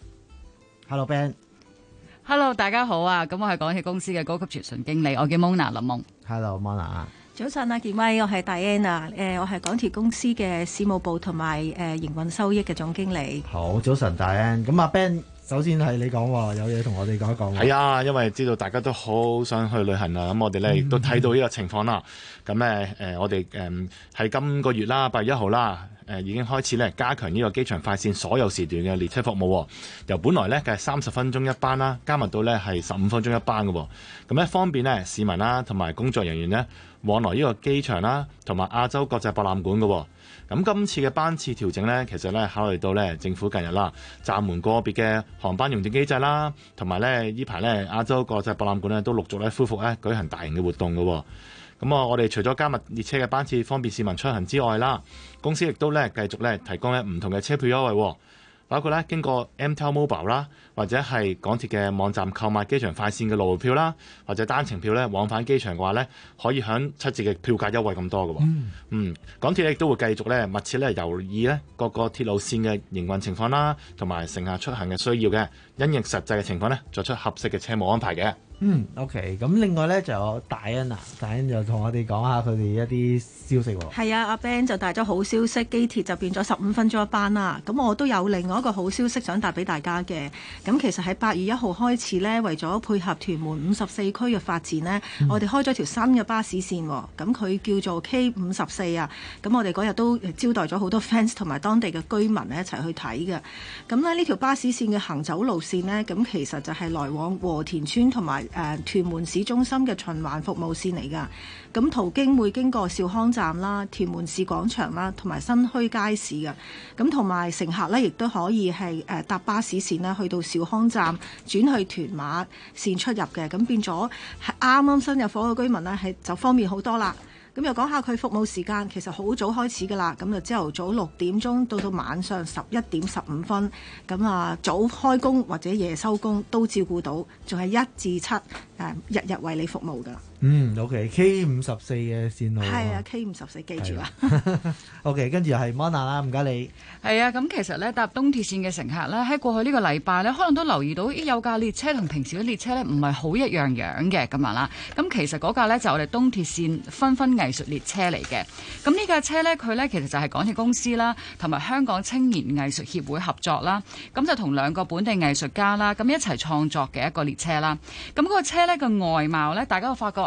Hello Ben。 Hello 大家好啊！咁我係港鐵公司嘅高級傳訊經理，我叫 Mona 林夢。 Hello Mona。 早晨啊，健威，我係 Diana，誒，我係港鐵公司嘅事務部同埋誒營運收益嘅總經理。 好，早晨 Diana。咁阿 Ben，首先係你講喎，有嘢同我哋講一講。 係啊，因為知道大家都好想去旅行啊，咁我哋咧亦都睇到呢個情況啦。咁咧誒，我哋誒喺今個月啦，八月一號啦。誒已經開始咧加強呢個機場快線所有時段嘅列車服務，由本來咧嘅三十分鐘一班啦，加密到咧係十五分鐘一班嘅，咁咧方便咧市民啦同埋工作人員咧往來呢個機場啦同埋亞洲國際博覽館嘅。咁今次嘅班次調整咧，其實咧考慮到咧政府近日啦暫緩個別嘅航班熔斷機制啦，同埋咧呢排咧亞洲國際博覽館咧都陸續咧恢復咧舉行大型嘅活動嘅。咁啊，我哋除咗加密列車嘅班次方便市民出行之外啦，公司亦都咧繼續咧提供咧唔同嘅車票優惠，包括咧經過 M T L Mobile 啦，或者係港鐵嘅網站購買機場快線嘅路票啦，或者單程票咧往返機場嘅話咧，可以享七折嘅票價優惠咁多嘅。嗯，嗯，港鐵亦都會繼續咧密切咧留意咧各個鐵路線嘅營運情況啦，同埋乘客出行嘅需要嘅，因應實際嘅情況咧作出合適嘅車務安排嘅。 嗯 ，OK， 咁另外咧就有大恩啊，大恩就同我哋講下佢哋一啲消息喎。 係啊，阿 Ben 就帶咗好消息，機鐵就變咗十五分鐘一班啦。咁我都有另外一個好消息想帶俾大家嘅。咁其實喺八月一號開始呢，為咗配合屯門五十四區嘅發展呢，嗯、我哋開咗條新嘅巴士線。咁佢叫做 K 五十四啊。咁我哋嗰日都招待咗好多 fans 同埋當地嘅居民呢一齊去睇嘅。咁咧呢條巴士線嘅行走路線呢，咁其實就係來往和田村同埋誒屯門市中心嘅循環服務線嚟㗎。咁途經會經過兆康站啦、屯門市廣場啦，同埋新墟街市嘅。咁同埋乘客呢，亦都可以係誒搭巴士線呢去到兆康站轉去屯馬線出入嘅。咁變咗係啱啱新入伙嘅居民呢，係就方便好多啦。咁又講下佢服務時間，其實好早開始㗎啦。咁就朝頭早六點鐘到到晚上十一點十五分。咁啊，早開工或者夜收工都照顧到，仲係一至七誒日日為你服務㗎。 嗯 ，OK，K 五十四嘅線路係啊 ，K 五十四記住啦。 OK， 跟住係 Mona 啦，唔該你。 係啊，咁其實咧搭東鐵線嘅乘客咧喺過去呢個禮拜咧，可能都留意到有架列車同平時嘅列車咧唔係好一樣樣嘅咁樣啦。咁其實嗰架咧就我哋東鐵線繽紛藝術列車嚟嘅。咁呢架車咧佢咧其實就係港鐵公司啦，同埋香港青年藝術協會合作啦。咁就同兩個本地藝術家啦，咁一齊創作嘅一個列車啦。咁嗰個車咧個外貌咧，大家會發覺啊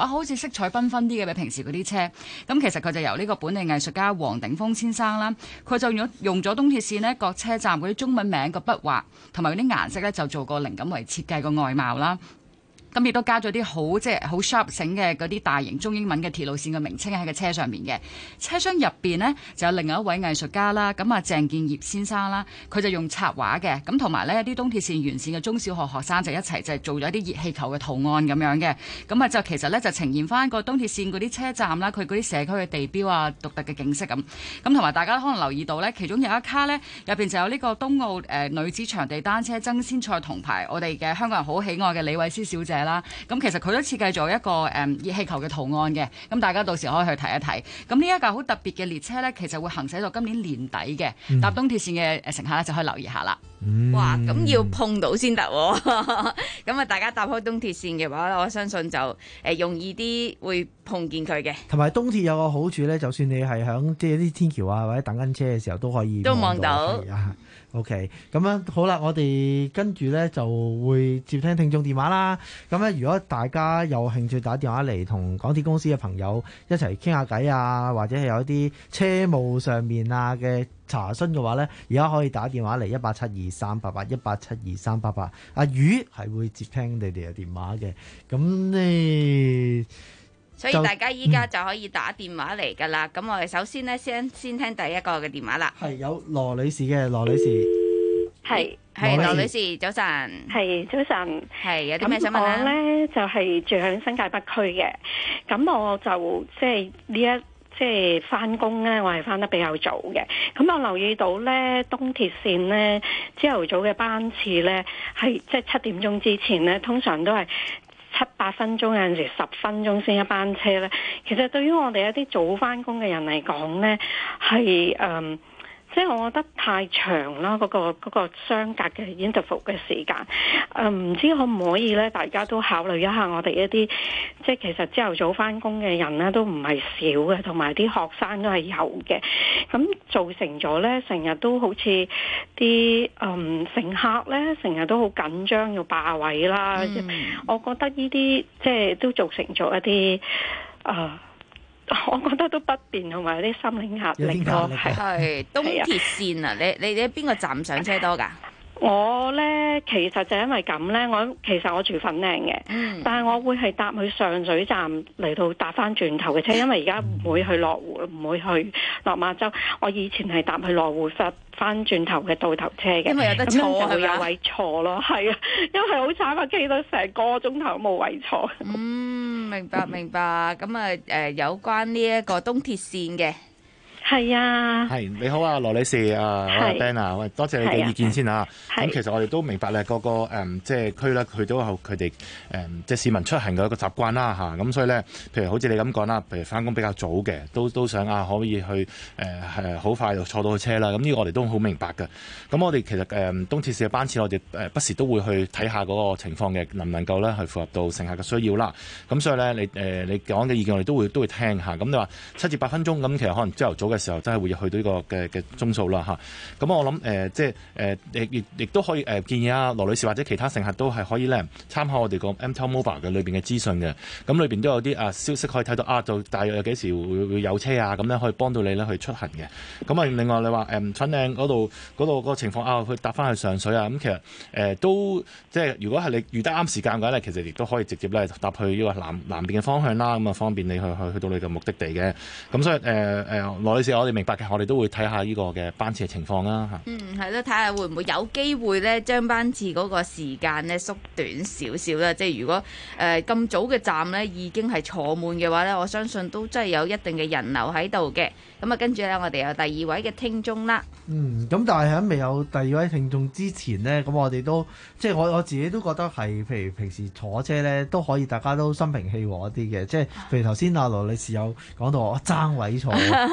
啊，好似色彩繽紛啲嘅比平時嗰啲車。咁其實佢就由呢個本地藝術家黃鼎峰先生啦，佢就用用咗東鐵線呢各車站嗰啲中文名個筆畫同埋嗰啲顏色咧，就做個靈感為設計個外貌啦。咁亦都加咗啲好即係好 sharp 醒嘅嗰啲大型中英文嘅鐵路線嘅名稱喺個車上面嘅。車廂入邊呢，就有另外一位藝術家啦，咁啊鄭建業先生啦，佢就用插畫嘅，咁同埋呢啲東鐵線沿線嘅中小學學生就一齊就係做咗啲熱氣球嘅圖案咁樣嘅。咁啊就其實呢，就呈現翻個東鐵線嗰啲車站啦，佢嗰啲社區嘅地標啊、獨特嘅景色咁。咁同埋大家可能留意到呢，其中有一卡呢，入邊就有呢個冬奧誒、呃、女子場地單車爭先賽銅牌，我哋嘅香港人好喜愛嘅李慧詩小姐啦。咁其實佢都設計咗一個誒熱氣球嘅圖案嘅，咁大家到時可以去睇一睇。咁呢一架好特別嘅列車呢，其實會行駛到今年年底嘅，嗯、搭東鐵線嘅乘客咧就可以留意下啦。 嗯、哇！咁要碰到先得喎，咁啊大家搭開東鐵線嘅話，我相信就誒容易啲會碰見佢嘅。同埋東鐵有個好處呢，就算你係響即係啲天橋啊或者等緊車嘅時候都可以都望到。OK， 咁樣好啦，我哋跟住呢就會接聽聽眾電話啦。咁咧，如果大家有興趣打電話嚟同港鐵公司嘅朋友一齊傾下偈啊，或者係有一啲車務上面啊嘅查詢嘅話呢，而家可以打電話嚟一八七二三八八一八七二三八八。阿宇係會接聽你哋嘅電話嘅。咁呢，所以大家依家就可以打電話嚟㗎啦。咁、嗯、我哋首先呢，先先聽第一個嘅電話啦。係有羅女士嘅，羅女士係。係羅女士，早晨。係早晨。係有啲咩想問啊？我咧就係、是、住喺新界北區嘅，咁我就即係呢一即係翻工咧，我係翻得比較早嘅。咁我留意到咧，東鐵線咧朝頭早嘅班次咧係即係七點鐘之前咧，通常都係七八分鐘，有陣時十分鐘先一班車咧。其實對於我哋一啲早翻工嘅人嚟講咧，係誒。嗯即係我覺得太長啦，嗰、那個嗰、那個相隔嘅 interval 嘅時間，誒、呃、唔知可唔可以咧？大家都考慮一下我哋一啲，即係其實朝頭早返工嘅人咧都唔係少嘅，同埋啲學生都係有嘅，咁造成咗咧成日都好似啲誒乘客咧成日都好緊張要霸位啦，嗯、我覺得呢啲即係都造成咗一啲誒。呃我覺得都不便同埋有啲心理壓力咯，係係東鐵線啊！你你你邊個站上車多㗎？我咧其實就因為咁咧，我其實我住粉嶺嘅，嗯、但係我會係搭去上水站嚟到搭翻轉頭嘅車，因為而家唔會去羅湖，唔會去落馬洲。我以前係搭去羅湖翻翻轉頭嘅倒頭車嘅，因為有得坐係咪？有位坐咯，係啊，因為好慘啊，企到成個鐘頭冇位坐。嗯，明白明白。咁啊誒，有關呢一個東鐵線嘅。係啊，係你好啊，羅女士啊，我係 Ben 啊，喂，多謝你嘅意見先啊。咁其實我哋都明白咧，個個誒即係區咧，佢都有佢哋誒即係市民出行嘅一個習慣啦嚇。咁所以咧，譬如好似你咁講啦，譬如翻工比較早嘅，都都想啊可以去誒係好快就坐到車啦。咁呢個我哋都好明白嘅。咁我哋其實誒東鐵線嘅班次，我哋誒不時都會去睇下嗰個情況嘅，能唔能夠咧去符合到乘客嘅需要啦。咁所以咧，你誒你講嘅意見我哋都會都會聽下。咁你話七至八分鐘咁，其實可能朝頭早嘅時候真係會去到呢個嘅嘅鐘數啦嚇，咁我諗誒、呃、即係誒亦亦亦都可以誒、呃、建議啊羅女士或者其他乘客都係可以咧參考我哋個 M T O Mobile 嘅裏邊嘅資訊嘅，咁裏邊都有啲啊消息可以睇到啊，就大約有幾時會會有車啊，咁咧可以幫到你咧去出行嘅。咁啊另外你話誒粉嶺嗰度嗰度嗰個情況啊，去搭翻去上水啊，咁其實誒、呃、都即係如果係你預得啱時間嘅話咧，其實亦都可以直接咧搭去呢個南南邊嘅方向啦，咁啊方便你去去去到你嘅目的地嘅。咁所以誒誒羅女士，我哋明白嘅，我哋都會睇下呢個嘅班次嘅情況啦嚇。嗯，係咯，睇下會唔會有機會咧，將班次嗰個時間咧縮短少少啦。即係如果誒咁、呃、早嘅站咧已經係坐滿嘅話咧，我相信都真係有一定嘅人流喺度嘅。咁啊，跟住咧，我哋有第二位嘅聽眾啦。嗯，咁但係喺未有第二位聽眾之前咧，咁我哋都即係我我自己都覺得係，譬如平時坐車咧都可以，大家都心平氣和一啲嘅。即係譬如頭先阿羅女士有講到我爭位坐，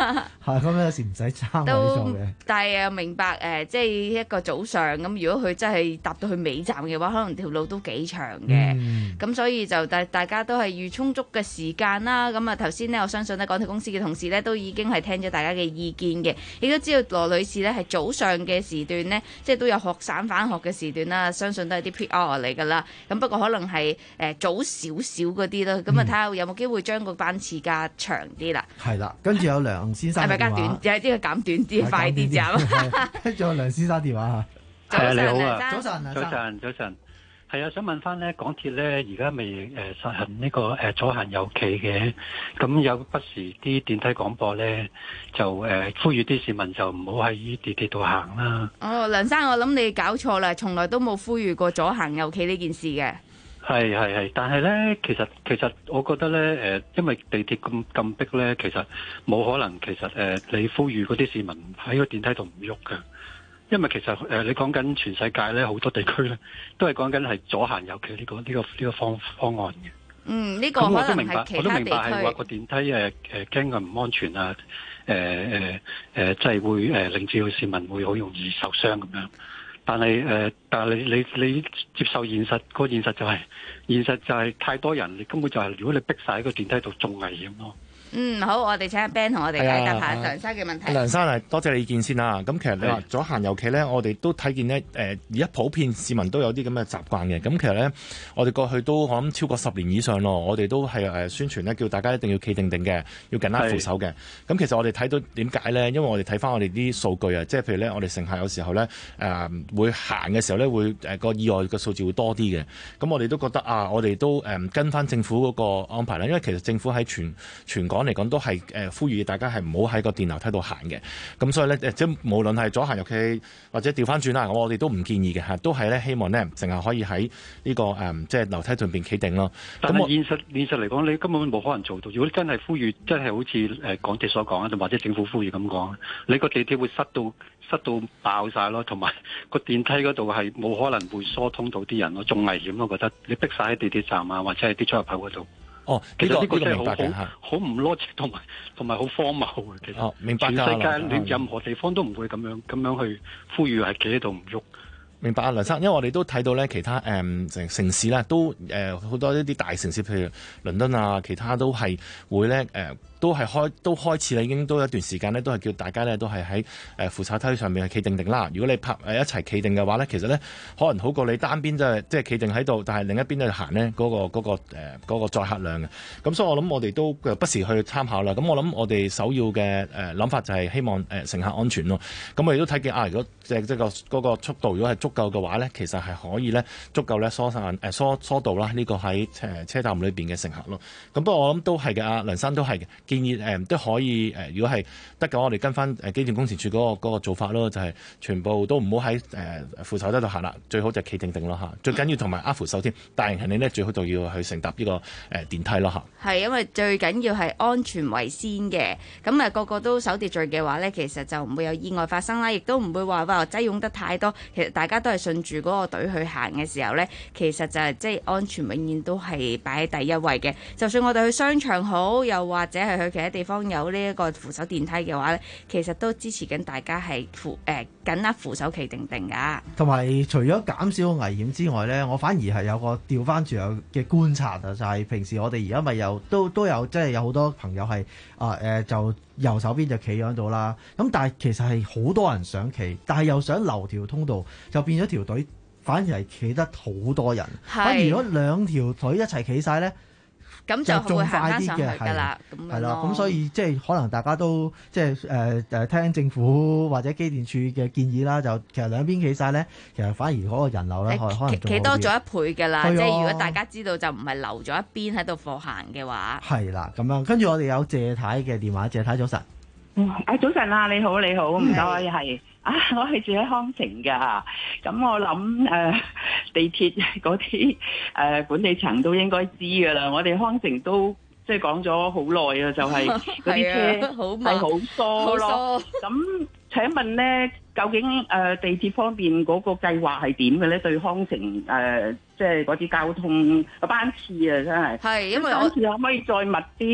係咁有時唔使爭位都坐嘅。 但係又明白誒、呃，即係一個早上咁，如果佢真係搭到去尾站嘅話，可能條路都幾長嘅。咁、嗯、所以就大大家都係預充足嘅時間啦。咁啊頭先呢，我相信呢港鐵公司嘅同事呢，都已經係聽咗大家嘅意見嘅，亦都知道羅女士呢係早上嘅時段呢，即係都有學生返學嘅時段啦，相信都係啲 peak hour 嚟㗎啦。咁不過可能係誒、呃、早少少嗰啲咯。咁啊睇下有冇機會將個班次加長啲啦。 係啦，跟住有梁先生。 係咪加短？有啲佢減短啲，快啲就。 跟住有梁先生電話嚇。 係啊，你好啊， 早晨， 早晨，早晨。係啊，想問翻咧，港鐵咧而家未誒實行呢個誒左行右企嘅，咁有不時啲電梯廣播咧就誒呼籲啲市民就唔好喺地鐵度行啦。 哦，梁生，我諗你搞錯啦，從來都冇呼籲過左行右企呢件事嘅。 係係係，但係咧，其實其實我覺得咧，誒，因為地鐵咁咁逼咧，其實冇可能，其實誒，你呼籲嗰啲市民喺個電梯度唔喐㗎，因為其實誒，你講緊全世界咧，好多地區咧，都係講緊係左行右企呢個呢個呢個方方案嘅。 嗯，呢個可能係其他地區。 我都明白係話個電梯誒誒驚佢唔安全啊，誒誒誒，即係會誒令至市民會好容易受傷咁樣。但係誒、呃，但係你你你接受現實，個現實就係、是、現實就係太多人，你根本就係、是、如果你逼晒喺個電梯度，仲危險咯。 嗯，好，我哋請阿 Ben 同我哋解答下梁生嘅問題。 梁生啊，多謝你意見先啦。咁其實你話左行右企咧，我哋都睇見呢，誒而家普遍市民都有啲咁嘅習慣嘅。咁其實咧，我哋過去都我諗超過十年以上咯，我哋都係誒宣傳咧，叫大家一定要企定定嘅，要緊握扶手嘅。咁其實我哋睇到點解咧？因為我哋睇翻我哋啲數據啊，即係譬如咧，我哋乘客有時候咧誒、呃、會行嘅時候咧，會誒個、呃、意外嘅數字會多啲嘅。咁我哋都覺得啊，我哋都誒、呃、跟翻政府嗰個安排啦，因為其實政府喺全全港嚟講都係誒、呃、呼籲大家係唔好喺個電樓梯度行嘅，咁所以咧即係無論係左行右企或者調翻轉啦，我哋都唔建議嘅嚇，都係咧希望咧淨係可以喺呢、這個誒、嗯、即係樓梯上邊企定咯。 但係現實現實嚟講，你根本冇可能做到。如果真係呼籲，真係好似誒港鐵所講啊，或者政府呼籲咁講，你個地鐵會塞到塞到爆晒咯，同埋個電梯嗰度係冇可能會疏通到啲人咯，仲危險咯。我覺得你逼晒喺地鐵站啊，或者係啲出入口嗰度。 哦， 其實呢個真係好好好唔邏輯，同埋同埋好荒謬嘅。其實， 哦，明白。 全世界你任何地方都唔會咁樣咁樣去呼籲係企喺度唔喐。 明白啊，梁生，因為我哋都睇到咧，其他誒城、嗯、城市咧都誒好、呃、多一啲大城市，譬如倫敦啊，其他都係會咧誒。呃都係開都開始啦，已經都有一段時間咧，都係叫大家咧都係喺誒扶手梯上面係企定定啦。如果你拍誒一齊企定嘅話咧，其實咧可能好過你單邊就係即係企定喺度，但係另一邊咧行咧嗰個嗰、嗰個誒嗰、呃嗰個載客量嘅。咁所以我諗我哋都不時去參考啦。咁我諗我哋首要嘅誒諗法就係希望誒、呃、乘客安全咯。咁我哋都睇見啊，如果即係即係個嗰個速度如果係足夠嘅話咧，其實係可以咧足夠咧疏散誒疏疏導啦呢個喺誒車站裏邊嘅乘客咯。咁不過我諗都係嘅，阿梁生都係嘅。建議誒、呃、都可以誒、呃，如果係得嘅話，我哋跟翻誒機電工程署嗰、那個那個做法咯，就係、是、全部都唔好喺誒扶手梯度行啦，最好就企定定咯嚇。最緊要同埋握扶手添，大型行李咧最好就要去乘搭呢、這個誒、呃、電梯咯嚇。係因為最緊要係安全為先嘅，咁啊個個都守秩序嘅話咧，其實就唔會有意外發生啦，亦都唔會話話擠擁得太多。其實大家都係順住嗰個隊去行嘅時候咧，其實就係即係安全永遠都係擺喺第一位嘅。就算我哋去商場好，又或者係去其他地方有呢一個扶手電梯嘅話咧，其實都支持緊大家係扶誒緊握扶手企定定噶。同埋除咗減少危險之外咧，我反而係有個調翻轉有嘅觀察啊，就係、是、平時我哋而家咪有都都有即係有好多朋友係啊誒就右手邊就企喺度啦。咁但係其實係好多人想企，但係又想留條通道，就變咗條隊反而係企得好多人。反而如果兩條隊一齊企晒咧， 咁就會行翻上去㗎啦， 係啦，咁所以即係可能大家都即係誒誒聽政府或者機電署嘅建議啦，就其實兩邊企晒咧，其實反而嗰個人流咧可能企多咗一倍㗎啦。即係如果大家知道就唔係留咗一邊喺度放行嘅話， 係啦咁樣。跟住我哋有謝太嘅電話，謝太早晨。 嗯，誒早晨啊，你好你好，唔該係啊，我係住喺康城㗎，咁我諗誒、呃、地鐵嗰啲誒管理層都應該知㗎啦，我哋康城都即係講咗好耐啊，就係嗰啲車係好疏咯。咁請問咧，究竟誒、呃、地鐵方面嗰個計劃係點嘅咧？對康城誒、呃、即係嗰啲交通個班次啊，真係係因為班次可唔可以再密啲？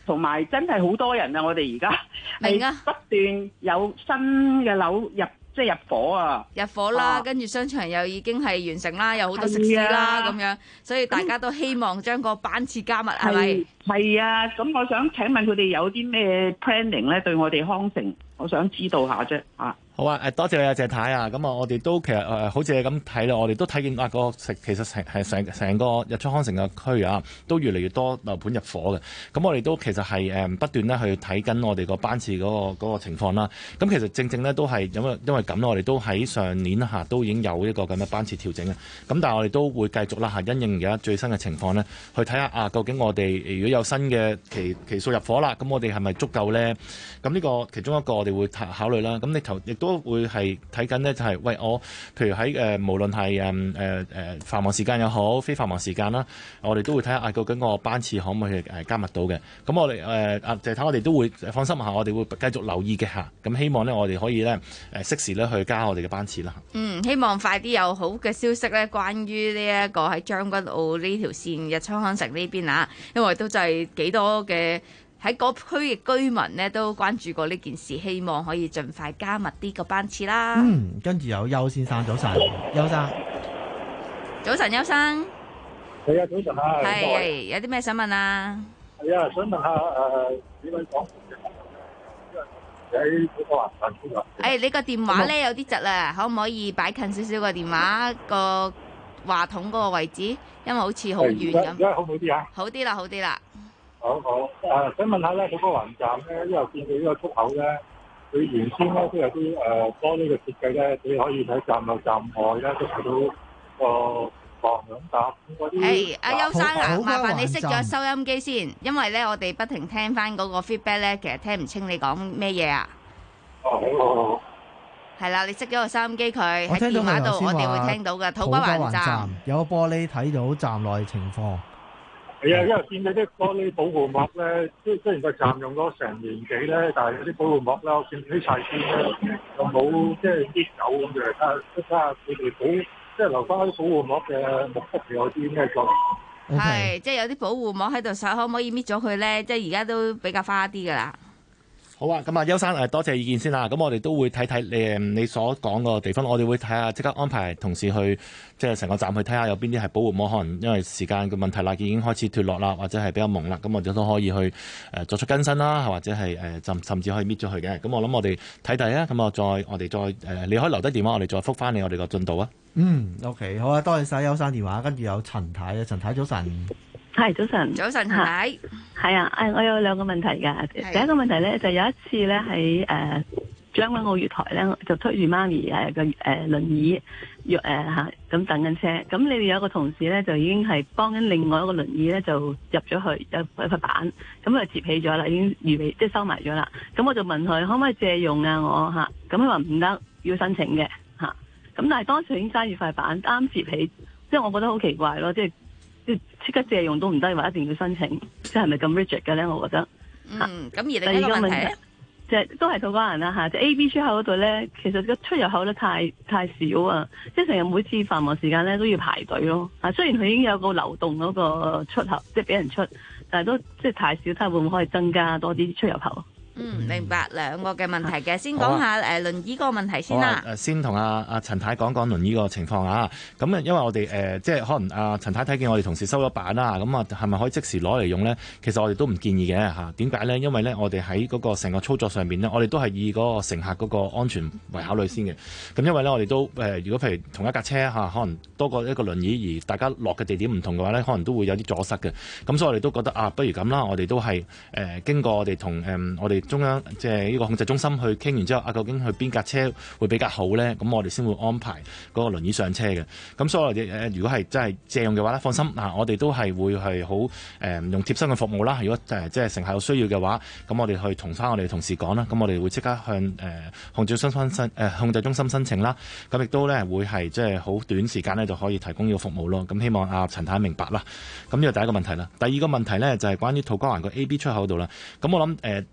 同埋真係好多人啊！我哋而家係不斷有新嘅樓入。即係入伙啊！ 入伙啦，啊、跟住商場又已經係完成啦，有好多食肆啦咁、啊、樣，所以大家都希望將個班次加密，係咪？ 係啊，咁我想請問佢哋有啲咩 planning 咧？對我哋康城，我想知道下啫嚇。 好啊，誒多謝你啊，謝太啊，咁啊，我哋都其實誒、呃，好似你咁睇啦，我哋都睇見啊個食其實成係成成個日出康城嘅區啊，都越嚟越多樓盤入伙嘅。咁我哋都其實係誒不斷咧去睇緊我哋個班次嗰、嗰個嗰個情況啦。咁其實正正咧都係因為因為咁我哋都喺上年嚇都已經有一個咁嘅班次調整嘅。咁但係我哋都會繼續啦嚇，因應而家最新嘅情況咧，去睇下啊究竟我哋如果有新嘅期期數入伙啦，咁我哋係咪足夠咧？咁呢個其中一個我哋會考慮啦。咁你頭亦都都會係睇緊呢，就係、是、喂我，譬如喺誒、呃、無論係誒誒誒繁忙時間又好，非繁忙時間啦，我哋都會睇下啊，究竟個班次可唔可以誒加密到嘅？咁我哋誒啊，就睇我哋都會放心下，我哋會繼續留意嘅嚇。咁希望呢，我哋可以咧誒適時咧去加我哋嘅班次啦。 嗯，希望快啲有好嘅消息咧，關於呢一個喺將軍澳呢條線日出康城呢邊啊，因為都就係幾多嘅。喺嗰區嘅居民咧都關注過呢件事，希望可以盡快加密啲個班次啦。 嗯，跟住有邱先生，早晨，邱生， 早晨，邱生， 係啊，早晨啊， 係有啲咩想問啊？ 係啊，想問下誒幾位講喺嗰個環環區啊？ 誒，你個電話咧有啲窒啊，可唔可以擺近少少個電話個話筒嗰個位置？因為好似好遠咁。 而家好唔好啲啊？ 好啲啦，好啲啦。 好好，誒、呃、想問下咧，嗰個環站咧，因為見到呢個出口咧，佢原先咧都有啲誒玻璃嘅設計咧，你可以喺站內站外咧都睇到個防響搭嗰啲。誒，阿邱生啊， 麻煩你熄咗收音機先，因為咧我哋不停聽翻嗰個 feedback 咧，其實聽唔清你講咩嘢啊。 哦，好好好。 係啦，你熄咗個收音機佢喺電話度，我哋會聽到嘅。土瓜灣站有個玻璃睇到站內情況。 係啊，因為見到啲玻璃保護膜咧，雖雖然個站用咗成年幾咧，但係有啲保護膜咧，我見啲拆線咧，又冇即係啲走咁嘅。睇下睇下佢哋保，即係留翻啲保護膜嘅目的係有啲咩作用？ 係，即係有啲保護膜喺度，可唔可以搣咗佢咧？即係而家都比較花啲噶啦。 好啊，咁啊，邱生誒，多謝意見先啦。咁我哋都會睇睇誒你所講個地方，我哋會睇下即刻安排同事去即係成個站去睇下有邊啲係保護膜，可能因為時間嘅問題啦，已經開始脫落啦，或者係比較蒙啦，咁我哋都可以去誒、呃、作出更新啦，或者係誒甚甚至可以搣咗佢嘅。咁我諗我哋睇睇啊，咁我再我哋再誒、呃，你可以留低電話，我哋再覆返你我哋個進度啊。 嗯 ，OK， 好啊，多謝晒邱生電話，跟住有陳太啊，陳太早晨。 係早晨， 早晨係， 係啊，誒，我有兩個問題㗎。第一個問題咧，就有一次咧喺誒將軍澳月台咧，就推住媽咪誒個誒輪椅，約誒嚇咁等緊車。咁你哋有一個同事咧，就已經係幫緊另外一個輪椅咧，就入咗去有一塊板，咁就接起咗啦，已經預備即係收埋咗啦。咁我就問佢可唔可以借用啊？我嚇，咁佢話唔得，要申請嘅嚇。咁但係當時已經揸住塊板啱接起，即係我覺得好奇怪咯，即係。即刻借用都唔得，話一定要申請，即係咪咁 rigid 嘅咧？我覺得。 嗯，咁而另一個問題， 即係都係土瓜灣啦嚇，即係 A B 出口嗰度咧，其實個出入口咧太太少啊，即係成日每次繁忙時間咧都要排隊咯。啊，雖然佢已經有個流動嗰個出口，即係俾人出，但係都即係太少，睇下會唔會可以增加多啲出入口？ 嗯，明白兩個嘅問題嘅，先講下誒輪椅嗰個問題先啦。 誒，先同阿阿陳太講講輪椅個情況啊。咁啊，因為我哋誒、呃、即係可能阿陳太睇見我哋同事收咗板啦，咁啊係咪可以即時攞嚟用咧？其實我哋都唔建議嘅嚇。點解咧？因為咧，我哋喺嗰個成個操作上邊咧，我哋都係以嗰個乘客嗰個安全為考慮先嘅。咁因為咧，我哋都誒、呃，如果譬如同一架車嚇，可能多過一個輪椅，而大家落嘅地點唔同嘅話咧，可能都會有啲阻塞嘅。咁所以我哋都覺得啊，不如咁啦，我哋都係誒、呃、經過我哋同誒我哋中央即係呢個控制中心去傾完之後，啊究竟去邊架車會比較好咧？咁我哋先會安排嗰個輪椅上車嘅。咁所以我哋誒，如果係真係借用嘅話咧，放心啊，我哋都係會係好誒用貼身嘅服務啦。如果誒即係乘客有需要嘅話，咁我哋去同翻我哋同事講啦。咁我哋會即刻向誒、呃、控制中心申誒控制中心申請啦。咁亦都咧會係即係好短時間咧就可以提供呢個服務咯。咁希望阿陳太明白啦。咁呢個第一個問題啦。第二個問題咧就係、是、關於土瓜灣個 A B 出口度啦。咁我諗誒、呃、都知。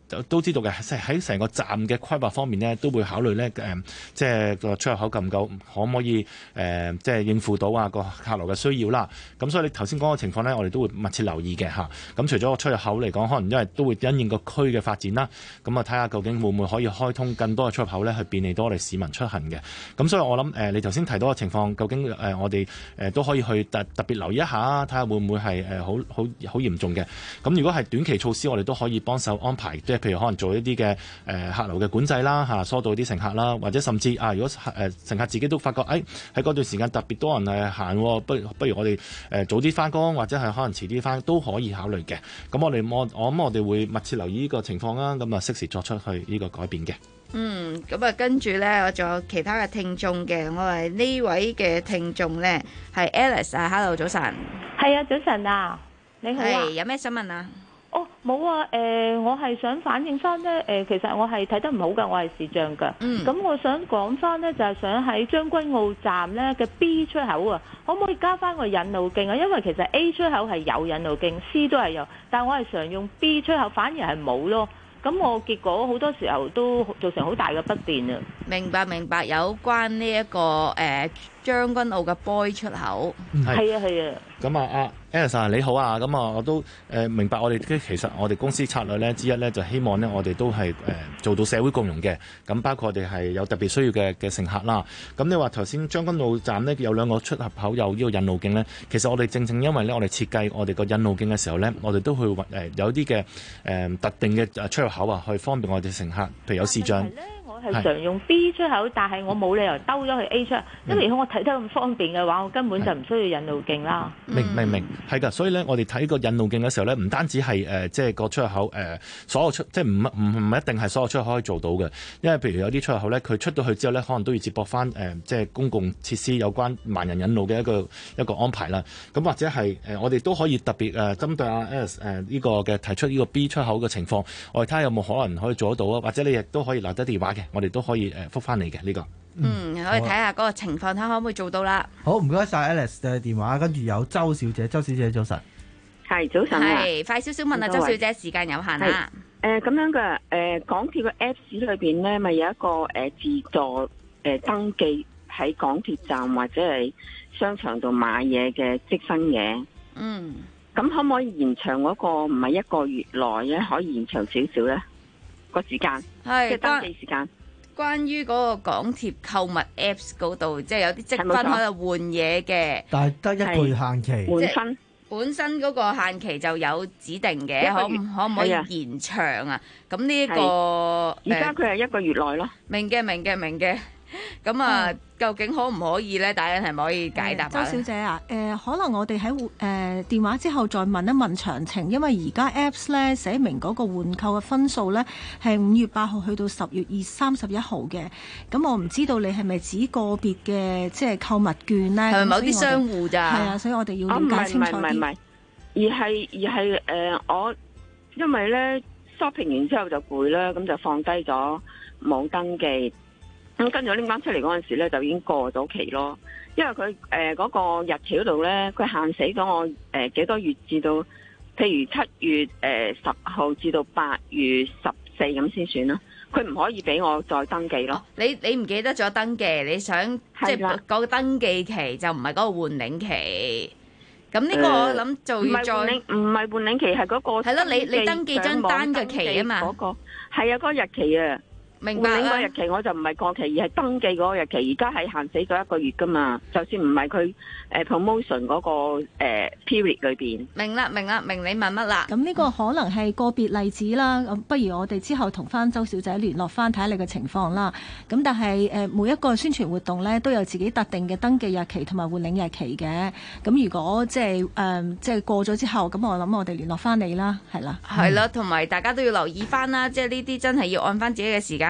知道嘅，喺成個站嘅規劃方面呢，都會考慮呢，誒、呃，即係個出入口夠唔夠，可唔可以誒、呃，即係應付到啊個客流嘅需要啦。咁所以你頭先講嘅情況呢，我哋都會密切留意嘅嚇。咁除咗個出入口嚟講，可能因為都會因應個區嘅發展啦，咁啊睇下究竟會唔會可以開通更多嘅出入口呢，去便利到我哋市民出行嘅。咁所以我諗誒、呃，你頭先提到嘅情況，究竟誒、呃、我哋誒、呃、都可以去特特別留意一下，睇下會唔會係誒好好好嚴重嘅。咁如果係短期措施，我哋都可以幫手安排，即係譬如可能做一啲嘅誒客流嘅管制啦，嚇疏導啲乘客啦，或者甚至啊，如果誒、呃、乘客自己都發覺誒喺嗰段時間特別多人誒行，不如不如我哋誒、呃、早啲翻工，或者係可能遲啲翻都可以考慮嘅。咁我哋我我諗我哋會密切留意呢個情況啦，咁啊適時作出去呢個改變嘅。 嗯，咁啊跟住咧，我仲有其他嘅聽眾嘅，我係呢位嘅聽眾咧係 Alice 啊 ，Hello 早晨， 係啊早晨啊，你好啊， 係有咩想問啊？ 哦，冇啊，誒、呃，我係想反映翻咧，誒、呃，其實我係睇得唔好噶，我係視障噶，咁、嗯、我想講翻咧，就係、是、想喺將軍澳站咧嘅 B 出口啊，可唔可以加翻個引路徑啊？因為其實 A 出口係有引路徑 ，C 都係有，但我係常用 B 出口，反而係冇咯。咁我結果好多時候都造成好大嘅不便啊！ 明白明白，有關呢、這、一個誒將、呃、軍澳嘅 boy 出口， 係啊係啊。 咁啊，阿 Alice 你好啊，咁啊我都誒、呃、明白我哋其實我哋公司策略咧之一咧，就希望咧我哋都係誒、呃、做到社會共融嘅。咁包括我哋係有特別需要嘅嘅乘客啦。咁你話頭先將軍澳站呢，有兩個出入口有呢個引路徑咧，其實我哋正正因為咧我哋設計我哋個引路徑嘅時候咧，我哋都去誒、呃、有啲嘅誒特定嘅出入口啊，去方便我哋乘客，譬如有視障。 我係常用 B 出口，但係我冇理由兜咗去 A 出口，因為如果我睇得咁方便嘅話，我根本就唔需要引路徑啦。 明明明係㗎，所以咧，我哋睇個引路徑嘅時候咧，唔單止係誒、呃，即係個出入口誒、呃，所有出即係唔唔唔一定係所有出入口可以做到嘅，因為譬如有啲出入口咧，佢出到去之後咧，可能都要接駁翻誒，即係公共設施有關盲人引路嘅一個一個安排啦。咁或者係誒、呃，我哋都可以特別誒、呃、針對阿 Alice 誒呢個嘅提出呢個 B 出口嘅情況，我哋睇下有冇可能可以做得到啊？或者你亦都可以留低電話嘅。我哋都可以誒覆翻你嘅呢個。 嗯，可以睇下嗰個情況，睇下可唔可以做到啦。 好，唔該晒 Alice 嘅電話，跟住有周小姐，周小姐早晨。 係早晨啊。 係快少少問啊，周小姐，時間有限啊。 誒咁、呃、樣嘅誒、呃、港鐵嘅 Apps 裏邊咧，咪有一個誒、呃、自助誒、呃、登記喺港鐵站或者係商場度買嘢嘅積分嘅。 嗯。 咁可唔可以延長嗰個唔係一個月內咧，可以延長少少咧？個時間係即係登記時間。 關於嗰個港鐵購物 Apps 嗰度，即係有啲積分喺度換嘢嘅， 但係得一個月限期。 換分本身嗰個限期就有指定嘅，可可唔可以延長啊？咁呢一個而家佢係一個月內咯。 明嘅，明嘅，明嘅。咁啊，嗯、究竟可唔可以咧？大家係咪可以解答、 呃？周小姐啊，誒、呃，可能我哋喺誒電話之後再問一問詳情，因為而家 Apps 咧寫明嗰個換購嘅分數咧係五月八號去到十月二三十一號嘅。咁我唔知道你係咪指個別嘅即係購物券咧？係咪某啲商戶咋？ 係啊，所以我哋要了解清楚啲。 唔係唔係，而係而係誒、呃，我因為咧 shopping 完之後就攰啦，咁就放低咗冇登記。咁跟住拎翻出嚟嗰陣時咧，就已經過咗期咯。因為佢誒嗰個日期嗰度咧，佢限死咗我誒幾、呃、多月至到，譬如七月誒十號至到八月十四咁先算啦。佢唔可以俾我再登記咯。 哦、你你唔記得咗登記？你想即係嗰個登記期就唔係嗰個換領期。咁呢個我諗就要再唔係換領期，係嗰個係咯。你你登記張單嘅期啊嘛。 嗰、嗰個係啊，嗰、嗰個日期啊。 明白啦。 換領個日期我就唔係過期，而係登記嗰個日期。而家係限死咗一個月噶嘛，就算唔係佢誒 promotion 嗰、嗰個誒、呃、period 裏邊。 明啦，明啦，明你問乜啦？ 咁呢個可能係個別例子啦。咁不如我哋之後同翻周小姐聯絡翻睇下你嘅情況啦。咁但係誒、呃、每一個宣傳活動咧都有自己特定嘅登記日期同埋換領日期嘅。咁如果即係誒即係過咗之後，咁我諗我哋聯絡翻你啦，係啦。 係啦，同埋大家都要留意翻啦，即係呢啲真係要按翻自己嘅時間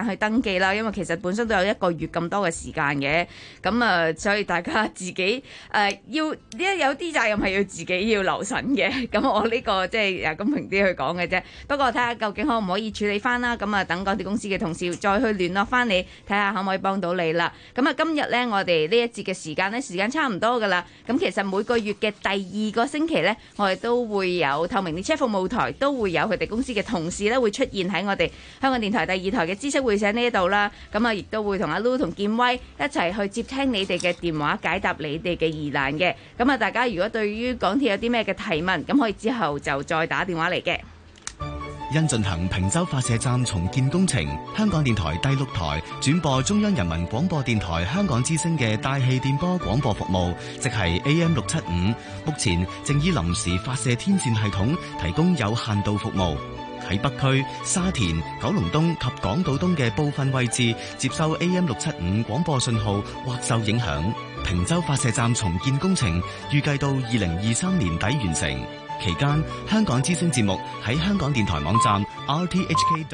間去登記啦，因為其實本身都有一個月咁多嘅時間嘅，咁啊，所以大家自己誒、呃、要呢有啲責任係要自己要留神嘅。咁我呢、呢個即係誒公平啲去講嘅啫。不過睇下究竟可唔可以處理翻啦。咁啊，等港鐵公司嘅同事再去聯絡翻你，睇下可唔可以幫到你啦。咁啊，今日咧我哋呢一節嘅時間咧，時間差唔多噶啦。咁其實每個月嘅第二個星期咧，我哋都會有透明列車服務台，都會有佢哋公司嘅同事咧會出現喺我哋香港電台第二台嘅知識會社呢一度啦。咁啊，亦都會同阿 Lu 同建威一齊去接聽你哋嘅電話，解答你哋嘅疑難嘅。咁啊，大家如果對於港鐵有啲咩嘅提問，咁可以之後就再打電話嚟嘅。 因進行坪洲發射站重建工程，香港電台第六台轉播中央人民廣播電台香港之聲嘅大氣電波廣播服務，即係 A M 六七五，目前正以臨時發射天線系統提供有限度服務。喺北區、沙田、九龍東及港島東嘅部分位置接收 A M 六七五廣播信號或受影響。坪洲發射站重建工程預計到二零二三年底完成。期間，香港之聲節目喺香港電台網站 r t h k